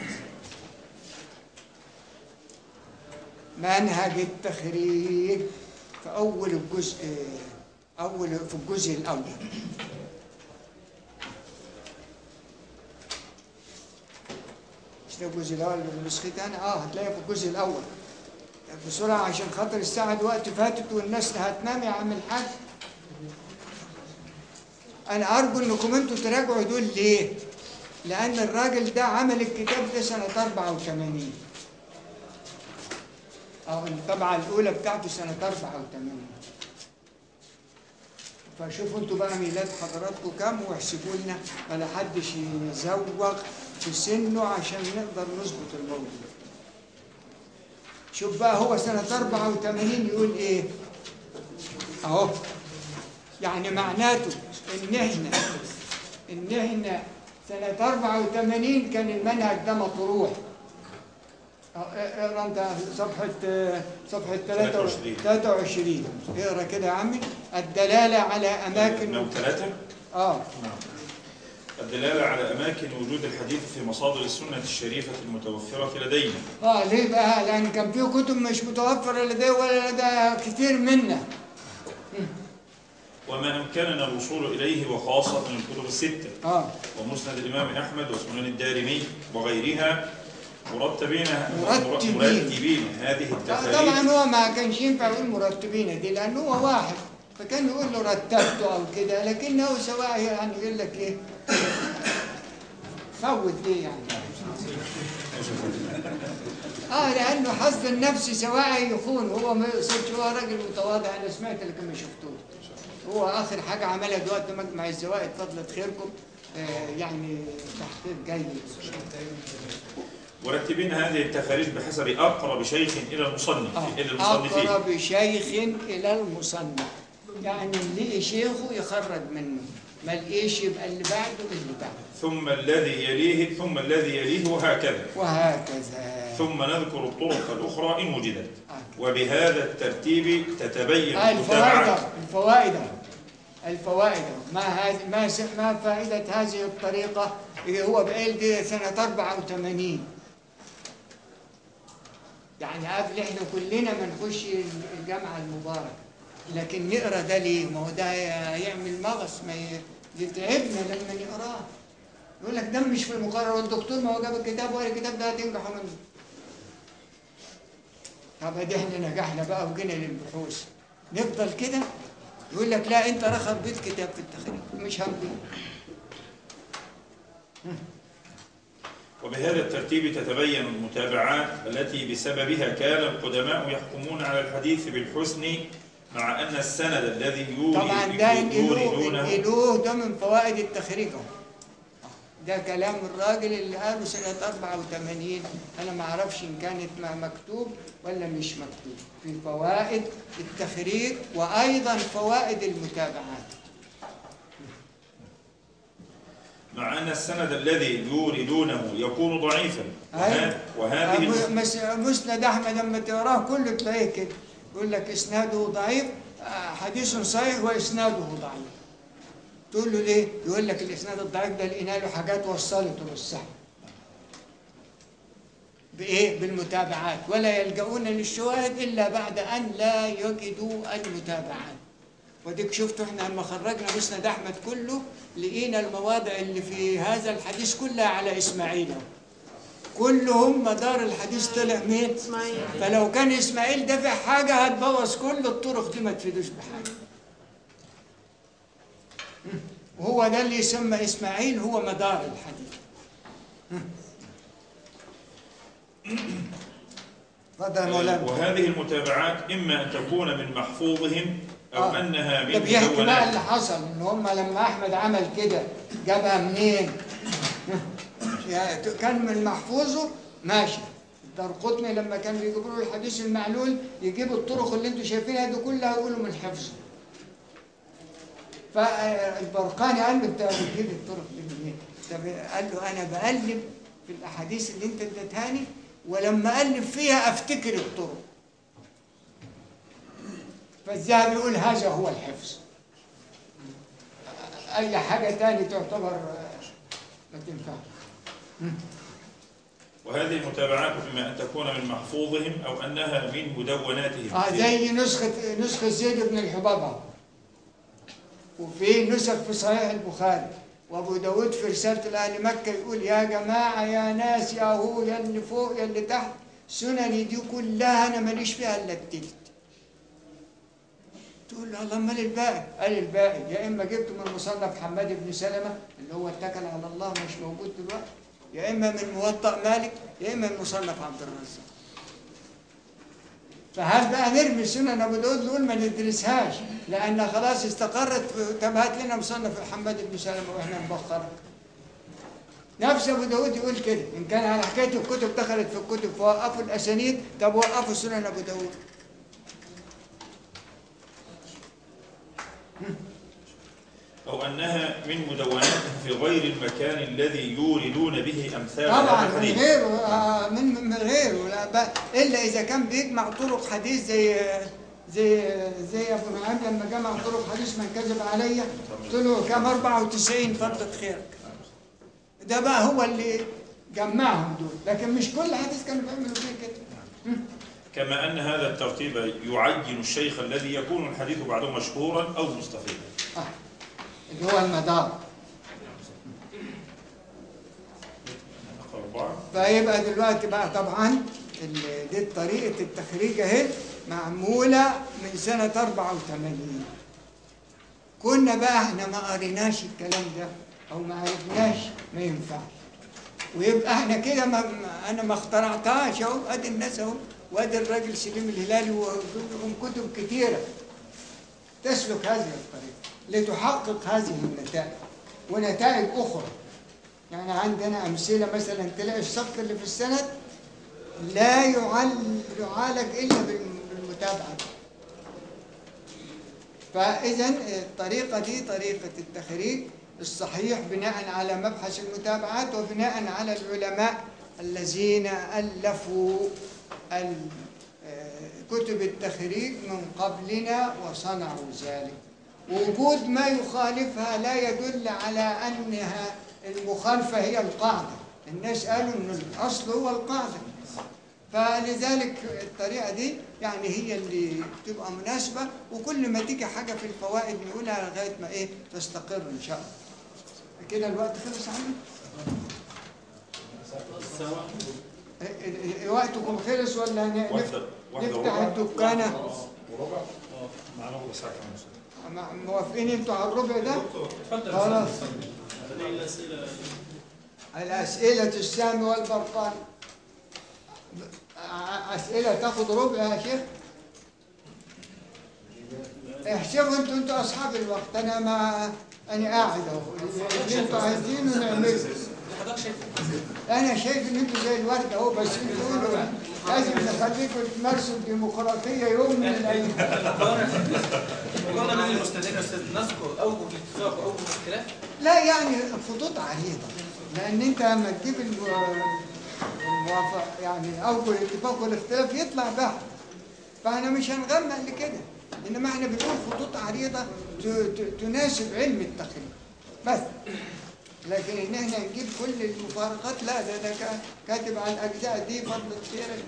منهج التخريج في اول الجزء اول في الجزء الاول. مش ده الجزء الاول اللي نسختي انا؟ اه هتلاقيه في الجزء الاول بسرعه عشان خاطر الساعه دلوقتي فاتت والناس هتنام يا عم الحاج. أنا أرجو إنكم أنتوا تراجعوا دول ليه؟ لأن الراجل ده عمل الكتاب ده سنة أربعة وثمانين. أو الطبعة الأولى بتاعته سنة أربعة وثمانين. فشوفوا أنتوا بقى ميلاد حضراتكم كام واحسبوا لنا ولا حدش يزوغ في سنه عشان نقدر نظبط الموضوع. شوف بقى هو سنة أربعة وثمانين يقول إيه؟ أهو. يعني معناته إن إحنا إن إحنا سنة أربعة وثمانين كان المنهج ده مطروح. اقرا أنت صفحة صفحة ثلاثة وعشرين اقرا كده يا عمي. الدلالة على أماكن نعم ثلاثة؟ آه نعم. الدلالة على أماكن وجود الحديث في مصادر السنة الشريفة المتوفرة لدينا. آه ليه بقى؟ لأن كان فيه كتب مش متوفرة لدي ولا لدى كتير منا. وما أمكننا الوصول إليه وخاصة من الكتب الستة آه. ومسند الإمام أحمد وسنن الدارمي وغيرها مرتبين مرتبين, مرتبين هذه التخاريج. طبعا هو ما كانش ينفع يقول مرتبين دي لأنه هو واحد فكان يقول له رتبته أو كده، لكنه سواء يعني يقول لك إيه فوت ليه يعني. اه لأنه حظ النفس سواء يخون، هو ما يقصدش، هو راجل متواضع. أنا سمعت لكن ما شفتوش. هو آخر حاجة عملها دلوقتي مجمع الزوائد فضلة خيركم آه يعني تحقيق جيد. مرتبين هذه التخاريج بحسب أقرب شيخ إلى المصنف آه. إلى المصنفين. أقرب شيخ إلى المصنف، يعني اللي شيخه يخرج منه، ما لقيش يبقى اللي بعده اللي بعده. ثم الذي يليه ثم الذي يليه وهكذا وهكذا. ثم نذكر الطرق الأخرى إن وجدت. وبهذا الترتيب تتبين الفوائد الفوائد الفوائد ما هذه ما ما فائدة هذه الطريقة؟ هو بقال دي سنة أربعة وثمانين، يعني قبل احنا كلنا ما نخش الجامعة المباركة، لكن نقرا ده ليه؟ ما هو ده هيعمل مغص، ما يتعبنا لما نقراه. يقول لك ده مش في المقرر، والدكتور ما هو جاب الكتاب ولا الكتاب ده هتنجحوا منه. طب ادي احنا نجحنا بقى وجينا للبحوث نفضل كده؟ يقول لك لا انت رخر بيت كتاب في التخريج مش هنبيه. وبهذا الترتيب تتبين المتابعات التي بسببها كان القدماء يحكمون على الحديث بالحسن مع أن السند الذي يورد طبعا ده يوردونه انقلوه ده من فوائد التخريج اهو. ده كلام الراجل اللي قاله سنة أربعة وثمانين، أنا ما أعرفش إن كانت مكتوب ولا مش مكتوب، في فوائد التخريج وأيضا فوائد المتابعات. مع أن السند الذي يوردونه يكون ضعيفا، أيوة. وهذه مس- مسند أحمد لما تقراه كله تلاقيه كده يقول لك إسناده ضعيف، حديث صحيح وإسناده ضعيف. تقول له ليه؟ يقول لك الإسناد الضعيف ده لقينا له حاجات وصلته للصحة. بإيه؟ بالمتابعات، ولا يلجؤون للشواهد إلا بعد أن لا يجدوا المتابعات. وديك شفتوا احنا لما خرجنا مسند أحمد كله لقينا المواضع اللي في هذا الحديث كلها على إسماعيل. كلهم مدار الحديث طلع مين؟ فلو كان إسماعيل ده في حاجة هتبوظ كل الطرق دي ما تفيدوش بحاجة. وهو ده اللي يسمى إسماعيل هو مدار الحديث. وهذه المتابعات إما أن تكون من محفوظهم أو آه. أنها من ده بيحكي بقى مدونات. اللي حصل إن هم لما أحمد عمل كده جابها منين؟ كان من محفوظه ماشي. الدرقطني لما كان بيجيبوا له الحديث المعلول يجيبوا الطرق اللي انتم شايفينها دي كلها ويقولوا من حفظه. فالبرقاني قال له انت بتجيب الطرق دي منين؟ قال له انا بقلب في الاحاديث اللي انت اديتهاني ولما اقلب فيها افتكر الطرق. فالذهبي يقول هذا هو الحفظ. اي حاجه ثانيه تعتبر ما تنفعش. وهذه المتابعات إما أن تكون من محفوظهم أو أنها من مدوناتهم. اه زي نسخه نسخه زيد بن الحبابه. وفي نسخ في صحيح البخاري. وابو داود في رساله لاهل مكه يقول يا جماعه يا ناس يا هو يا اللي فوق يا اللي تحت سنني دي كلها انا ماليش فيها الا التلت. تقول له الله مال الباقي؟ قال الباقي يا اما جبته من مصنف حماد بن سلمه اللي هو اتكل على الله مش موجود دلوقتي، يا اما من موطأ مالك، يا اما من مصنف عبد الرزاق. فهل بقى نرمي سنن ابو داود نقول ما ندرسهاش لان خلاص استقرت؟ طب هات لنا مصنف حماد بن سلمه واحنا نبخرها. نفس ابو داود يقول كده ان كان على حكايه الكتب دخلت في الكتب فوقفوا الاسانيد، طب وقفوا سنن ابو داود. أو أنها من مدوناتهم في غير المكان الذي يوردون به أمثال طبعا هذا من الحديث. غيره آه من من غيره لا بقى الا اذا كان بيجمع طرق حديث زي زي زي ابو نعيم لما جمع طرق حديث من كذب عليا قلت له كام أربعة وتسعين فضلت خيرك. ده بقى هو اللي جمعهم دول، لكن مش كل حديث كانوا بيعملوا فيه كده. كما أن هذا الترتيب يعين الشيخ الذي يكون الحديث بعده مشهورا أو مستفيدا. آه. اللي هو المدار. فيبقى دلوقتي بقى طبعا دي طريقة التخريج اهي معمولة من سنة أربعة وثمانين. كنا بقى احنا ما قريناش الكلام ده او ما عرفناش ما ينفعش. ويبقى احنا كده ما انا ما اخترعتهاش اهو، ادي الناس اهو وادي الراجل سليم الهلالي وهم كتب كتيرة تسلك هذه الطريقة لتحقق هذه النتائج ونتائج أخرى. يعني عندنا أمثلة مثلا تلاقي السقط اللي في السند لا يعالج إلا بالمتابعة. فإذا الطريقة دي طريقة التخريج الصحيح بناء على مبحث المتابعات وبناء على العلماء الذين ألفوا كتب التخريج من قبلنا وصنعوا ذلك. وجود ما يخالفها لا يدل على أنها المخالفة هي القاعدة. الناس قالوا أن الأصل هو القاعدة، فلذلك الطريقة دي يعني هي اللي تبقى مناسبة. وكل ما تيجي حاجة في الفوائد نقولها لغاية ما إيه تستقر إن شاء الله. كده الوقت خلص عنه؟ وقتكم خلص ولا نفتح الدكانة؟ معنا ربع ساعة كمان. موافقين انتوا على الربع ده؟ خلاص. الأسئلة السامي والبرقان. أسئلة تاخد ربع يا شيخ؟ احسبوا انتوا انتوا اصحاب الوقت، انا ما انا قاعد اهو، اللي انتوا عايزينه نعمله. انا شايف ان انتوا زي الورد اهو، بس انتوا لازم نخليكم تمارسوا الديمقراطيه يوم من الايام. المقارنه بين المستندين يا استاذ نذكر اوجه الاتفاق واوجه الاختلاف؟ لا يعني خطوط عريضه، لان انت لما تجيب الموافق يعني اوجه الاتفاق والاختلاف يطلع بحث، فاحنا مش هنغمق لكده، انما احنا بنقول خطوط عريضه تناسب علم التقريب بس. لكن ان احنا نجيب كل المفارقات لا، ده ده كاتب عن الاجزاء دي فضل السيره.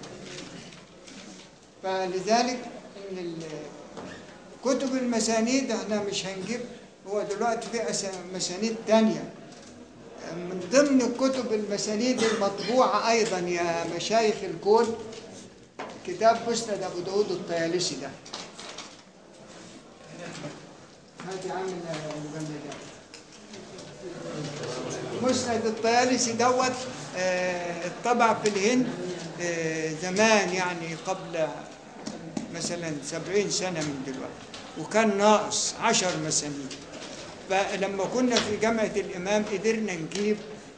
فلذلك ان كتب المسانيد احنا مش هنجيب، هو دلوقتي في مسانيد تانية من ضمن كتب المسانيد المطبوعه ايضا يا مشايخ الكون كتاب مسند ابو داود الطيالسي ده. هاتي عامل المجلدات. مسند الطيالسي دوت اتطبع في الهند زمان، يعني قبل مثلا سبعين سنة من دلوقتي، وكان ناقص عشر مسانيد. فلما كنا في جامعة الإمام قدرنا نجيب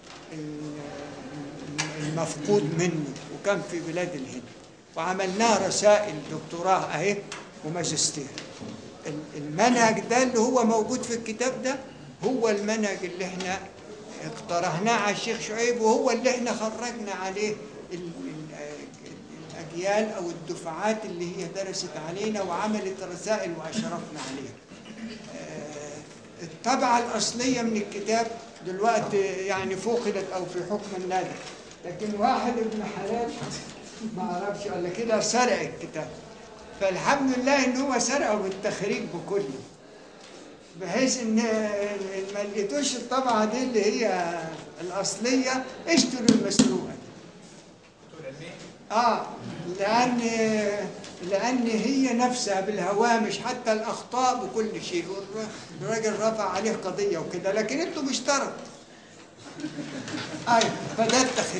المفقود منه، وكان في بلاد الهند، وعملناه رسائل دكتوراه اهي وماجستير. المنهج ده اللي هو موجود في الكتاب ده هو المنهج اللي احنا اقترحناه على الشيخ شعيب، وهو اللي احنا خرجنا عليه الاجيال او الدفعات اللي هي درست علينا وعملت رسائل واشرفنا عليها. الطبعة الأصلية من الكتاب دلوقتي يعني فقدت أو في حكم النادر، لكن واحد ابن حلال ما أعرفش ولا كده سرق الكتاب، فالحمد لله إن هو سرقه بالتخريج بكله، بحيث إن ما لقيتوش الطبعة دي اللي هي الأصلية اشتروا المسروقة دي. آه لأن لأن هي نفسها بالهوامش حتى الأخطاء بكل شيء، الراجل رفع عليه قضية وكده، لكن أنتوا مشترك. أيوة، فده التخريج.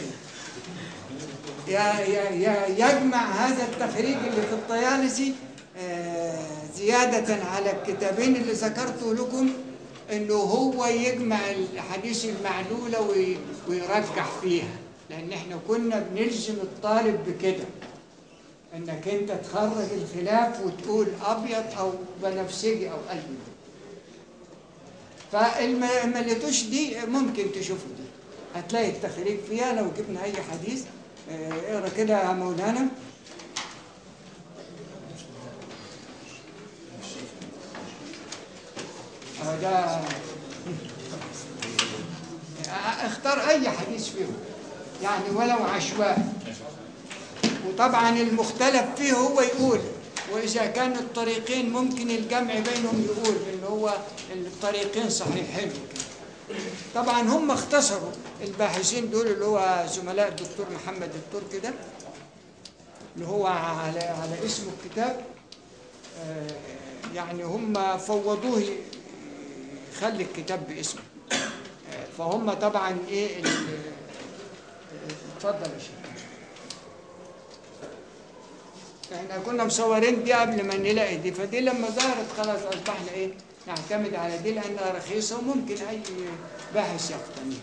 يجمع هذا التخريج اللي في الطيالسي زيادة على الكتابين اللي ذكرته لكم، إنه هو يجمع الأحاديث المعلولة ويرجح فيها، لأن إحنا كنا بنلزم الطالب بكده، انك انت تخرج الخلاف وتقول ابيض او بنفسجي او قلبي. فما لقيتوش دي ممكن تشوفوا دي، هتلاقي التخريج فيها. لو جبنا اي حديث اقرا كده يا مولانا. ده اختار اي حديث فيهم يعني ولو عشوائي، وطبعا المختلف فيه هو يقول، وإذا كان الطريقين ممكن الجمع بينهم يقول إن هو الطريقين صحيحين كده. طبعا هم اختصروا الباحثين دول اللي هو زملاء الدكتور محمد التركي ده، اللي هو على على اسم الكتاب، يعني هم فوضوه يخلي الكتاب باسمه. فهم طبعا ايه اتفضل يا شيخ. احنا كنا مصورين دي قبل ما نلاقي دي، فدي لما ظهرت خلاص اصبحنا ايه نعتمد على دي لانها رخيصه وممكن اي باحث يقتنيها.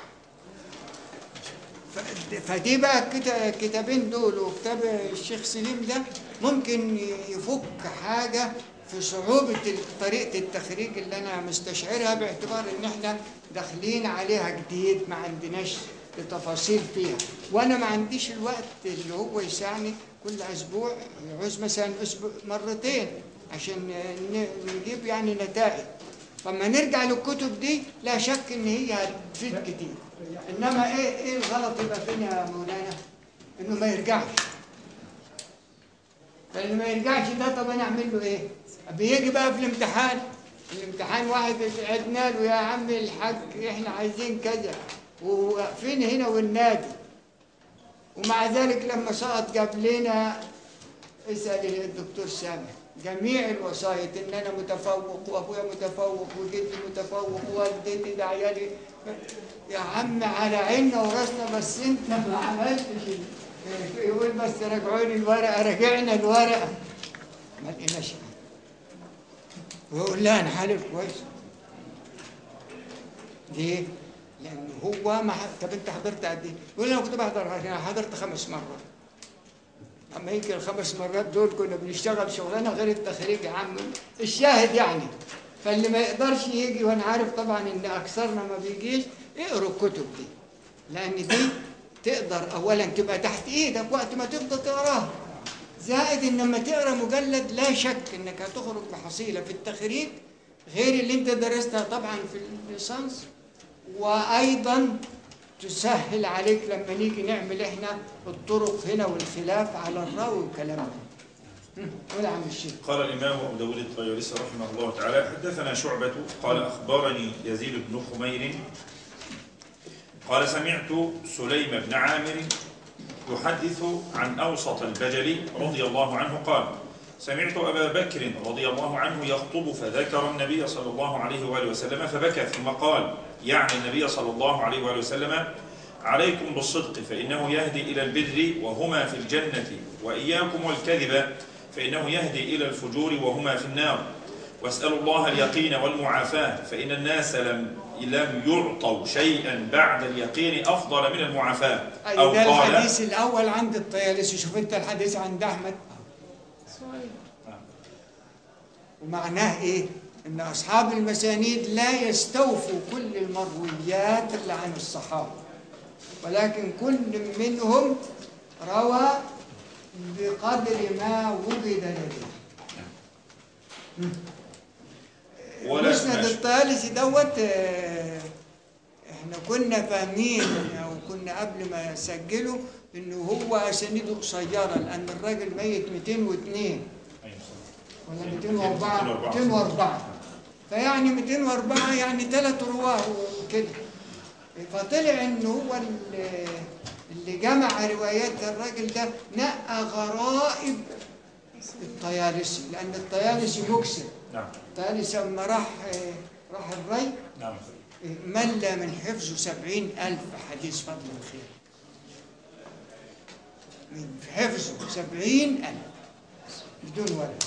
فدي بقى الكتابين دول وكتاب الشيخ سليم ده ممكن يفك حاجه في صعوبه طريقه التخريج اللي انا مستشعرها، باعتبار ان احنا داخلين عليها جديد ما عندناش تفاصيل فيها، وانا ما عنديش الوقت اللي هو يسعني كل اسبوع، يعوز مثلا اسبوع مرتين عشان نجيب يعني نتائج. فما نرجع للكتب دي لا شك ان هي هتفيد كتير، انما ايه ايه الغلط يبقى فينا يا مولانا؟ انه ما يرجعش. فاللي ما يرجعش ده طب انا اعمل له ايه؟ بيجي بقى في الامتحان، الامتحان واحد عدنا له يا عم الحاج احنا عايزين كذا وواقفين هنا والنادي، ومع ذلك لما سقط جاب لنا اسال الدكتور سامح جميع الوسائط ان انا متفوق وابويا متفوق وجدي متفوق ووالدتي ده عيالي. يا عم على عيننا وراسنا بس انت ما عملتش. يقول بس رجعوا لي الورقه، رجعنا الورقه ما لقيناش. ويقول لا أنا حالف كويس. ليه؟ لأن هو ما ح... طب أنت حضرت قد إيه؟ يقول أنا كنت بحضر، أنا حضرت خمس مرات. أما يمكن الخمس مرات دول كنا بنشتغل شغلانة غير التخريج يا عم، الشاهد يعني. فاللي ما يقدرش يجي، وأنا عارف طبعا إن أكثرنا ما بيجيش، اقروا الكتب دي، لأن دي تقدر أولا تبقى تحت إيدك وقت ما تفضل تقراها، زائد إن لما تقرا مجلد لا شك إنك هتخرج بحصيلة في التخريج غير اللي أنت درستها طبعا في الليسانس، وأيضا تسهل عليك لما نيجي نعمل إحنا الطرق هنا والخلاف على الراوي وكلامنا. قول يا عم الشيخ. قال الإمام أبو داود الطيالسي رحمه الله تعالى: حدثنا شعبة قال أخبرني يزيد بن خمير قال سمعت سليم بن عامر يحدث عن أوسط البجلي رضي الله عنه قال: سمعت أبا بكر رضي الله عنه يخطب فذكر النبي صلى الله عليه وآله وسلم فبكى، ثم قال، يعني النبي صلى الله عليه وآله وسلم: عليكم بالصدق فإنه يهدي إلى البر وهما في الجنة، وإياكم والكذب فإنه يهدي إلى الفجور وهما في النار، واسألوا الله اليقين والمعافاة فإن الناس لم لم يعطوا شيئا بعد اليقين أفضل من المعافاة. أو ده قال الحديث الأول عند الطيالسي. شوف أنت الحديث عند أحمد ومعناه إيه؟ إن أصحاب المسانيد لا يستوفوا كل المرويات اللي عن الصحابة، ولكن كل منهم روى بقدر ما وجد لديه. مسند الطيالسي دوت احنا كنا فاهمين او كنا قبل ما يسجلوا انه هو اسانيده قصيره، لان الراجل ميت مئتين واثنين ولا مئتين وأربعة مئتين وأربعة، فيعني مئتين وأربعة يعني ثلاث رواه وكده. فطلع انه هو اللي جمع روايات الراجل ده نقى غرائب الطيالسي، لأن الطيالسي مكسر. نعم. الطيالسي لما راح راح الري نعم ملى من حفظه سبعين ألف حديث فضل الخير، من حفظه سبعين ألف بدون ولد.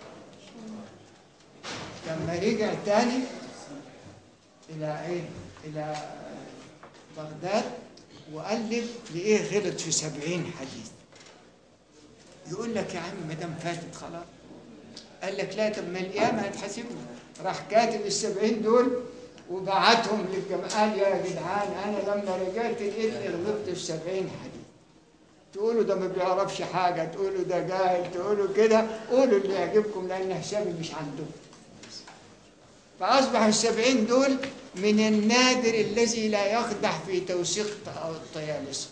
لما رجع تاني إلى إيه؟ إلى بغداد وقلب لإيه غلط في سبعين حديث. يقول لك يا عم ما دام فاتت خلاص. قال لك لا، طب ما القيامة هتحاسبني. راح كاتب السبعين دول وبعتهم للجماعة، قال يا جدعان أنا لما رجعت لقيتني غلطت في سبعين حديث. تقولوا ده ما بيعرفش حاجة، تقولوا ده جاهل، تقولوا كده، قولوا اللي يعجبكم لأن حسابي مش عندهم. فأصبح السبعين دول من النادر الذي لا يخدع في توثيق الطيالسي،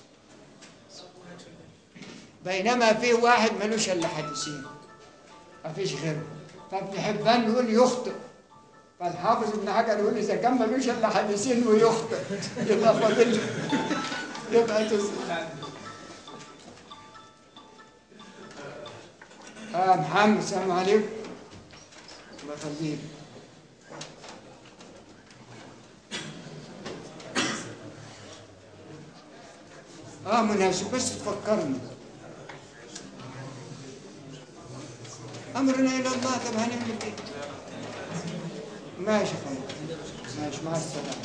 بينما في واحد ملوش الا حديثين ما فيش غيره. فابن حبان يقول يخطئ، فالحافظ ابن حجر يقول اذا كان ملوش الا حديثين ويخطئ يبقى فاضل يبقى تسلم. اه محمد السلام عليكم. الله يخليك. اه مناسب، بس تفكرني. امرنا الى الله. طب هنعمل ايه؟ ماشي خلاص، ماشي، مع السلامه.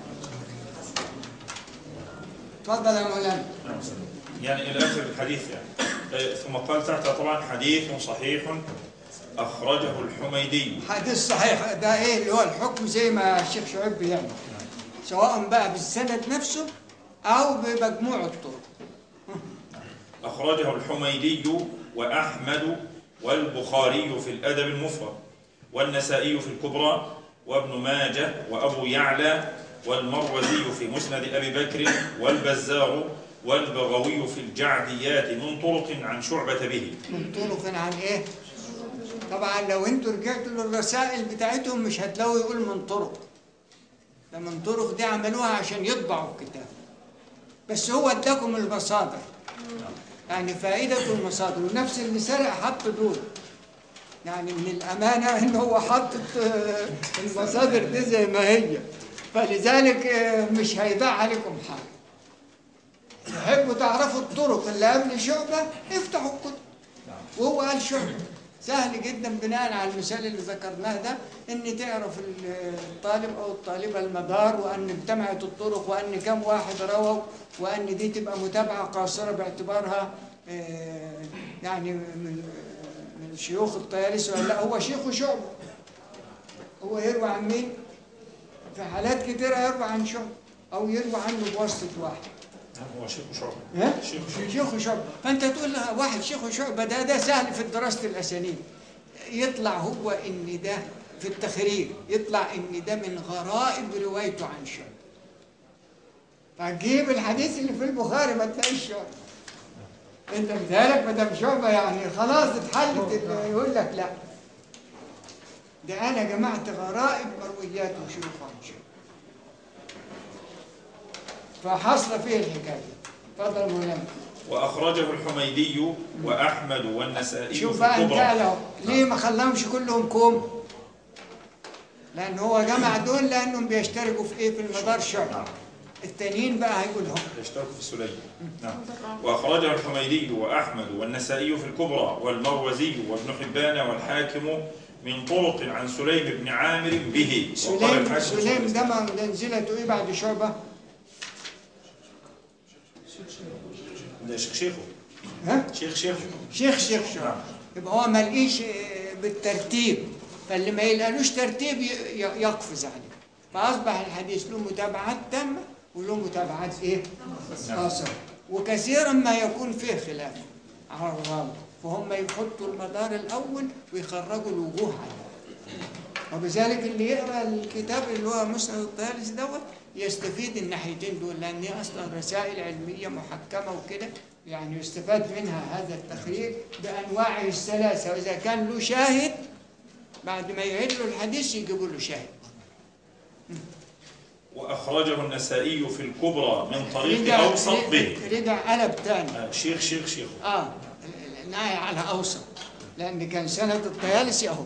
تفضل يا مولانا. يعني الى اخر الحديث يعني. ثم قال تحت طبعا حديث صحيح اخرجه الحميدي. حديث صحيح ده ايه اللي هو الحكم زي ما الشيخ شعيب بيعمل، سواء بقى بالسند نفسه أو بمجموع الطرق. أخرجه الحميدي وأحمد والبخاري في الأدب المفرد، والنسائي في الكبرى، وابن ماجه وأبو يعلى، والمروزي في مسند أبي بكر، والبزار والبغوي في الجعديات من طرق عن شعبة به. من طرق عن إيه؟ طبعا لو أنتوا رجعتوا للرسائل بتاعتهم مش هتلاقوا يقول من طرق، ده من طرق دي عملوها عشان يطبعوا الكتاب، بس هو اداكم المصادر، يعني فائدة المصادر. ونفس اللي سرق حط دول، يعني من الأمانة إن هو حط المصادر دي زي ما هي، فلذلك مش هيضيع عليكم حاجة. تحبوا تعرفوا الطرق اللي قبل شعبة افتحوا الكتب، وهو قال شعبة سهل جدا بناء على المثال اللي ذكرناه ده ان تعرف الطالب او الطالبه المدار، وان اجتمعت الطرق، وان كم واحد رووا، وان دي تبقى متابعه قاصره باعتبارها يعني من من شيوخ الطيالسي ولا لا. هو شيخ شعبه، هو يروي عن مين؟ في حالات كتيره يروي عن شعبه او يروي عنه بواسطه واحد. هو شيخ شعبه. ها؟ شيخ شعبه، فانت تقول لها واحد شيخ شعبه ده ده سهل في دراسه الاسانيد. يطلع هو ان ده في التخريج يطلع ان ده من غرائب روايته عن شعبه. فتجيب الحديث اللي في البخاري ما تلاقيش شعبه. انت بتهالك ما دام شعبه يعني خلاص اتحلت. يقول لك لا، ده انا جمعت غرائب مرويات وشيوخ عن شعبه. فحصل فيه الحكايه. اتفضل مولانا. واخرجه الحميدي واحمد والنسائي. شوف بقى انت له ليه ما خلاهمش كلهم كوم؟ لان هو جمع دول لانهم بيشتركوا في ايه؟ في المدار شعبه. التانيين بقى هيقولهم يشتركوا في السليم. نعم. واخرجه الحميدي واحمد والنسائي في الكبرى والمروزي وابن حبان والحاكم من طرق عن سليم بن عامر به. سليم سليم ده منزلته ايه بعد شعبه؟ ده شيخ شيخه. ها؟ شيخ شيخه. شيخ شيخ شعبه. يبقى هو ما لقيش بالترتيب، فاللي ما يلقالوش ترتيب يقفز عليه. فاصبح الحديث له متابعات تامه وله متابعات ايه؟ قاصره. وكثيرا ما يكون فيه خلاف على الراوي، فهم يحطوا المدار الاول ويخرجوا الوجوه عليه. وبذلك اللي يقرا الكتاب اللي هو مسند الطيالسي دوت يستفيد الناحيتين دول، لان دي اصلا رسائل علميه محكمه وكده، يعني يستفاد منها هذا التخريج بانواعه الثلاثه. واذا كان له شاهد بعد ما يعيد له الحديث يجيبوا له شاهد. واخرجه النسائي في الكبرى من طريق اوسط به. رجع قلب ثاني. آه شيخ شيخ شيخ. اه ناهي على اوسط، لان كان سند الطيالسي اهو.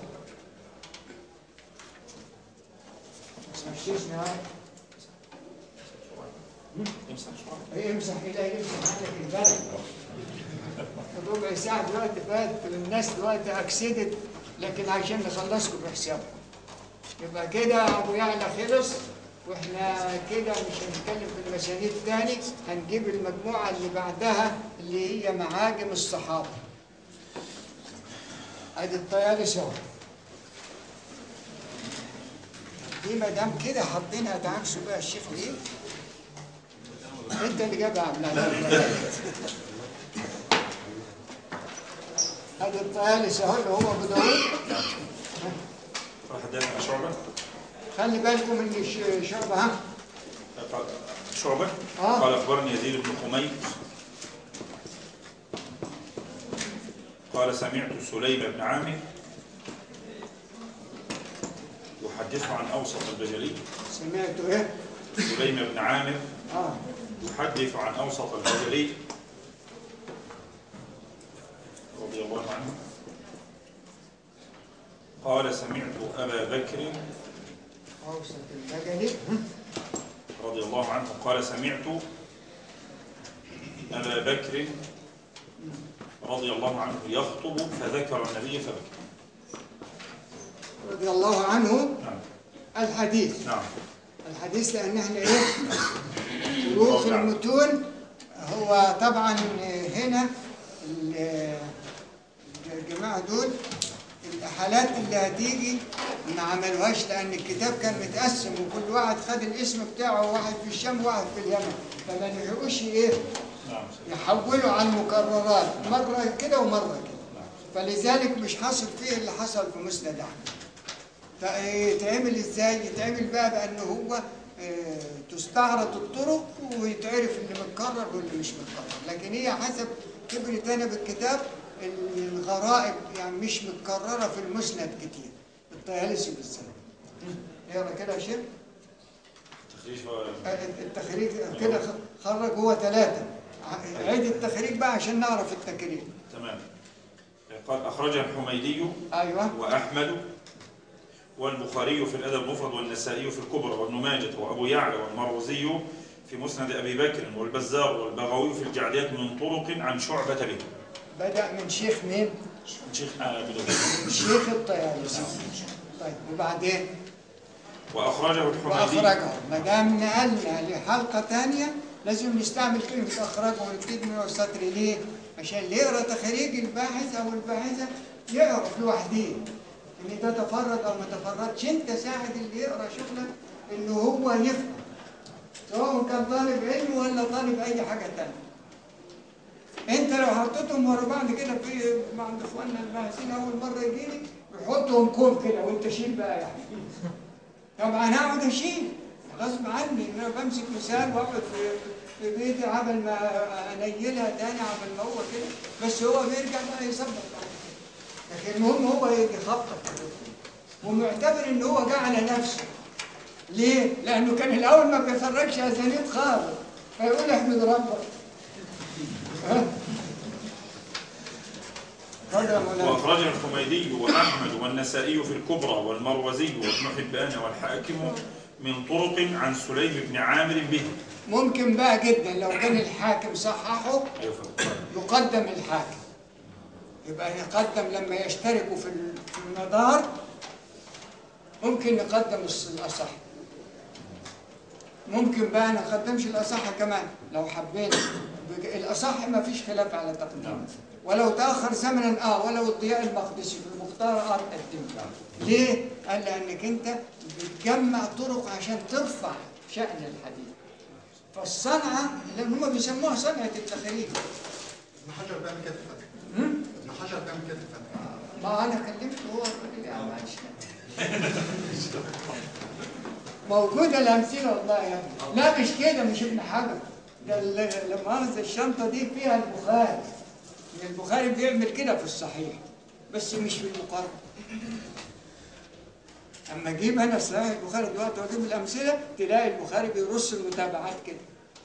امسح امسح الى يمسح عليك البلد. ربع ساعه دلوقتي فات الناس دلوقتي اكسدت، لكن عشان نخلصكم بحسابكم. يبقى كده ابو يعلى خلص، واحنا كده مش هنتكلم في المسانيد تاني، هنجيب المجموعه اللي بعدها اللي هي معاجم الصحابه. ادي الطيالسي اهو. دي ما دام كده حاطينها تعكسوا بقى الشيخ ايه؟ انت اللي جابها عبد العزيز. هذا الطيالسي اهو اللي هو ابو داوود. حدثنا شعبه. خلي بالكم ان شعبه ها؟ شعبه؟ آه. قال اخبرني يزيد بن حميد قال سمعت سليم بن عامر يحدث عن اوسط البجلي. سمعت ايه؟ سليم بن عامر اه يحدث عن اوسط البجلي رضي الله عنه قال سمعت ابا بكر اوسط البجلي رضي الله عنه قال سمعت ابا بكر رضي الله عنه يخطب فذكر النبي فبكى. رضي الله عنه. نعم. الحديث. نعم. الحديث لان احنا ايه؟ فروق المتون. هو طبعا هنا الجماعه دول الحالات اللي هتيجي ما عملوهاش، لان الكتاب كان متقسم وكل واحد خد الاسم بتاعه، واحد في الشام وواحد في اليمن، فما لحقوش ايه؟ يحولوا على المكررات مره كده ومره كده. فلذلك مش حاصل فيه اللي حصل في مسند احمد. فيتعمل ازاي؟ يتعمل بقى بان هو اه تستعرض الطرق ويتعرف اللي متكرر واللي مش متكرر، لكن هي حسب كبر تاني بالكتاب الغرائب يعني مش متكرره في المسند كتير. الطيالسي بالذات. اقرا كده يا شيخ. التخريج كده خرج هو ثلاثه. عيد التخريج بقى عشان نعرف التكرير. تمام. قال أخرجه الحميدي أيوة. وأحمد والبخاري في الأدب المفرد والنسائي في الكبرى وابن ماجه وأبو يعلى والمروزي في مسند أبي بكر والبزار والبغوي في الجعديات من طرق عن شعبة به. بدأ من شيخ مين؟ الشيخ أبي الشيخ الطيالسي. طيب وبعدين وأخرجه الحميدي. وأخرجه ما دام نقلنا لحلقة ثانية لازم نستعمل كلمة أخرجه ونبتدي من السطر. ليه؟ عشان اللي يقرأ تخريج الباحث أو الباحثة يعرف لوحده إن ده تفرد أو ما تفردش. أنت ساعد اللي يقرأ شغلك إنه هو يفهم، سواء كان طالب علم ولا طالب أي حاجة تانية. أنت لو حطيتهم ورا بعض كده في مع إخواننا الباحثين أول مرة يجيلي يحطهم كوم كده وأنت شيل بقى يعني. طبعا هقعد أشيل غصب عني، أنا بمسك مثال وأقعد في في بيتي عبل ما أنيلها تاني عبل ما هو كده، بس هو بيرجع بقى يظبط بعد كده. لكن المهم هو يخطط ومعتبر إن هو جه على نفسه. ليه؟ لأنه كان الأول ما بيخرجش أسانيد خالص، فيقول احمد ربك. وأخرجه الحميدي وأحمد والنسائي في الكبرى والمروزي وابن حبان والحاكم من طرق عن سليم بن عامر به. ممكن بقى جدا لو كان الحاكم صححه يقدم الحاكم، يبقى يقدم لما يشتركوا في المدار ممكن نقدم الأصح. ممكن بقى ما نقدمش الأصح كمان لو حبينا. الأصح ما فيش خلاف على تقديمه، ولو تأخر زمنا اه ولو الضياء المقدسي في المختار اه تقدمه. ليه؟ قال لأنك أنت بتجمع طرق عشان ترفع شأن الحديث. فالصنعة لأن هم بيسموها صنعة التخريج. ابن حجر بيعمل كده في الفتح. ابن حجر بيعمل كده في الفتح. ما أنا كلمته هو الراجل يعني معلش. موجودة الأمثلة والله يعني. لا مش كده، مش ابن حجر. ده لما أخذ الشنطة دي فيها البخاري. البخاري بيعمل كده في الصحيح بس مش في المقارنة. أما أجيب أنا صحيح البخاري دلوقتي وأجيب الأمثلة تلاقي البخاري بيرص المتابعات كده.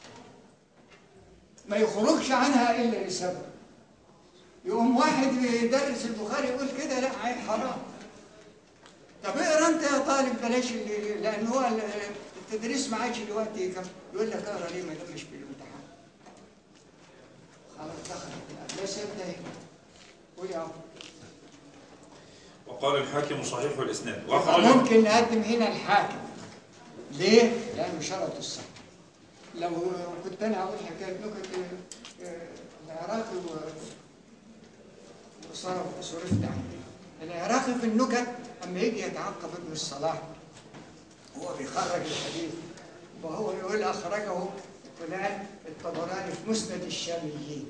ما يخرجش عنها إلا لسبب. يقوم واحد يدرس البخاري يقول كده لا حرام. طب اقرا انت يا طالب بلاش اللي لان هو التدريس ما عادش دلوقتي كم يقول لك اقرا ليه ما دام مش في الامتحان. خلاص دخل بس ابدا هنا. قول يا عم. وقال الحاكم صحيح الاسناد. ممكن نقدم هنا الحاكم. ليه؟ لانه شرط الصح. لو كنت انا هقول حكايه نكت العراقي وصرف صرفت عنه. العراقي في النكت اما يجي يتعقب ابن الصلاح هو بيخرج الحديث وهو يقول اخرجه فلان الطبراني في مسند الشاميين.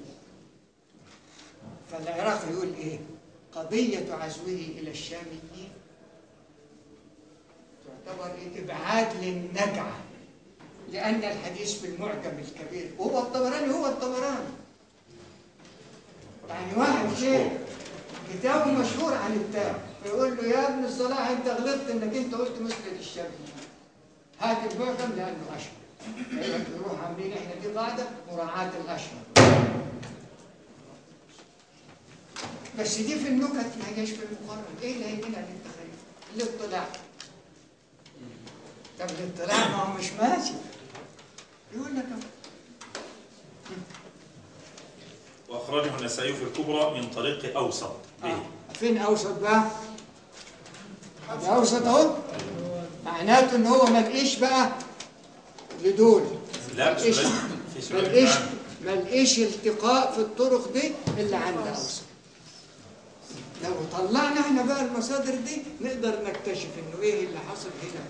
فالعراقي يقول ايه؟ قضيه عزوه الى الشاميين تعتبر ابعاد للنجعه لان الحديث في المعجم الكبير وهو الطبراني هو الطبراني. يعني واحد شيخ كتابه مشهور عن التام فيقول له يا ابن الصلاح انت غلطت انك انت قلت مسند الشاميين. هات المعجم لانه اشهر. ايوه نروح عاملين احنا دي قاعده مراعاه الاشهر. بس دي في النكت ما هياش في المقارنه. ايه اللي هيجينا للتخريج؟ الاطلاع. طب الاطلاع ما هو مش ماشي. يقول لك واخرجه النسائي في الكبرى من طريق اوسط. آه. فين اوسط بقى؟ ده اوسط اهو. معناته ان هو ما لقيش بقى لدول. لا ملقيش ملقيش ملقيش التقاء في الطرق دي الا عند اوسط. لو طلعنا احنا بقى المصادر دي نقدر نكتشف انه ايه اللي حصل هنا.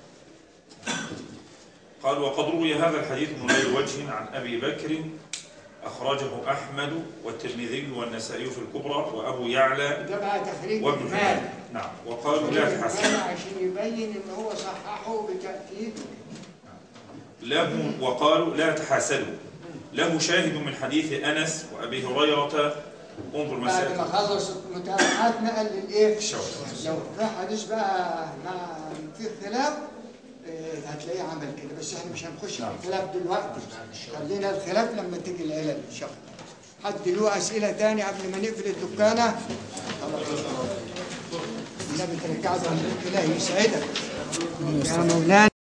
قال وقد روي هذا الحديث من غير وجه عن ابي بكر اخرجه احمد والترمذي والنسائي في الكبرى وابو يعلى ده بقى تخريج وابن حبان. نعم وقالوا لا تحسن عشان يبين ان هو صححه بتاكيد. له وقالوا لا تحاسدوا. له شاهد من حديث انس وابي هريره. انظر مسائل بعد ما خلص المتابعات نقل للايه؟ الشواهد. لو في حديث بقى مع في خلاف هتلاقيه عمل كده بس احنا مش هنخش في الخلاف دلوقتي. خلينا الخلاف لما تيجي العلل ان شاء الله. حد له اسئله ثانيه قبل ما نقفل الدكانه؟ النبي ترجعوا الى يسعدك يا مولانا.